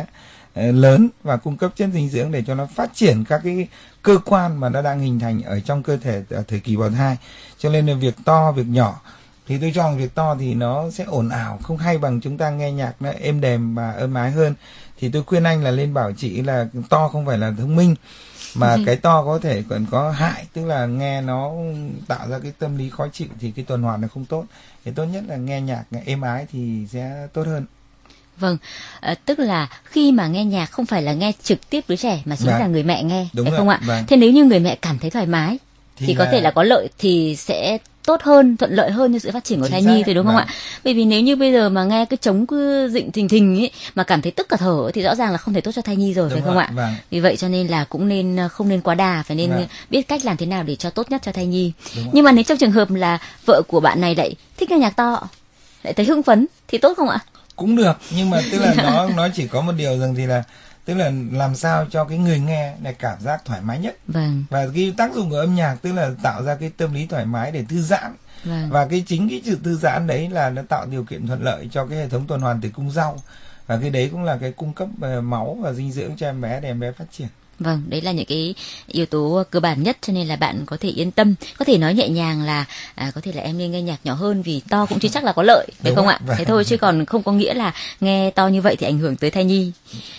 S8: lớn và cung cấp chất dinh dưỡng để cho nó phát triển các cái cơ quan mà nó đang hình thành ở trong cơ thể ở thời kỳ bào thai. Cho nên là việc to, việc nhỏ thì tôi cho rằng việc to thì nó sẽ ồn ào, không hay bằng chúng ta nghe nhạc nó êm đềm và êm ái hơn. Thì tôi khuyên anh là lên bảo chị là to không phải là thông minh, mà ừ. cái to có thể còn có hại, tức là nghe nó tạo ra cái tâm lý khó chịu thì cái tuần hoàn nó không tốt. Thì tốt nhất là nghe nhạc nghe êm ái thì sẽ tốt hơn.
S7: Vâng, à, tức là khi mà nghe nhạc không phải là nghe trực tiếp đứa trẻ mà chính vâng. là người mẹ nghe, đúng phải không ạ? Vâng. Thế nếu như người mẹ cảm thấy thoải mái thì, thì là... có thể là có lợi, thì sẽ tốt hơn, thuận lợi hơn cho sự phát triển của thai nhi, thì đúng vâng. không ạ? Bởi vì nếu như bây giờ mà nghe cái trống cứ dịnh thình thình ấy mà cảm thấy tức cả thở thì rõ ràng là không thể tốt cho thai nhi rồi, đúng phải không ạ? Vâng. Vì vậy cho nên là cũng nên không nên quá đà, phải nên vâng. biết cách làm thế nào để cho tốt nhất cho thai nhi. Đúng Nhưng mà nếu trong trường hợp là vợ của bạn này lại thích nghe nhạc to, lại thấy hưng phấn thì tốt không ạ?
S8: Cũng được, nhưng mà tức là nó nó chỉ có một điều rằng thì là tức là làm sao cho cái người nghe này cảm giác thoải mái nhất.
S7: Vâng.
S8: Và cái tác dụng của âm nhạc tức là tạo ra cái tâm lý thoải mái để thư giãn. Vâng. Và cái chính cái sự thư giãn đấy là nó tạo điều kiện thuận lợi cho cái hệ thống tuần hoàn tử cung rau. Và cái đấy cũng là cái cung cấp máu và dinh dưỡng cho em bé để em bé phát triển.
S7: Vâng, đấy là những cái yếu tố cơ bản nhất, cho nên là bạn có thể yên tâm, có thể nói nhẹ nhàng là à, có thể là em nên nghe nhạc nhỏ hơn vì to cũng chưa chắc là có lợi, phải không ạ? Vâng. Thế thôi, chứ còn không có nghĩa là nghe to như vậy thì ảnh hưởng tới thai nhi.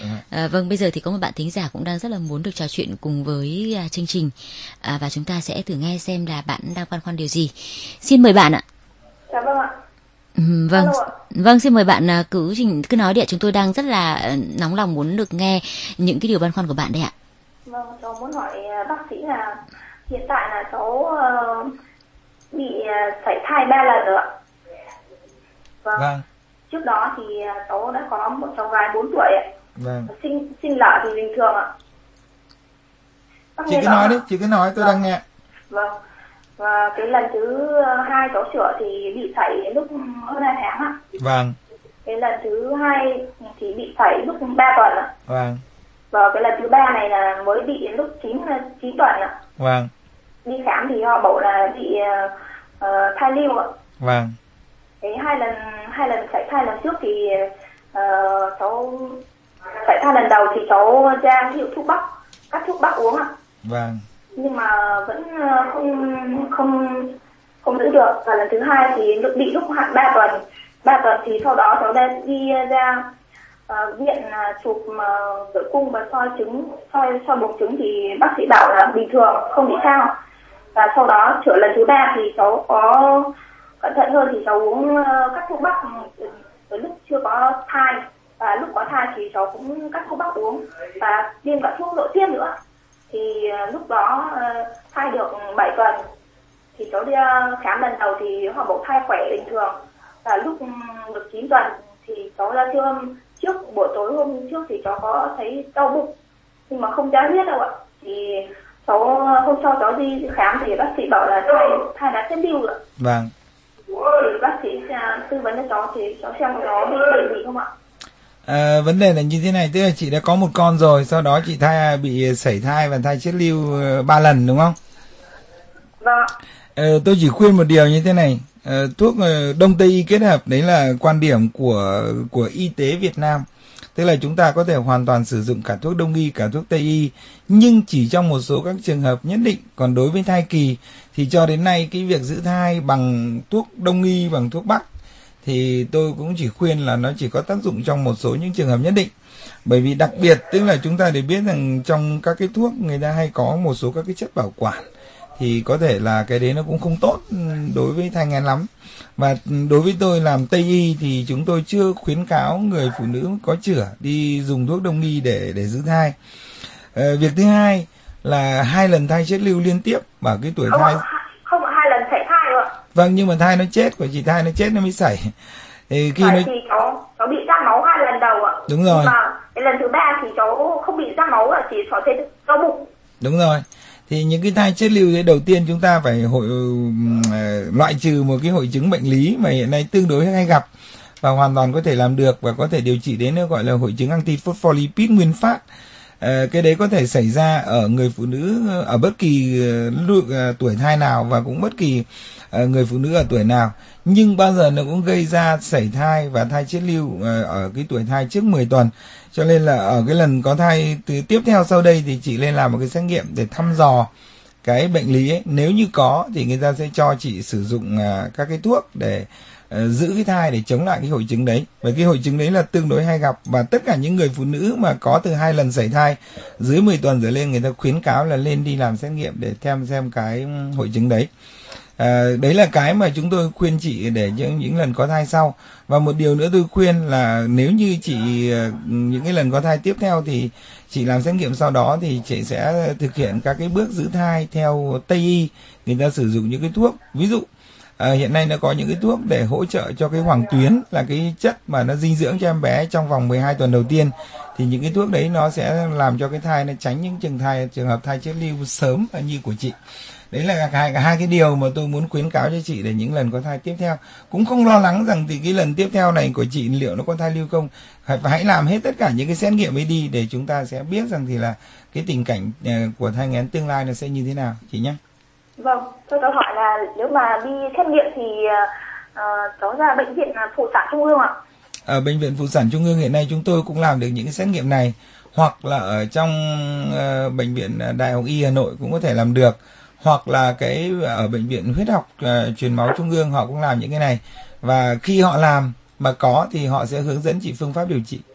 S7: À, vâng, bây giờ thì có một bạn thính giả cũng đang rất là muốn được trò chuyện cùng với à, chương trình, à, và chúng ta sẽ thử nghe xem là bạn đang băn khoăn điều gì. Xin mời bạn ạ.
S9: Dạ vâng ạ.
S7: Ừ, vâng, vâng, xin mời bạn cứ cứ nói đi ạ. Chúng tôi đang rất là nóng lòng muốn được nghe những cái điều băn khoăn của bạn đây ạ.
S9: Vâng, cháu muốn hỏi bác sĩ là hiện tại là cháu uh, bị uh, sảy thai ba lần rồi ạ. Vâng. vâng. Trước đó thì cháu đã có một cháu gái bốn tuổi ạ.
S8: Vâng.
S9: Sinh sinh nở thì bình thường ạ.
S8: Bác chị cứ nói đi, chị cứ nói, tôi vâng. đang nghe.
S9: Vâng. Và cái lần thứ hai cháu sửa thì bị sảy lúc hơn hai tháng ạ.
S8: Vâng.
S9: Cái lần thứ hai thì bị sảy lúc ba tuần ạ.
S8: Vâng.
S9: Và cái lần thứ ba này là mới bị lúc chín chín tuần ạ.
S8: Vâng.
S9: Đi khám thì họ bảo là bị uh, thai lưu ạ.
S8: Vâng.
S9: Cái hai lần hai lần sảy thai lần trước thì uh, cháu sảy thai lần đầu thì cháu ra hiệu thuốc bắc, các thuốc bắc uống ạ.
S8: Vâng.
S9: Nhưng mà vẫn không không không giữ được. Và lần thứ hai thì bị lúc hạn ba tuần ba tuần thì sau đó cháu đã đi ra uh, viện uh, chụp uh, tử cung và soi trứng, soi soi buồng trứng thì bác sĩ bảo là bình thường, không bị sao. Và sau đó chữa lần thứ ba thì cháu có cẩn thận hơn thì cháu uống uh, các thuốc bắc từ lúc chưa có thai, và lúc có thai thì cháu cũng các thuốc bắc uống và thêm cả thuốc nội tiết nữa. Thì uh, lúc đó uh, thai được bảy tuần thì cháu đi uh, khám lần đầu thì họ bảo thai khỏe bình thường. Và lúc um, được chín tuần thì cháu ra siêu âm, trước buổi tối hôm trước thì cháu có thấy đau bụng nhưng mà không ra huyết đâu ạ. Thì cháu hôm sau cháu đi khám thì bác sĩ bảo là thai thai đã chết lưu rồi.
S8: Vâng.
S9: Thì bác sĩ uh, tư vấn cho cháu thì cháu xem có bị bệnh gì không ạ?
S8: À, vấn đề là như thế này, tức là chị đã có một con rồi, sau đó chị thai bị sảy thai và thai chết lưu ba lần đúng không?
S9: Vâng.
S8: Ờ, tôi chỉ khuyên một điều như thế này, ờ, thuốc Đông Tây y kết hợp đấy là quan điểm của của y tế Việt Nam, tức là chúng ta có thể hoàn toàn sử dụng cả thuốc Đông y cả thuốc Tây y, nhưng chỉ trong một số các trường hợp nhất định. Còn đối với thai kỳ thì cho đến nay cái việc giữ thai bằng thuốc Đông y, bằng thuốc Bắc thì tôi cũng chỉ khuyên là nó chỉ có tác dụng trong một số những trường hợp nhất định. Bởi vì đặc biệt tức là chúng ta đều biết rằng trong các cái thuốc người ta hay có một số các cái chất bảo quản, thì có thể là cái đấy nó cũng không tốt đối với thai nghén lắm. Và đối với tôi làm Tây y thì chúng tôi chưa khuyến cáo người phụ nữ có chữa đi dùng thuốc Đông y để để giữ thai. Ờ, việc thứ hai là hai lần thai chết lưu liên tiếp ở cái tuổi
S9: không,
S8: thai.
S9: Không, hai lần sảy thai rồi.
S8: Vâng, nhưng mà thai nó chết, của chị thai nó chết nó mới sảy. Thì khi
S9: Phải
S8: nó...
S9: thì cháu, cháu bị ra máu hai lần đầu ạ.
S8: Đúng rồi.
S9: Nhưng mà cái lần thứ ba thì cháu không bị ra máu, là chỉ cháu thấy đau bụng.
S8: Đúng rồi. Thì những cái thai chết lưu đấy, đầu tiên chúng ta phải hội uh, loại trừ một cái hội chứng bệnh lý mà hiện nay tương đối hay gặp và hoàn toàn có thể làm được và có thể điều trị đến, nó gọi là hội chứng antiphospholipid nguyên phát. À, cái đấy có thể xảy ra ở người phụ nữ ở bất kỳ uh, tuổi thai nào và cũng bất kỳ uh, người phụ nữ ở tuổi nào, nhưng bao giờ nó cũng gây ra sảy thai và thai chết lưu uh, ở cái tuổi thai trước mười tuần. Cho nên là ở cái lần có thai từ tiếp theo sau đây thì chị lên làm một cái xét nghiệm để thăm dò cái bệnh lý ấy. Nếu như có thì người ta sẽ cho chị sử dụng uh, các cái thuốc để uh, giữ cái thai để chống lại cái hội chứng đấy. Và cái hội chứng đấy là tương đối hay gặp, và tất cả những người phụ nữ mà có từ hai lần sảy thai dưới mười tuần trở lên, người ta khuyến cáo là lên đi làm xét nghiệm để xem xem cái hội chứng đấy. À, đấy là cái mà chúng tôi khuyên chị để những, những lần có thai sau. Và một điều nữa tôi khuyên là nếu như chị những cái lần có thai tiếp theo thì chị làm xét nghiệm sau đó thì chị sẽ thực hiện các cái bước giữ thai theo Tây y. Người ta sử dụng những cái thuốc, ví dụ à, hiện nay nó có những cái thuốc để hỗ trợ cho cái hoàng tuyến, là cái chất mà nó dinh dưỡng cho em bé trong vòng mười hai tuần đầu tiên. Thì những cái thuốc đấy nó sẽ làm cho cái thai nó tránh những trường thai trường hợp thai chết lưu sớm như của chị. Đấy là hai, hai cái điều mà tôi muốn khuyến cáo cho chị để những lần có thai tiếp theo. Cũng không lo lắng rằng thì cái lần tiếp theo này của chị liệu nó có thai lưu không. Hãy, hãy làm hết tất cả những cái xét nghiệm ấy đi để chúng ta sẽ biết rằng thì là cái tình cảnh của thai nghén tương lai nó sẽ như thế nào chị nhé.
S9: Vâng, tôi có hỏi là nếu mà đi xét nghiệm thì uh, cháu ra bệnh viện Phụ sản Trung ương ạ?
S8: Ở bệnh viện Phụ sản Trung ương hiện nay chúng tôi cũng làm được những cái xét nghiệm này, hoặc là ở trong uh, bệnh viện Đại học Y Hà Nội cũng có thể làm được, hoặc là cái ở bệnh viện huyết học uh, truyền máu Trung ương họ cũng làm những cái này. Và khi họ làm mà có thì họ sẽ hướng dẫn chị phương pháp điều trị.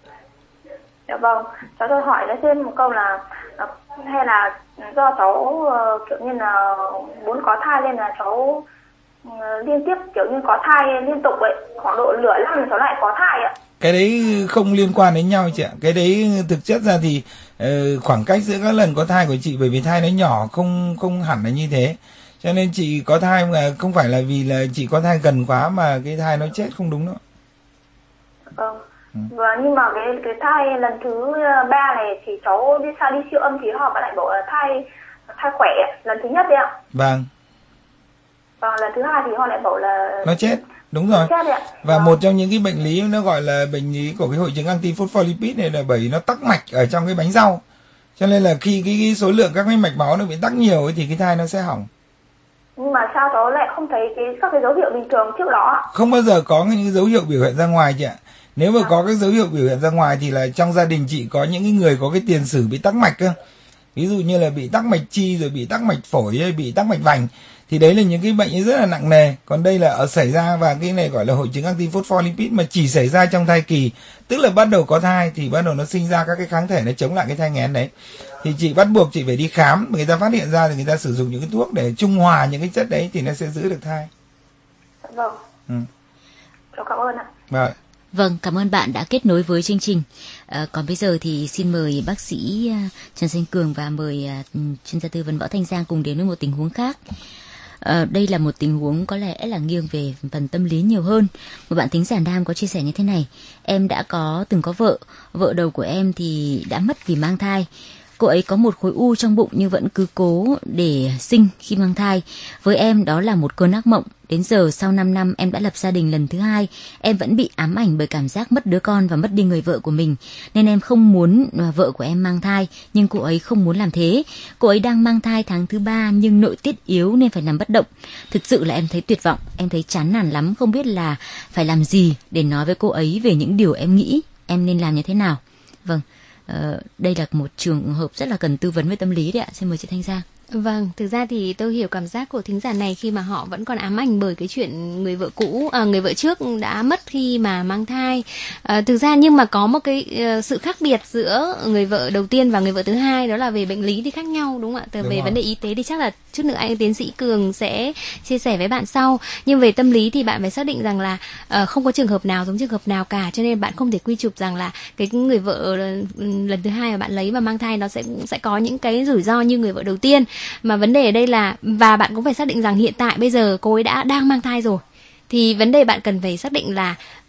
S9: Dạ vâng, cháu tôi hỏi nó thêm một câu là hay là do cháu uh, kiểu như là muốn có thai nên là cháu uh, liên tiếp kiểu như có thai liên tục vậy, khoảng độ nửa năm cháu lại có thai ạ.
S8: Cái đấy không liên quan đến nhau chị ạ. Cái đấy thực chất ra thì uh, khoảng cách giữa các lần có thai của chị, bởi vì thai nó nhỏ, không không hẳn là như thế. Cho nên chị có thai mà không phải là vì là chị có thai gần quá mà cái thai nó chết, không đúng đâu.
S9: Vâng. Ừ. Và nhưng mà cái cái thai lần thứ ba này thì cháu đi sao đi siêu âm thì họ lại bảo là thai thai khỏe lần thứ nhất đấy ạ.
S8: Vâng.
S9: Và lần thứ hai thì họ lại bảo là
S8: nó chết. Đúng rồi.
S9: Chết đấy ạ.
S8: Và
S9: vâng.
S8: một trong những cái bệnh lý nó gọi là bệnh lý của cái hội chứng antiphospholipid này là bởi nó tắc mạch ở trong cái bánh rau. Cho nên là khi cái, cái số lượng các cái mạch máu nó bị tắc nhiều ấy, thì cái thai nó sẽ hỏng.
S9: Nhưng mà sao cháu lại không thấy cái các cái dấu hiệu bình thường trước đó ạ?
S8: Không bao giờ có những dấu hiệu biểu hiện ra ngoài chị ạ. Nếu mà à. có các dấu hiệu biểu hiện ra ngoài thì là trong gia đình chị có những người có cái tiền sử bị tắc mạch cơ. Ví dụ như là bị tắc mạch chi, rồi bị tắc mạch phổi, hay bị tắc mạch vành, thì đấy là những cái bệnh rất là nặng nề. Còn đây là ở xảy ra, và cái này gọi là hội chứng antiphospholipid mà chỉ xảy ra trong thai kỳ, tức là bắt đầu có thai thì bắt đầu nó sinh ra các cái kháng thể nó chống lại cái thai nghén đấy. Thì chị bắt buộc chị phải đi khám, người ta phát hiện ra thì người ta sử dụng những cái thuốc để trung hòa những cái chất đấy thì nó sẽ giữ được thai.
S9: Vâng.
S8: Ừ.
S9: Cháu cảm ơn ạ.
S8: Vâng.
S7: Vâng, cảm ơn bạn đã kết nối với chương trình. À, còn bây giờ thì xin mời bác sĩ uh, Trần Danh Cường và mời uh, chuyên gia tư vấn Võ Thanh Giang cùng đến với một tình huống khác. À, đây là một tình huống có lẽ là nghiêng về phần tâm lý nhiều hơn. Một bạn thính giả nam có chia sẻ như thế này: em đã có từng có vợ, vợ đầu của em thì đã mất vì mang thai. Cô ấy có một khối u trong bụng nhưng vẫn cứ cố để sinh khi mang thai. Với em đó là một cơn ác mộng. Đến giờ sau năm năm em đã lập gia đình lần thứ hai, em vẫn bị ám ảnh bởi cảm giác mất đứa con và mất đi người vợ của mình. Nên em không muốn vợ của em mang thai, nhưng cô ấy không muốn làm thế. Cô ấy đang mang thai tháng thứ ba nhưng nội tiết yếu nên phải nằm bất động. Thực sự là em thấy tuyệt vọng, em thấy chán nản lắm, không biết là phải làm gì để nói với cô ấy về những điều em nghĩ. Em nên làm như thế nào? Vâng. Uh, đây là một trường hợp rất là cần tư vấn về tâm lý đấy ạ. Xin mời chị Thanh Giang.
S1: Vâng, thực ra thì tôi hiểu cảm giác của thính giả này khi mà họ vẫn còn ám ảnh bởi cái chuyện người vợ cũ, à, người vợ trước đã mất khi mà mang thai. À, thực ra nhưng mà có một cái uh, sự khác biệt giữa người vợ đầu tiên và người vợ thứ hai, đó là về bệnh lý thì khác nhau, đúng không ạ? Từ đúng về rồi. Vấn đề y tế thì chắc là chút nữa anh tiến sĩ Cường sẽ chia sẻ với bạn sau. Nhưng về tâm lý thì bạn phải xác định rằng là uh, không có trường hợp nào giống trường hợp nào cả, cho nên bạn không thể quy chụp rằng là cái người vợ lần thứ hai mà bạn lấy và mang thai nó sẽ sẽ có những cái rủi ro như người vợ đầu tiên. Mà vấn đề ở đây là, và bạn cũng phải xác định rằng hiện tại bây giờ cô ấy đã đang mang thai rồi, thì vấn đề bạn cần phải xác định là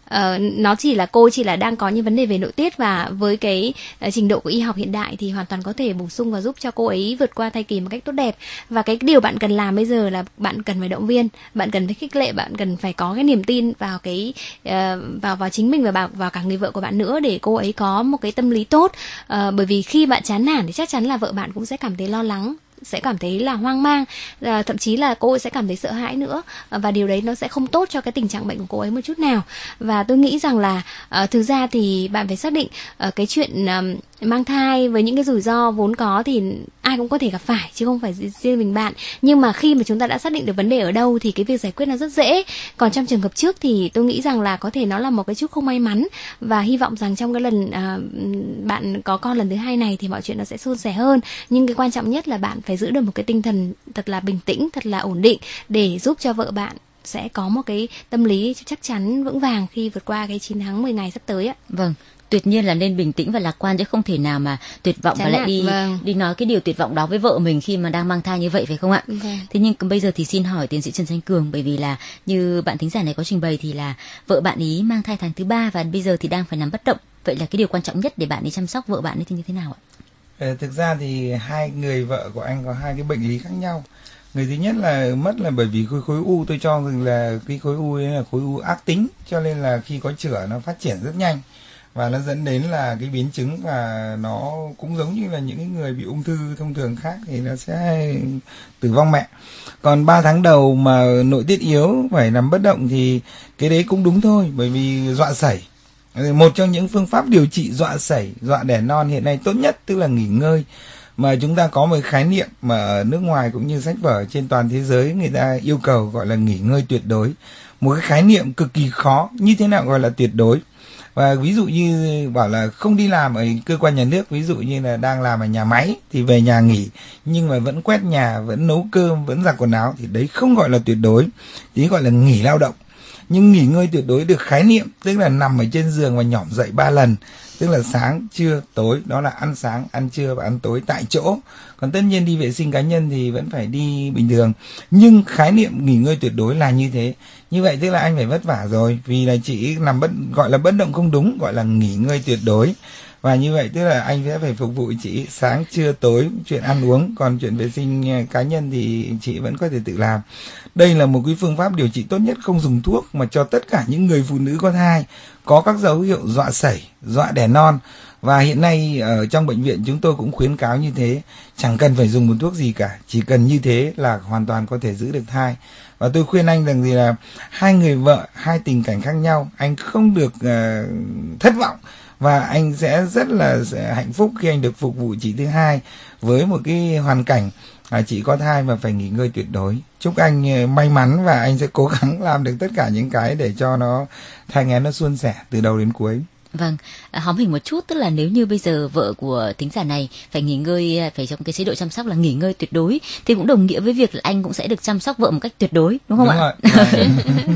S1: uh, nó chỉ là cô chỉ là đang có những vấn đề về nội tiết, và với cái uh, trình độ của y học hiện đại thì hoàn toàn có thể bổ sung và giúp cho cô ấy vượt qua thai kỳ một cách tốt đẹp. Và cái điều bạn cần làm bây giờ là bạn cần phải động viên, bạn cần phải khích lệ, bạn cần phải có cái niềm tin vào cái uh, vào vào chính mình và vào, vào cả người vợ của bạn nữa, để cô ấy có một cái tâm lý tốt. Uh, bởi vì khi bạn chán nản thì chắc chắn là vợ bạn cũng sẽ cảm thấy lo lắng, sẽ cảm thấy là hoang mang, à, thậm chí là cô ấy sẽ cảm thấy sợ hãi nữa, à, và điều đấy nó sẽ không tốt cho cái tình trạng bệnh của cô ấy một chút nào. Và tôi nghĩ rằng là à, thực ra thì bạn phải xác định à, cái chuyện à, mang thai với những cái rủi ro vốn có thì ai cũng có thể gặp phải, chứ không phải riêng mình bạn. Nhưng mà khi mà chúng ta đã xác định được vấn đề ở đâu thì cái việc giải quyết nó rất dễ. Còn trong trường hợp trước thì tôi nghĩ rằng là có thể nó là một cái chút không may mắn, và hy vọng rằng trong cái lần à, bạn có con lần thứ hai này thì mọi chuyện nó sẽ suôn sẻ hơn. Nhưng cái quan trọng nhất là bạn phải giữ được một cái tinh thần thật là bình tĩnh, thật là ổn định, để giúp cho vợ bạn sẽ có một cái tâm lý chắc chắn vững vàng khi vượt qua cái chín tháng mười ngày sắp tới ạ.
S7: Vâng, tuyệt nhiên là nên bình tĩnh và lạc quan, chứ không thể nào mà tuyệt vọng Chán và lại đi vâng. đi nói cái điều tuyệt vọng đó với vợ mình khi mà đang mang thai như vậy, phải không ạ? Vâng. Thế nhưng bây giờ thì xin hỏi tiến sĩ Trần Danh Cường, bởi vì là như bạn thính giả này có trình bày thì là vợ bạn ý mang thai tháng thứ ba và bây giờ thì đang phải nằm bất động. Vậy là cái điều quan trọng nhất để bạn ấy chăm sóc vợ bạn ấy thì như thế nào ạ?
S8: Thực ra thì hai người vợ của anh có hai cái bệnh lý khác nhau. Người thứ nhất là mất là bởi vì khối khối u, tôi cho rằng là cái khối u ấy là khối u ác tính, cho nên là khi có chữa nó phát triển rất nhanh và nó dẫn đến là cái biến chứng, và nó cũng giống như là những người bị ung thư thông thường khác thì nó sẽ tử vong mẹ. Còn ba tháng đầu mà nội tiết yếu phải nằm bất động thì cái đấy cũng đúng thôi, bởi vì dọa sẩy. Một trong những phương pháp điều trị dọa sẩy, dọa đẻ non hiện nay tốt nhất tức là nghỉ ngơi. Mà chúng ta có một khái niệm mà ở nước ngoài cũng như sách vở trên toàn thế giới người ta yêu cầu gọi là nghỉ ngơi tuyệt đối. Một cái khái niệm cực kỳ khó, như thế nào gọi là tuyệt đối? Và ví dụ như bảo là không đi làm ở cơ quan nhà nước, ví dụ như là đang làm ở nhà máy thì về nhà nghỉ, nhưng mà vẫn quét nhà, vẫn nấu cơm, vẫn giặt quần áo, thì đấy không gọi là tuyệt đối, thì gọi là nghỉ lao động. Nhưng nghỉ ngơi tuyệt đối được khái niệm tức là nằm ở trên giường và nhỏm dậy ba lần, tức là sáng, trưa, tối, đó là ăn sáng, ăn trưa và ăn tối tại chỗ. Còn tất nhiên đi vệ sinh cá nhân thì vẫn phải đi bình thường. Nhưng khái niệm nghỉ ngơi tuyệt đối là như thế. Như vậy tức là anh phải vất vả rồi, vì là chị nằm bất, gọi là bất động không đúng, gọi là nghỉ ngơi tuyệt đối. Và như vậy tức là anh sẽ phải phục vụ chị sáng, trưa, tối, chuyện ăn uống. Còn chuyện vệ sinh cá nhân thì chị vẫn có thể tự làm. Đây là một cái phương pháp điều trị tốt nhất, không dùng thuốc, mà cho tất cả những người phụ nữ có thai có các dấu hiệu dọa sẩy, dọa đẻ non. Và hiện nay ở trong bệnh viện chúng tôi cũng khuyến cáo như thế, chẳng cần phải dùng một thuốc gì cả, chỉ cần như thế là hoàn toàn có thể giữ được thai. Và tôi khuyên anh rằng gì là hai người vợ, hai tình cảnh khác nhau, anh không được uh, thất vọng, và anh sẽ rất là sẽ hạnh phúc khi anh được phục vụ chị thứ hai với một cái hoàn cảnh à, chị có thai mà phải nghỉ ngơi tuyệt đối. Chúc anh may mắn và anh sẽ cố gắng làm được tất cả những cái để cho nó thai nghén nó suôn sẻ từ đầu đến cuối.
S7: Vâng, hóm hình một chút, tức là nếu như bây giờ vợ của thính giả này phải nghỉ ngơi, phải trong cái chế độ chăm sóc là nghỉ ngơi tuyệt đối, thì cũng đồng nghĩa với việc là anh cũng sẽ được chăm sóc vợ một cách tuyệt đối, đúng không
S8: đúng
S7: ạ?
S8: Rồi.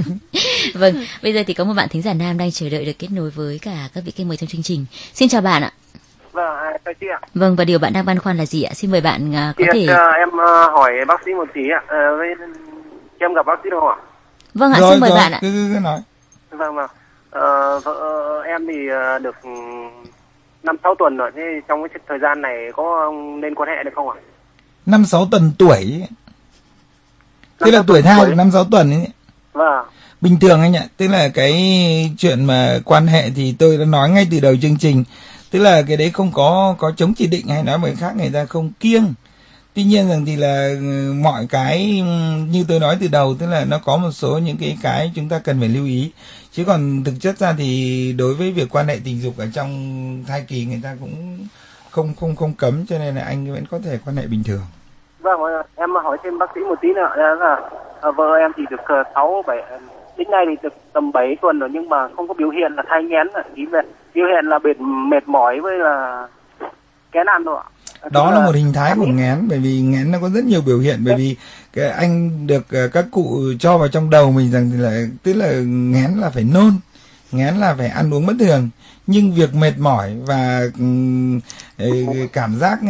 S7: Vâng, bây giờ thì có một bạn thính giả nam đang chờ đợi được kết nối với cả các vị khách mời trong chương trình. Xin chào bạn ạ.
S15: Vâng, chào chị ạ.
S7: Vâng, và điều bạn đang băn khoăn là gì ạ? Xin mời bạn uh, có
S15: chị
S7: thể...
S15: Ạ, em uh, hỏi bác sĩ một tí ạ. Uh, với... em gặp bác sĩ được không ạ?
S7: Vâng ạ,
S8: rồi,
S7: xin mời
S8: rồi,
S7: bạn ạ.
S8: Cứ, cứ, cứ nói.
S15: Vâng, vâng. Uh, vợ em thì uh, được năm sáu tuần rồi, thế trong cái thời gian này có nên quan hệ được không ạ?
S8: Năm sáu tuần tuổi, tức là tuổi thai năm sáu tuần ấy.
S15: Vâng.
S8: Bình thường anh ạ, tức là cái chuyện mà quan hệ thì tôi đã nói ngay từ đầu chương trình, tức là cái đấy không có có chống chỉ định, hay nói một khác người ta không kiêng. Tuy nhiên rằng thì là mọi cái như tôi nói từ đầu, tức là nó có một số những cái cái chúng ta cần phải lưu ý. Chứ còn thực chất ra thì đối với việc quan hệ tình dục ở trong thai kỳ người ta cũng không không không cấm, cho nên là anh vẫn có thể quan hệ bình thường.
S15: Vâng, em hỏi thêm bác sĩ một tí nữa, là, là vợ em thì được sáu bảy đến nay thì được tầm bảy tuần rồi, nhưng mà không có biểu hiện là thai nghén, ý về biểu hiện là mệt mệt mỏi với là kén ăn thôi ạ.
S8: Đó là một hình thái của nghén, bởi vì nghén nó có rất nhiều biểu hiện, bởi vì cái anh được các cụ cho vào trong đầu mình rằng thì là tức là nghén là phải nôn, nghén là phải ăn uống bất thường, nhưng việc mệt mỏi và cảm giác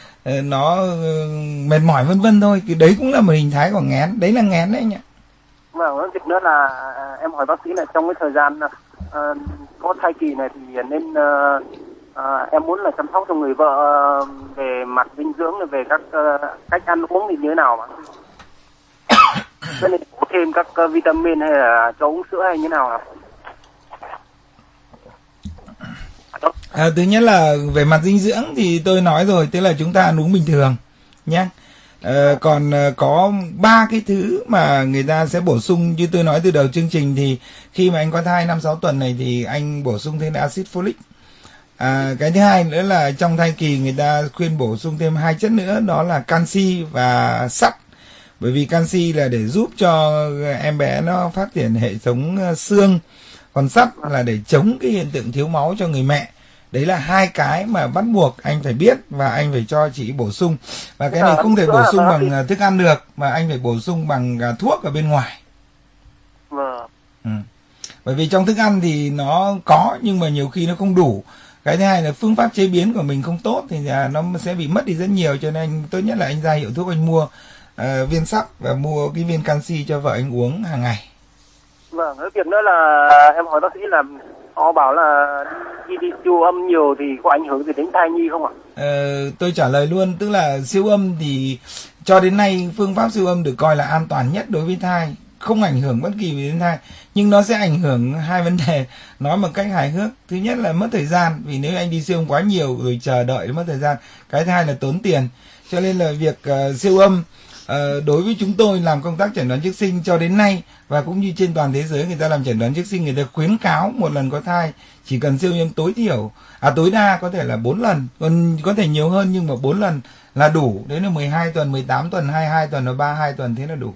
S8: nó mệt mỏi vân vân thôi, cái đấy cũng là một hình thái của nghén, đấy là nghén đấy nhỉ.
S15: Vâng, việc nữa là em hỏi bác sĩ là trong cái thời gian uh, có thai kỳ này thì nên uh, uh, em muốn là chăm sóc cho người vợ uh, về mặt dinh dưỡng, về các uh, cách ăn uống thì như thế nào mà? Cho nên thêm các uh, vitamin hay là cho uống sữa hay như thế nào nào?
S8: À, thứ nhất là về mặt dinh dưỡng thì tôi nói rồi, tức là chúng ta ăn uống bình thường nhé. À, còn uh, có ba cái thứ mà người ta sẽ bổ sung như tôi nói từ đầu chương trình, thì khi mà anh có thai năm sáu tuần này thì anh bổ sung thêm axit folic. À, cái thứ hai nữa là trong thai kỳ người ta khuyên bổ sung thêm hai chất nữa, đó là canxi và sắt. Bởi vì canxi là để giúp cho em bé nó phát triển hệ thống xương, còn sắt là để chống cái hiện tượng thiếu máu cho người mẹ. Đấy là hai cái mà bắt buộc anh phải biết và anh phải cho chị bổ sung. Và cái này không thể bổ sung bằng thức ăn được, mà anh phải bổ sung bằng thuốc ở bên ngoài.
S15: Vâng.
S8: Ừ. Bởi vì trong thức ăn thì nó có nhưng mà nhiều khi nó không đủ. Cái thứ hai là phương pháp chế biến của mình không tốt thì nó sẽ bị mất đi rất nhiều, cho nên tốt nhất là anh ra hiệu thuốc anh mua uh, viên sắt và mua cái viên canxi cho vợ anh uống hàng ngày.
S15: Vâng, cái việc nữa là em hỏi bác sĩ là họ bảo là đi, đi siêu âm nhiều thì có ảnh hưởng gì đến thai nhi không ạ?
S8: Ờ, tôi trả lời luôn, tức là siêu âm thì cho đến nay phương pháp siêu âm được coi là an toàn nhất đối với thai, không ảnh hưởng bất kỳ gì đến thai, nhưng nó sẽ ảnh hưởng hai vấn đề, nói một cách hài hước. Thứ nhất là mất thời gian, vì nếu anh đi siêu âm quá nhiều rồi chờ đợi mất thời gian. Cái thứ hai là tốn tiền, cho nên là việc uh, siêu âm uh, đối với chúng tôi làm công tác chẩn đoán trước sinh cho đến nay, và cũng như trên toàn thế giới người ta làm chẩn đoán trước sinh, người ta khuyến cáo một lần có thai chỉ cần siêu âm tối thiểu, à tối đa có thể là bốn lần, còn có thể nhiều hơn nhưng mà bốn lần là đủ. Đấy là mười hai tuần, mười tám tuần, hai mươi hai tuần và ba mươi hai tuần, thế là đủ.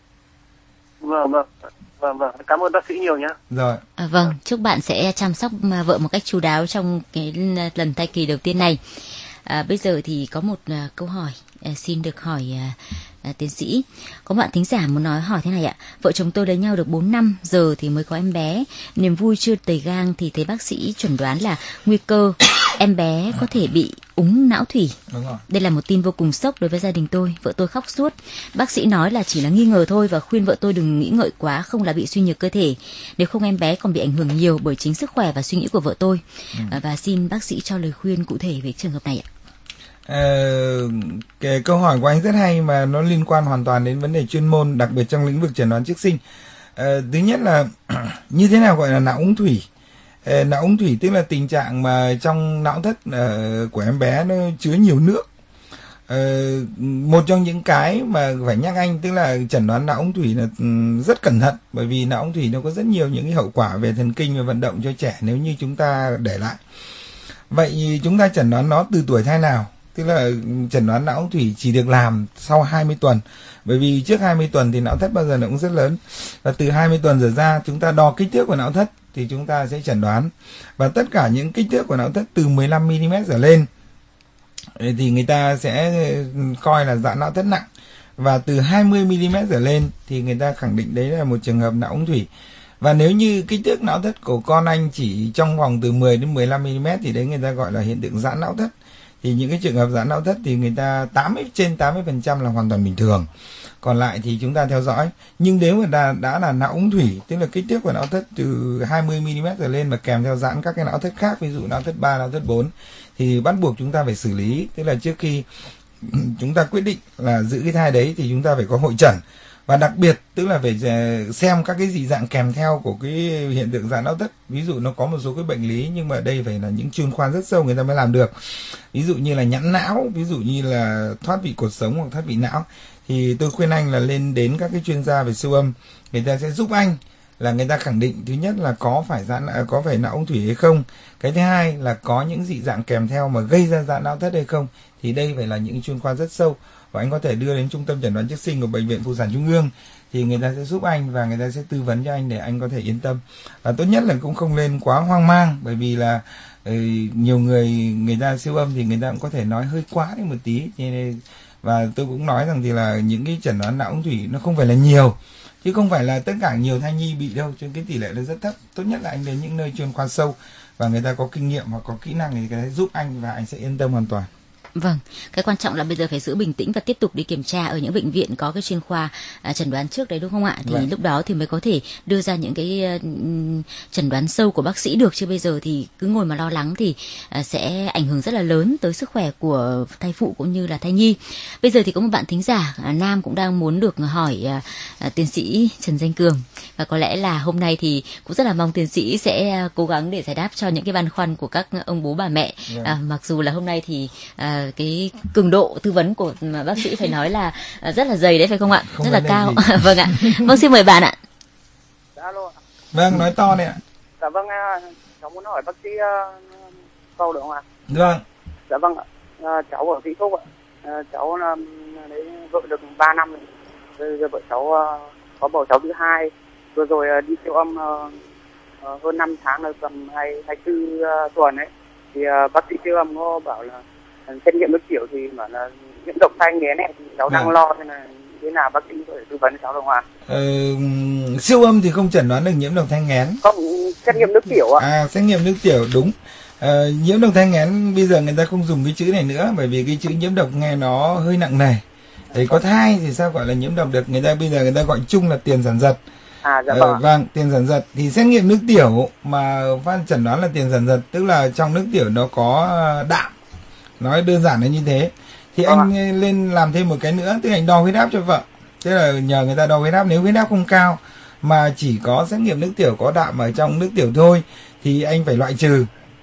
S15: Vâng, vâng, vâng, vâng, cảm ơn bác sĩ nhiều nhé.
S8: Rồi.
S7: À, vâng, chúc bạn sẽ chăm sóc vợ một cách chu đáo trong cái lần thai kỳ đầu tiên này. À, bây giờ thì có một uh, câu hỏi uh, xin được hỏi uh, uh, tiến sĩ. Có bạn thính giả muốn nói hỏi thế này ạ: vợ chồng tôi lấy nhau được bốn năm giờ thì mới có em bé, niềm vui chưa đầy gang thì thấy bác sĩ chuẩn đoán là nguy cơ em bé có thể bị úng não thủy. Đây là một tin vô cùng sốc đối với gia đình tôi. Vợ tôi khóc suốt. Bác sĩ nói là chỉ là nghi ngờ thôi và khuyên vợ tôi đừng nghĩ ngợi quá, không là bị suy nhược cơ thể. Nếu không em bé còn bị ảnh hưởng nhiều bởi chính sức khỏe và suy nghĩ của vợ tôi. Ừ. À, và xin bác sĩ cho lời khuyên cụ thể về trường hợp này ạ.
S8: Ờ, cái câu hỏi của anh rất hay mà nó liên quan hoàn toàn đến vấn đề chuyên môn, đặc biệt trong lĩnh vực chẩn đoán trước sinh. Ờ, thứ nhất là như thế nào gọi là não úng thủy? Ờ, não úng thủy tức là tình trạng mà trong não thất uh, của em bé nó chứa nhiều nước. Ờ, một trong những cái mà phải nhắc anh tức là chẩn đoán não úng thủy là um, rất cẩn thận, bởi vì não úng thủy nó có rất nhiều những cái hậu quả về thần kinh và vận động cho trẻ nếu như chúng ta để lại. Vậy chúng ta chẩn đoán nó từ tuổi thai nào? Tức là chẩn đoán não úng thủy chỉ được làm sau hai mươi tuần, bởi vì trước hai mươi tuần thì não thất bao giờ nó cũng rất lớn, và từ hai mươi tuần trở ra chúng ta đo kích thước của não thất thì chúng ta sẽ chẩn đoán. Và tất cả những kích thước của não thất từ mười lăm mi li mét trở lên thì người ta sẽ coi là giãn não thất nặng, và từ hai mươi mi li mét trở lên thì người ta khẳng định đấy là một trường hợp não úng thủy. Và nếu như kích thước não thất của con anh chỉ trong vòng từ mười đến mười lăm mi li mét thì đấy người ta gọi là hiện tượng giãn não thất. Thì những cái trường hợp giãn não thất thì người ta tám mươi trên tám mươi phần trăm là hoàn toàn bình thường, còn lại thì chúng ta theo dõi. Nhưng nếu mà đã, đã là não úng thủy, tức là kích thước của não thất từ hai mươi mi li mét trở lên mà kèm theo giãn các cái não thất khác, ví dụ não thất ba, não thất bốn, thì bắt buộc chúng ta phải xử lý. Tức là trước khi chúng ta quyết định là giữ cái thai đấy thì chúng ta phải có hội chẩn, và đặc biệt tức là phải xem các cái dị dạng kèm theo của cái hiện tượng giãn não thất. Ví dụ nó có một số cái bệnh lý, nhưng mà đây phải là những chuyên khoa rất sâu người ta mới làm được. Ví dụ như là nhẵn não, ví dụ như là thoát vị cột sống hoặc thoát vị não, thì tôi khuyên anh là lên đến các cái chuyên gia về siêu âm, người ta sẽ giúp anh là người ta khẳng định thứ nhất là có phải giãn có phải não ung thủy hay không, cái thứ hai là có những dị dạng kèm theo mà gây ra giãn não thất hay không. Thì đây phải là những chuyên khoa rất sâu, và anh có thể đưa đến trung tâm chẩn đoán trước sinh của bệnh viện Phụ sản Trung ương, thì người ta sẽ giúp anh và người ta sẽ tư vấn cho anh để anh có thể yên tâm. Và tốt nhất là cũng không nên quá hoang mang, bởi vì là ừ, nhiều người người ta siêu âm thì người ta cũng có thể nói hơi quá đi một tí. Nên, và tôi cũng nói rằng thì là những cái chẩn đoán não ung thủy nó không phải là nhiều, chứ không phải là tất cả nhiều thai nhi bị đâu, cho nên cái tỷ lệ nó rất thấp. Tốt nhất là anh đến những nơi chuyên khoa sâu và người ta có kinh nghiệm hoặc có kỹ năng thì người ta sẽ giúp anh và anh sẽ yên tâm hoàn toàn.
S7: Vâng, cái quan trọng là bây giờ phải giữ bình tĩnh và tiếp tục đi kiểm tra ở những bệnh viện có cái chuyên khoa à, chẩn đoán trước đấy đúng không ạ? Thì vâng. lúc đó thì mới có thể đưa ra những cái uh, chẩn đoán sâu của bác sĩ được, chứ bây giờ thì cứ ngồi mà lo lắng thì uh, sẽ ảnh hưởng rất là lớn tới sức khỏe của thai phụ cũng như là thai nhi. Bây giờ thì có một bạn thính giả uh, nam cũng đang muốn được hỏi uh, uh, tiến sĩ Trần Danh Cường, và có lẽ là hôm nay thì cũng rất là mong tiến sĩ sẽ uh, cố gắng để giải đáp cho những cái băn khoăn của các ông bố bà mẹ. Vâng. Uh, mặc dù là hôm nay thì uh, cái cường độ tư vấn của bác sĩ phải nói là rất là dày đấy phải không ạ? Không rất là cao. Vâng ạ. Vâng, xin mời bạn ạ.
S11: Alo.
S8: Vâng, nói to này ạ.
S11: Dạ vâng, cháu muốn hỏi bác sĩ uh, câu được không ạ?
S8: Vâng.
S11: Dạ vâng ạ. Uh, cháu ở Vĩnh Phúc ạ. Uh, cháu là đấy vợ được ba năm rồi. Bây giờ vợ cháu uh, có bầu cháu thứ hai. Vừa rồi uh, đi siêu âm uh, uh, hơn năm tháng rồi, tầm hai hai tư uh, tuần ấy. Thì uh, bác sĩ siêu âm có bảo là xét nghiệm nước tiểu thì bảo là nhiễm độc thai nghén này, thì cháu đang à. lo thế này, thế nào bác sĩ có thể tư vấn cho cháu được không ạ?
S8: Ờ, siêu âm thì không chẩn đoán được nhiễm độc thai nghén.
S11: Không, xét nghiệm nước tiểu ạ.
S8: À, xét nghiệm nước tiểu đúng. Ờ, nhiễm độc thai nghén bây giờ người ta không dùng cái chữ này nữa, bởi vì cái chữ nhiễm độc nghe nó hơi nặng nề. Đấy, có thai thì sao gọi là nhiễm độc được? Người ta bây giờ người ta gọi chung là tiền sản giật.
S11: À, dạ vâng.
S8: Ờ, vâng, tiền sản giật thì xét nghiệm nước tiểu mà phát chẩn đoán là tiền sản giật, tức là trong nước tiểu nó có đạm. Nói đơn giản là như thế. Thì vâng anh ạ. Lên làm thêm một cái nữa, tức là anh đo huyết áp cho vợ. Thế là nhờ người ta đo huyết áp, nếu huyết áp không cao mà chỉ có xét nghiệm nước tiểu có đạm ở trong nước tiểu thôi thì anh phải loại trừ.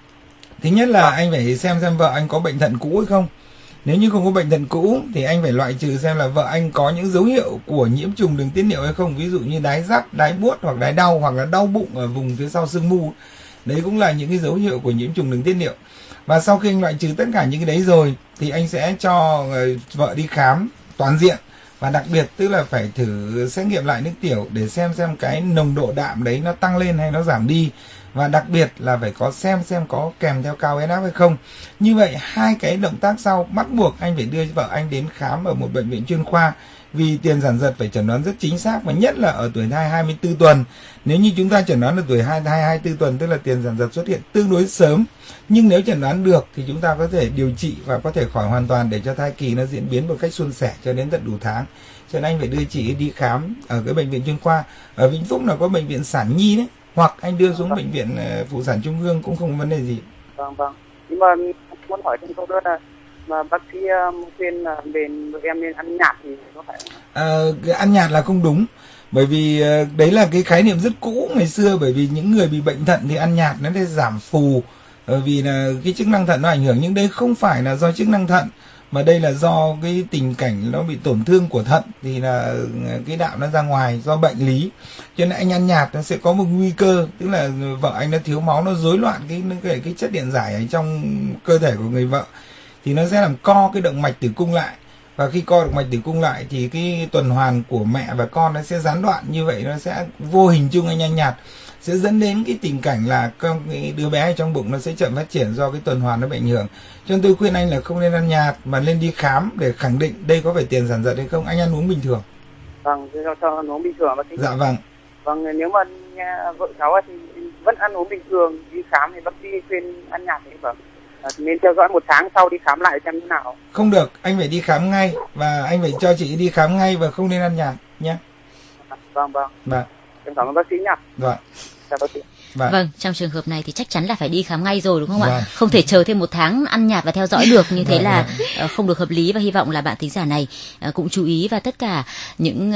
S8: Thứ nhất là vâng. anh phải xem xem vợ anh có bệnh thận cũ hay không. Nếu như không có bệnh thận cũ thì anh phải loại trừ xem là vợ anh có những dấu hiệu của nhiễm trùng đường tiết niệu hay không. Ví dụ như đái rắt, đái buốt hoặc đái đau, hoặc là đau bụng ở vùng phía sau xương mu. Đấy cũng là những cái dấu hiệu của nhiễm trùng đường tiết niệu. Và sau khi anh loại trừ tất cả những cái đấy rồi thì anh sẽ cho vợ đi khám toàn diện. Và đặc biệt tức là phải thử xét nghiệm lại nước tiểu để xem xem cái nồng độ đạm đấy nó tăng lên hay nó giảm đi. Và đặc biệt là phải có xem xem có kèm theo cao huyết áp hay không. Như vậy hai cái động tác sau bắt buộc anh phải đưa vợ anh đến khám ở một bệnh viện chuyên khoa. Vì tiền sản giật phải chẩn đoán rất chính xác, và nhất là ở tuổi thai hai mươi tư tuần. Nếu như chúng ta chẩn đoán được tuổi thai hai mươi tư tuần tức là tiền sản giật xuất hiện tương đối sớm. Nhưng nếu chẩn đoán được thì chúng ta có thể điều trị và có thể khỏi hoàn toàn để cho thai kỳ nó diễn biến một cách suôn sẻ cho đến tận đủ tháng. Cho nên anh phải đưa chị đi khám ở cái bệnh viện chuyên khoa. Ở Vĩnh Phúc là có bệnh viện sản nhi đấy, hoặc anh đưa xuống vâng. bệnh viện phụ sản Trung ương cũng không có vấn đề gì.
S11: Vâng vâng. Nhưng mà muốn hỏi thêm câu nữa là mà bác sĩ khuyên là bên em nên ăn nhạt thì có phải không?
S8: À, ăn nhạt là không đúng, bởi vì đấy là cái khái niệm rất cũ ngày xưa. Bởi vì những người bị bệnh thận thì ăn nhạt nó sẽ giảm phù, bởi vì là cái chức năng thận nó ảnh hưởng. Nhưng đây không phải là do chức năng thận, mà đây là do cái tình cảnh nó bị tổn thương của thận, thì là cái đạm nó ra ngoài do bệnh lý. Cho nên anh ăn nhạt nó sẽ có một nguy cơ, tức là vợ anh nó thiếu máu, nó rối loạn cái cái, cái chất điện giải ở trong cơ thể của người vợ, thì nó sẽ làm co cái động mạch tử cung lại. Và khi co động mạch tử cung lại thì cái tuần hoàn của mẹ và con nó sẽ gián đoạn. Như vậy nó sẽ vô hình chung anh ăn nhạt sẽ dẫn đến cái tình cảnh là con cái đứa bé ở trong bụng nó sẽ chậm phát triển do cái tuần hoàn nó bị ảnh hưởng. Cho nên tôi khuyên anh là không nên ăn nhạt mà nên đi khám để khẳng định đây có phải tiền sản giật hay không. Anh ăn uống bình thường.
S11: Vâng, cho, cho ăn uống bình thường bác sĩ.
S8: Dạ vâng.
S11: Vâng, nếu mà nhà vợ cháu thì vẫn ăn uống bình thường, đi khám thì bác sĩ khuyên ăn nhạt thì vâng. Nên theo dõi một tháng sau đi khám lại xem thế nào.
S8: Không được, anh phải đi khám ngay, và anh phải cho chị đi khám ngay và không nên ăn nhạt nhé.
S11: Vâng vâng.
S8: Vâng.
S11: Em cảm ơn bác sĩ nhé.
S8: Vâng.
S11: Chào bác sĩ.
S7: Vâng. vâng, trong trường hợp này thì chắc chắn là phải đi khám ngay rồi đúng không vâng. ạ? Không thể chờ thêm một tháng ăn nhạt và theo dõi được, như thế vâng, là vâng. không được hợp lý. Và hy vọng là bạn thính giả này cũng chú ý, và tất cả những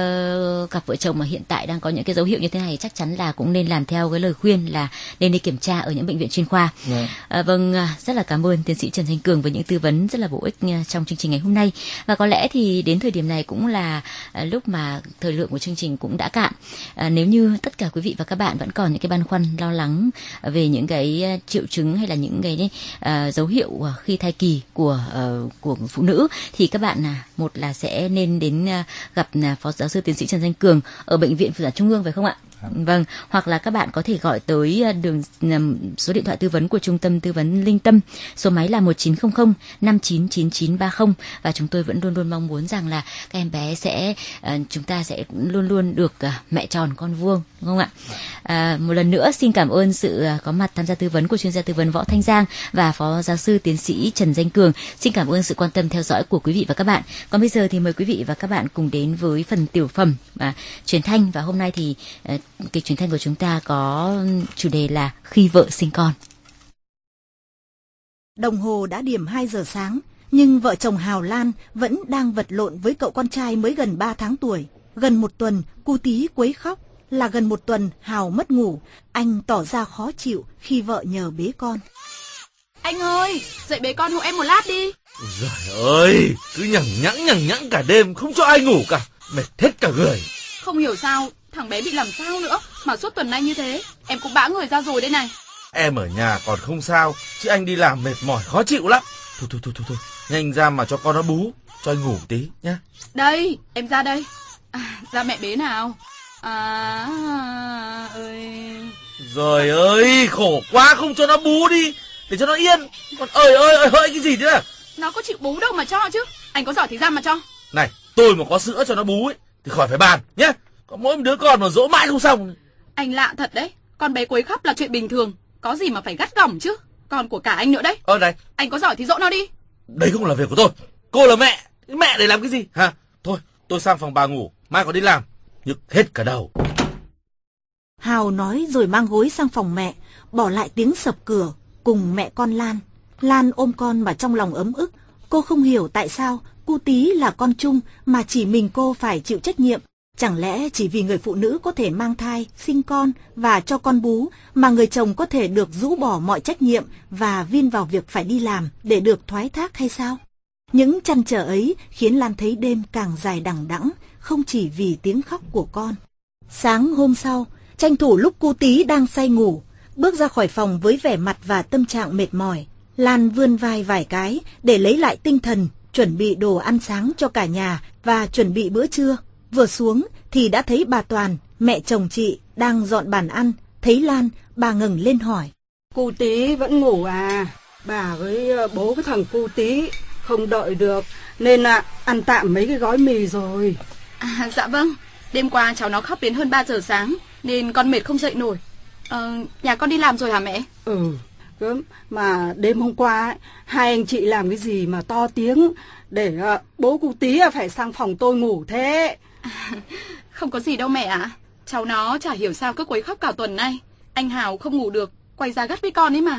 S7: uh, cặp vợ chồng mà hiện tại đang có những cái dấu hiệu như thế này chắc chắn là cũng nên làm theo cái lời khuyên là nên đi kiểm tra ở những bệnh viện chuyên khoa. Vâng, uh, vâng rất là cảm ơn tiến sĩ Trần Danh Cường với những tư vấn rất là bổ ích trong chương trình ngày hôm nay. Và có lẽ thì đến thời điểm này cũng là uh, lúc mà thời lượng của chương trình cũng đã cạn. Uh, nếu như tất cả quý vị và các bạn vẫn còn những cái băn khoăn lo lắng về những cái triệu chứng hay là những cái uh, dấu hiệu khi thai kỳ của uh, của phụ nữ, thì các bạn uh, một là sẽ nên đến uh, gặp uh, phó giáo sư tiến sĩ Trần Danh Cường ở bệnh viện phụ sản Trung ương, phải không ạ? Vâng, hoặc là các bạn có thể gọi tới đường số điện thoại tư vấn của Trung tâm Tư vấn Linh Tâm, số máy là một chín không không năm chín chín chín ba không, và chúng tôi vẫn luôn luôn mong muốn rằng là các em bé sẽ uh, chúng ta sẽ luôn luôn được uh, mẹ tròn con vuông, đúng không ạ? Uh, một lần nữa xin cảm ơn sự uh, có mặt tham gia tư vấn của chuyên gia tư vấn Võ Thanh Giang và phó giáo sư tiến sĩ Trần Danh Cường. Xin cảm ơn sự quan tâm theo dõi của quý vị và các bạn. Còn bây giờ thì mời quý vị và các bạn cùng đến với phần tiểu phẩm uh, truyền thanh, và hôm nay thì uh, kịch truyền thanh của chúng ta có chủ đề là Khi vợ sinh con.
S4: Đồng hồ đã điểm hai giờ sáng, nhưng vợ chồng Hào Lan vẫn đang vật lộn với cậu con trai mới gần ba tháng tuổi. Gần một tuần, cu Tí quấy khóc, là gần một tuần Hào mất ngủ. Anh tỏ ra khó chịu khi vợ nhờ bế con.
S16: Anh ơi, dậy bế con hộ em một lát đi.
S17: Giời ơi, cứ nhằng nhẵng nhằng nhẵng cả đêm, không cho ai ngủ cả, mệt hết cả người.
S16: Không hiểu sao, thằng bé bị làm sao nữa mà suốt tuần nay như thế. Em cũng bã người ra rồi đây này.
S17: Em ở nhà còn không sao, chứ anh đi làm mệt mỏi khó chịu lắm. Thôi thôi thôi thôi, thôi. Nhanh ra mà cho con nó bú, cho anh ngủ tí nhá.
S16: Đây, em ra đây. À, ra mẹ bế nào. À ơi.
S17: Rồi ơi, khổ quá, không cho nó bú đi, để cho nó yên. Còn ơi ơi ơi hơi cái gì thế à?
S16: Nó có chịu bú đâu mà cho chứ. Anh có giỏi thì ra mà cho.
S17: Này, tôi mà có sữa cho nó bú ấy thì khỏi phải bàn nhá. Có mỗi một đứa con mà dỗ mãi không xong.
S16: Anh lạ thật đấy, con bé quấy khóc là chuyện bình thường, có gì mà phải gắt gỏng chứ. Con của cả anh nữa đấy.
S17: Ờ này,
S16: anh có giỏi thì dỗ nó đi.
S17: Đấy không là việc của tôi. Cô là mẹ, mẹ để làm cái gì hả? Thôi, tôi sang phòng bà ngủ, mai còn đi làm, nhức hết cả đầu.
S4: Hào nói rồi mang gối sang phòng mẹ, bỏ lại tiếng sập cửa cùng mẹ con Lan. Lan ôm con mà trong lòng ấm ức. Cô không hiểu tại sao cu Tí là con chung mà chỉ mình cô phải chịu trách nhiệm. Chẳng lẽ chỉ vì người phụ nữ có thể mang thai, sinh con và cho con bú mà người chồng có thể được rũ bỏ mọi trách nhiệm và vin vào việc phải đi làm để được thoái thác hay sao? Những trăn trở ấy khiến Lan thấy đêm càng dài đằng đẵng, không chỉ vì tiếng khóc của con. Sáng hôm sau, tranh thủ lúc cu Tí đang say ngủ, bước ra khỏi phòng với vẻ mặt và tâm trạng mệt mỏi. Lan vươn vai vài cái để lấy lại tinh thần, chuẩn bị đồ ăn sáng cho cả nhà và chuẩn bị bữa trưa. Vừa xuống thì đã thấy bà Toàn, mẹ chồng chị, đang dọn bàn ăn. Thấy Lan, bà ngẩng lên hỏi.
S18: Cu Tí vẫn ngủ à? Bà với bố cái thằng cu Tí không đợi được, nên là ăn tạm mấy cái gói mì rồi.
S16: À, dạ vâng, đêm qua cháu nó khóc đến hơn ba giờ sáng, nên con mệt không dậy nổi. Ờ, nhà con đi làm rồi hả mẹ?
S18: Ừ, mà đêm hôm qua ấy, hai anh chị làm cái gì mà to tiếng để uh, bố cu Tí phải sang phòng tôi ngủ thế?
S16: À, không có gì đâu mẹ ạ. À. Cháu nó chả hiểu sao cứ quấy khóc cả tuần nay. Anh Hào không ngủ được, quay ra gắt với con ấy mà.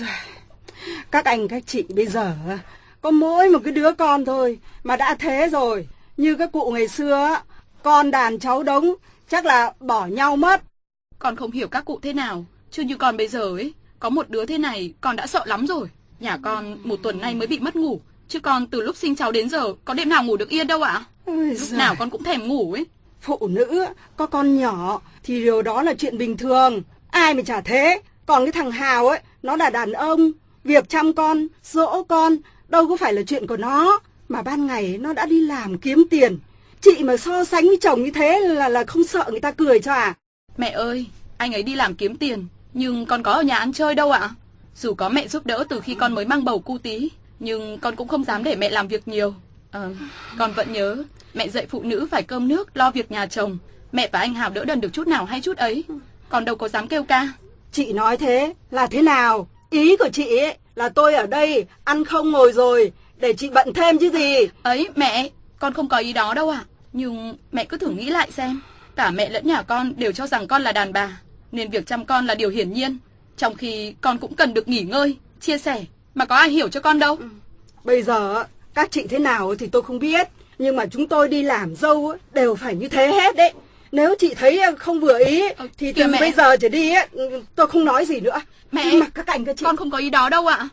S18: Các anh các chị bây giờ có mỗi một cái đứa con thôi mà đã thế rồi. Như các cụ ngày xưa, con đàn cháu đống, chắc là bỏ nhau mất.
S16: Con không hiểu các cụ thế nào, chứ như con bây giờ ấy, có một đứa thế này con đã sợ lắm rồi. Nhà con một tuần nay mới bị mất ngủ, chứ con từ lúc sinh cháu đến giờ có đêm nào ngủ được yên đâu ạ. Ôi lúc giời. Nào con cũng thèm ngủ ấy.
S18: Phụ nữ có con nhỏ thì điều đó là chuyện bình thường, ai mà chả thế. Còn cái thằng Hào ấy, nó là đàn ông, việc chăm con, dỗ con đâu có phải là chuyện của nó. Mà ban ngày nó đã đi làm kiếm tiền. Chị mà so sánh với chồng như thế là là không sợ người ta cười cho à?
S16: Mẹ ơi, anh ấy đi làm kiếm tiền, nhưng con có ở nhà ăn chơi đâu ạ. Dù có mẹ giúp đỡ từ khi con mới mang bầu cu Tí, nhưng con cũng không dám để mẹ làm việc nhiều. À, con vẫn nhớ, mẹ dạy phụ nữ phải cơm nước, lo việc nhà chồng. Mẹ và anh Hào đỡ đần được chút nào hay chút ấy. Con đâu có dám kêu ca.
S18: Chị nói thế là thế nào? Ý của chị ấy là tôi ở đây ăn không ngồi rồi, để chị bận thêm chứ gì.
S16: Ấy mẹ, con không có ý đó đâu ạ. À. Nhưng mẹ cứ thử nghĩ lại xem. Cả mẹ lẫn nhà con đều cho rằng con là đàn bà, nên việc chăm con là điều hiển nhiên. Trong khi con cũng cần được nghỉ ngơi, chia sẻ, mà có ai hiểu cho con đâu.
S18: Bây giờ các chị thế nào thì tôi không biết, nhưng mà chúng tôi đi làm dâu đều phải như thế hết đấy. Nếu chị thấy không vừa ý ờ, thì từ mẹ. Bây giờ trở đi ấy, tôi không nói gì nữa.
S16: Mẹ,
S18: mặc các cảnh các chị.
S16: Con không có ý đó đâu ạ.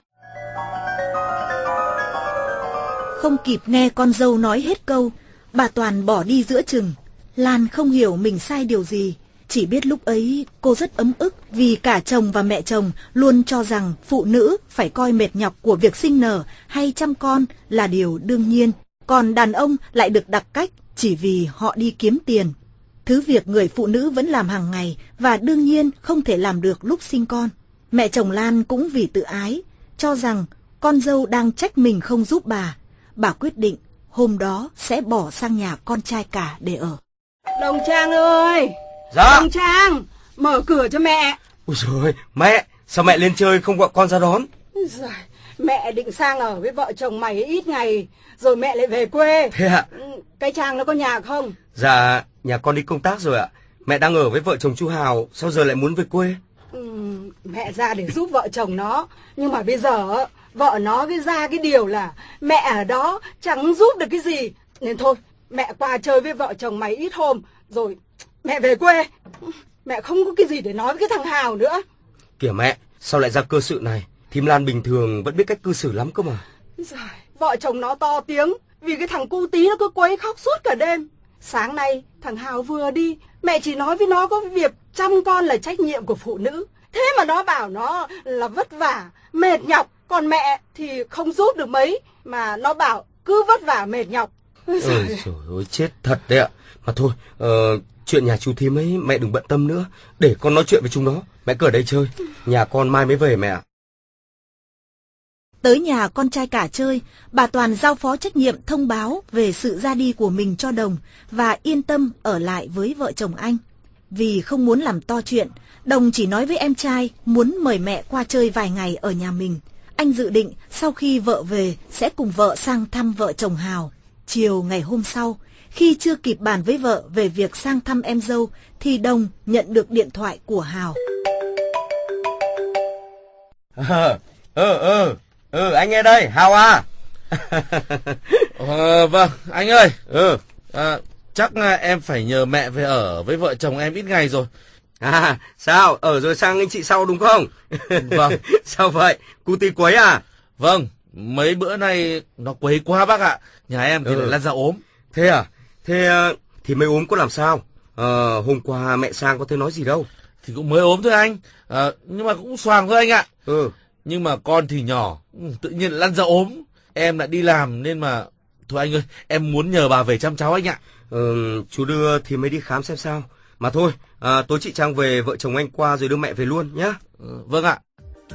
S4: Không kịp nghe con dâu nói hết câu, bà Toàn bỏ đi giữa chừng. Lan không hiểu mình sai điều gì, chỉ biết lúc ấy cô rất ấm ức vì cả chồng và mẹ chồng luôn cho rằng phụ nữ phải coi mệt nhọc của việc sinh nở hay chăm con là điều đương nhiên, còn đàn ông lại được đặc cách chỉ vì họ đi kiếm tiền. Thứ việc người phụ nữ vẫn làm hàng ngày và đương nhiên không thể làm được lúc sinh con. Mẹ chồng Lan cũng vì tự ái, cho rằng con dâu đang trách mình không giúp bà. Bà quyết định hôm đó sẽ bỏ sang nhà con trai cả để ở.
S18: Đồng Trang ơi!
S3: Dạ.
S18: Đồng Trang, mở cửa cho mẹ.
S3: Ôi trời ơi, mẹ, sao mẹ lên chơi không gọi con ra đón?
S18: Rồi, mẹ định sang ở với vợ chồng mày ít ngày, rồi mẹ lại về quê.
S3: Thế ạ?
S18: Cái Trang nó có nhà không?
S3: Dạ, nhà con đi công tác rồi ạ. Mẹ đang ở với vợ chồng chú Hào, sao giờ lại muốn về quê?
S18: Ừ, mẹ ra để giúp vợ chồng nó, nhưng mà bây giờ vợ nó cái ra cái điều là mẹ ở đó chẳng giúp được cái gì. Nên thôi, mẹ qua chơi với vợ chồng mày ít hôm, rồi mẹ về quê. Mẹ không có cái gì để nói với cái thằng Hào nữa.
S3: Kìa mẹ, sao lại ra cơ sự này? Thím Lan bình thường vẫn biết cách cư xử lắm cơ mà.
S18: Rồi, vợ chồng nó to tiếng vì cái thằng cu tí nó cứ quấy khóc suốt cả đêm. Sáng nay thằng Hào vừa đi, mẹ chỉ nói với nó có việc chăm con là trách nhiệm của phụ nữ. Thế mà nó bảo nó là vất vả, mệt nhọc. Còn mẹ thì không giúp được mấy, mà nó bảo cứ vất vả mệt nhọc.
S3: Ôi trời ơi, chết thật đấy ạ. Mà thôi, uh, chuyện nhà chú thím ấy mẹ đừng bận tâm nữa. Để con nói chuyện với chúng nó. Mẹ cứ ở đây chơi. Nhà con mai mới về mẹ ạ.
S4: Tới nhà con trai cả chơi, bà Toàn giao phó trách nhiệm thông báo về sự ra đi của mình cho Đồng và yên tâm ở lại với vợ chồng anh. Vì không muốn làm to chuyện, Đồng chỉ nói với em trai muốn mời mẹ qua chơi vài ngày ở nhà mình. Anh dự định sau khi vợ về sẽ cùng vợ sang thăm vợ chồng Hào. Chiều ngày hôm sau, khi chưa kịp bàn với vợ về việc sang thăm em dâu, thì Đồng nhận được điện thoại của Hào.
S3: Ờ, ờ, ờ, ừ, anh nghe đây, Hào à.
S17: ờ, vâng, anh ơi. Ừ, à, chắc em phải nhờ mẹ về ở với vợ chồng em ít ngày rồi.
S3: À, sao? Ở rồi sang anh chị sau đúng không?
S17: Vâng.
S3: Sao vậy? Cu tí quấy à?
S17: Vâng, mấy bữa nay nó quấy quá bác ạ. Nhà em thì ừ. lại lăn ra ốm.
S3: Thế à? Thế thì mới ốm có làm sao? Ờ, hôm qua mẹ sang có thấy nói gì đâu.
S17: Thì cũng mới ốm thôi anh. À, nhưng mà cũng xoàng thôi anh ạ.
S3: Ừ.
S17: Nhưng mà con thì nhỏ, tự nhiên lăn ra ốm. Em lại đi làm nên mà... Thôi anh ơi, em muốn nhờ bà về chăm cháu anh ạ.
S3: Ừ, chú đưa thì mới đi khám xem sao. Mà thôi, à, tối chị Trang về vợ chồng anh qua rồi đưa mẹ về luôn nhá.
S17: Ừ, vâng ạ.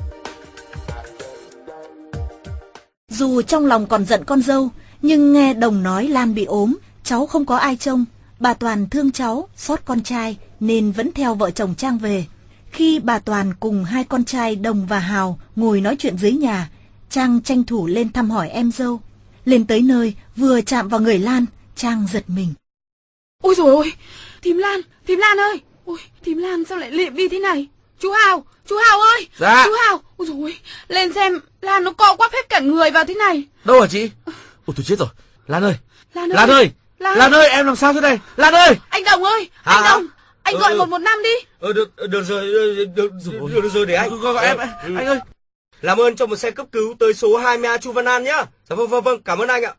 S4: Dù trong lòng còn giận con dâu, nhưng nghe Đồng nói Lan bị ốm, cháu không có ai trông. Bà Toàn thương cháu, xót con trai nên vẫn theo vợ chồng Trang về. Khi bà Toàn cùng hai con trai Đồng và Hào ngồi nói chuyện dưới nhà, Trang tranh thủ lên thăm hỏi em dâu. Lên tới nơi, vừa chạm vào người Lan, Trang giật mình.
S16: Ôi dồi ôi, thím Lan, thím Lan ơi. Ôi, thím Lan sao lại liệm đi thế này? Chú Hào, chú Hào ơi.
S17: Dạ.
S16: Chú Hào, ôi dồi ôi, lên xem Lan nó co quắp hết cả người vào thế này.
S17: Đâu hả chị? Ôi tôi chết rồi. Lan ơi.
S16: Lan ơi.
S17: Lan ơi. Lan, Lan ơi, em làm sao thế này? Lan ơi.
S16: Anh Đồng ơi,
S3: à,
S16: anh Đồng, anh
S3: ừ,
S16: gọi
S3: ừ.
S16: một một năm đi.
S3: Ừ, được, được rồi, được, được, được, được rồi để anh.
S17: Gọi em, ừ. Anh ơi.
S3: Làm ơn cho một xe cấp cứu tới số hai mươi A Chu Văn An nhá. Dạ vâng, vâng, vâng, cảm ơn anh ạ.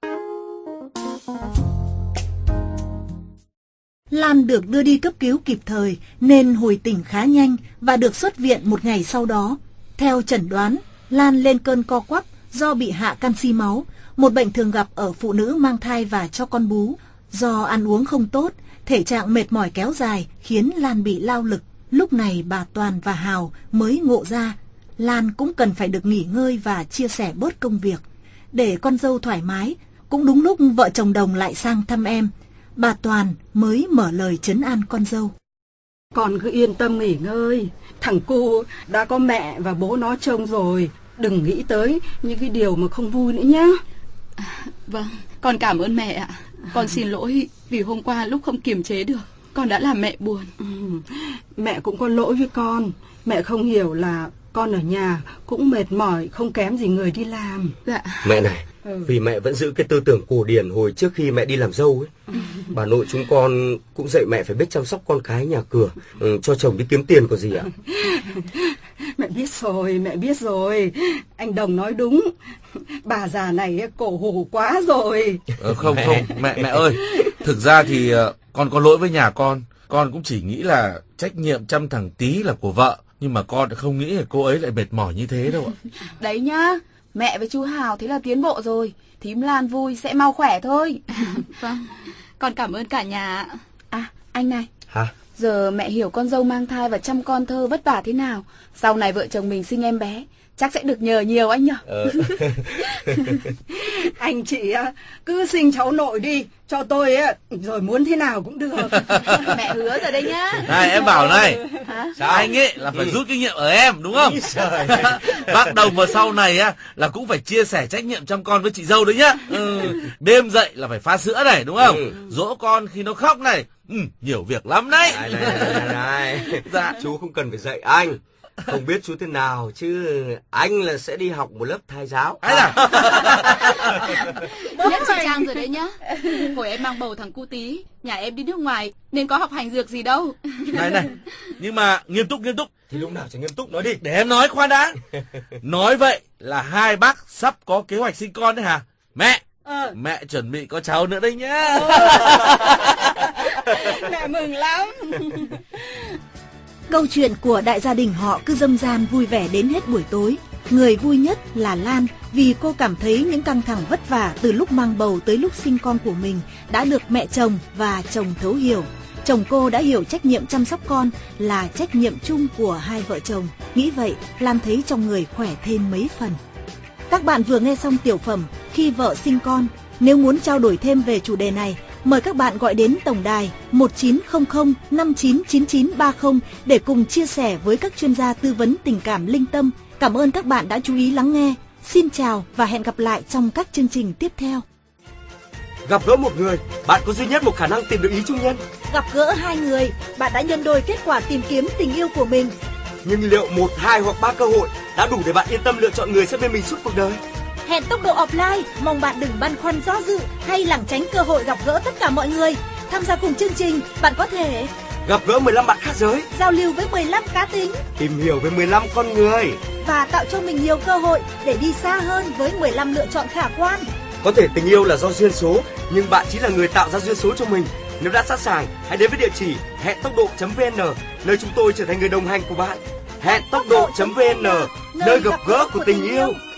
S4: Lan được đưa đi cấp cứu kịp thời nên hồi tỉnh khá nhanh và được xuất viện một ngày sau đó. Theo chẩn đoán, Lan lên cơn co quắp do bị hạ canxi máu, một bệnh thường gặp ở phụ nữ mang thai và cho con bú. Do ăn uống không tốt, thể trạng mệt mỏi kéo dài khiến Lan bị lao lực. Lúc này bà Toàn và Hào mới ngộ ra, Lan cũng cần phải được nghỉ ngơi và chia sẻ bớt công việc. Để con dâu thoải mái, cũng đúng lúc vợ chồng Đồng lại sang thăm em, bà Toàn mới mở lời trấn an con dâu.
S18: Con cứ yên tâm nghỉ ngơi, thằng cu đã có mẹ và bố nó trông rồi, đừng nghĩ tới những cái điều mà không vui nữa nhá.
S16: À, vâng, con cảm ơn mẹ ạ. Con xin lỗi vì hôm qua lúc không kiềm chế được, con đã làm mẹ buồn.
S18: Ừ, mẹ cũng có lỗi với con, mẹ không hiểu là con ở nhà cũng mệt mỏi không kém gì người đi làm.
S16: Dạ.
S3: Mẹ này, ừ. vì mẹ vẫn giữ cái tư tưởng cổ điển hồi trước khi mẹ đi làm dâu ấy. Ừ. Bà nội chúng con cũng dạy mẹ phải biết chăm sóc con cái nhà cửa, ừ, cho chồng đi kiếm tiền có gì ạ.
S18: Mẹ biết rồi, mẹ biết rồi. Anh Đồng nói đúng. Bà già này cổ hủ quá rồi.
S17: Ờ, không không, mẹ mẹ ơi, thực ra thì uh, con có lỗi với nhà con. Con cũng chỉ nghĩ là trách nhiệm chăm thằng Tí là của vợ, nhưng mà con không nghĩ là cô ấy lại mệt mỏi như thế đâu ạ.
S16: Đấy nhá, mẹ với chú Hào thế là tiến bộ rồi. Thím Lan vui sẽ mau khỏe thôi. Vâng, con cảm ơn cả nhà. À, anh này,
S3: Hả?
S16: Giờ mẹ hiểu con dâu mang thai và chăm con thơ vất vả thế nào. Sau này vợ chồng mình sinh em bé, chắc sẽ được nhờ nhiều anh nhỉ?
S3: Ờ.
S18: Anh chị cứ sinh cháu nội đi cho tôi á, rồi muốn thế nào cũng được.
S16: Mẹ hứa rồi đấy nhá.
S17: Này em bảo này,
S16: Hả?
S17: sao anh ấy là phải
S3: Ừ.
S17: rút kinh nghiệm ở em đúng không? Bác Đồng vào sau này á là cũng phải chia sẻ trách nhiệm chăm con với chị dâu đấy nhá. Ừ. Đêm dậy là phải pha sữa này đúng không?
S3: Ừ.
S17: Dỗ con khi nó khóc này. Ừ, nhiều việc lắm đấy.
S3: Này, này, này, này, này.
S17: Dạ.
S3: Chú không cần phải dạy anh. Không biết chú thế nào chứ anh là sẽ đi học một lớp thai giáo.
S17: Ấy à?
S16: Nhất chị Trang rồi đấy nhá. Hồi em mang bầu thằng cu tí, nhà em đi nước ngoài nên có học hành dược gì đâu.
S17: Này này, nhưng mà nghiêm túc nghiêm túc.
S3: Thì lúc nào chẳng nghiêm túc nói đi.
S17: Để em nói khoan đã. Nói vậy là hai bác sắp có kế hoạch sinh con đấy hả? Mẹ,
S18: Ờ.
S17: mẹ chuẩn bị có cháu nữa đấy nhá.
S18: Mẹ mừng lắm.
S4: Câu chuyện của đại gia đình họ cứ râm ran vui vẻ đến hết buổi tối. Người vui nhất là Lan vì cô cảm thấy những căng thẳng vất vả từ lúc mang bầu tới lúc sinh con của mình đã được mẹ chồng và chồng thấu hiểu. Chồng cô đã hiểu trách nhiệm chăm sóc con là trách nhiệm chung của hai vợ chồng. Nghĩ vậy, Lan thấy trong người khỏe thêm mấy phần. Các bạn vừa nghe xong tiểu phẩm Khi vợ sinh con. Nếu muốn trao đổi thêm về chủ đề này, mời các bạn gọi đến tổng đài một chín không không năm chín chín chín ba không để cùng chia sẻ với các chuyên gia tư vấn tình cảm linh tâm. Cảm ơn các bạn đã chú ý lắng nghe. Xin chào và hẹn gặp lại trong các chương trình tiếp theo.
S3: Gặp gỡ một người, bạn có duy nhất một khả năng tìm được ý chung nhân.
S4: Gặp gỡ hai người, bạn đã nhân đôi kết quả tìm kiếm tình yêu của mình.
S3: Nhưng liệu một, hai hoặc ba cơ hội đã đủ để bạn yên tâm lựa chọn người sẽ bên mình suốt cuộc đời?
S4: Hẹn tốc độ offline, mong bạn đừng băn khoăn do dự hay lảng tránh cơ hội gặp gỡ tất cả mọi người. Tham gia cùng chương trình, bạn có thể
S3: gặp gỡ mười lăm bạn khác giới,
S4: giao lưu với mười lăm cá tính,
S3: tìm hiểu về mười lăm con người
S4: và tạo cho mình nhiều cơ hội để đi xa hơn với mười lăm lựa chọn khả quan.
S3: Có thể tình yêu là do duyên số, nhưng bạn chính là người tạo ra duyên số cho mình. Nếu đã sẵn sàng, hãy đến với địa chỉ hẹn tốc độ chấm vn, nơi chúng tôi trở thành người đồng hành của bạn. hẹn tốc độ chấm vn, nơi gặp gỡ của tình yêu.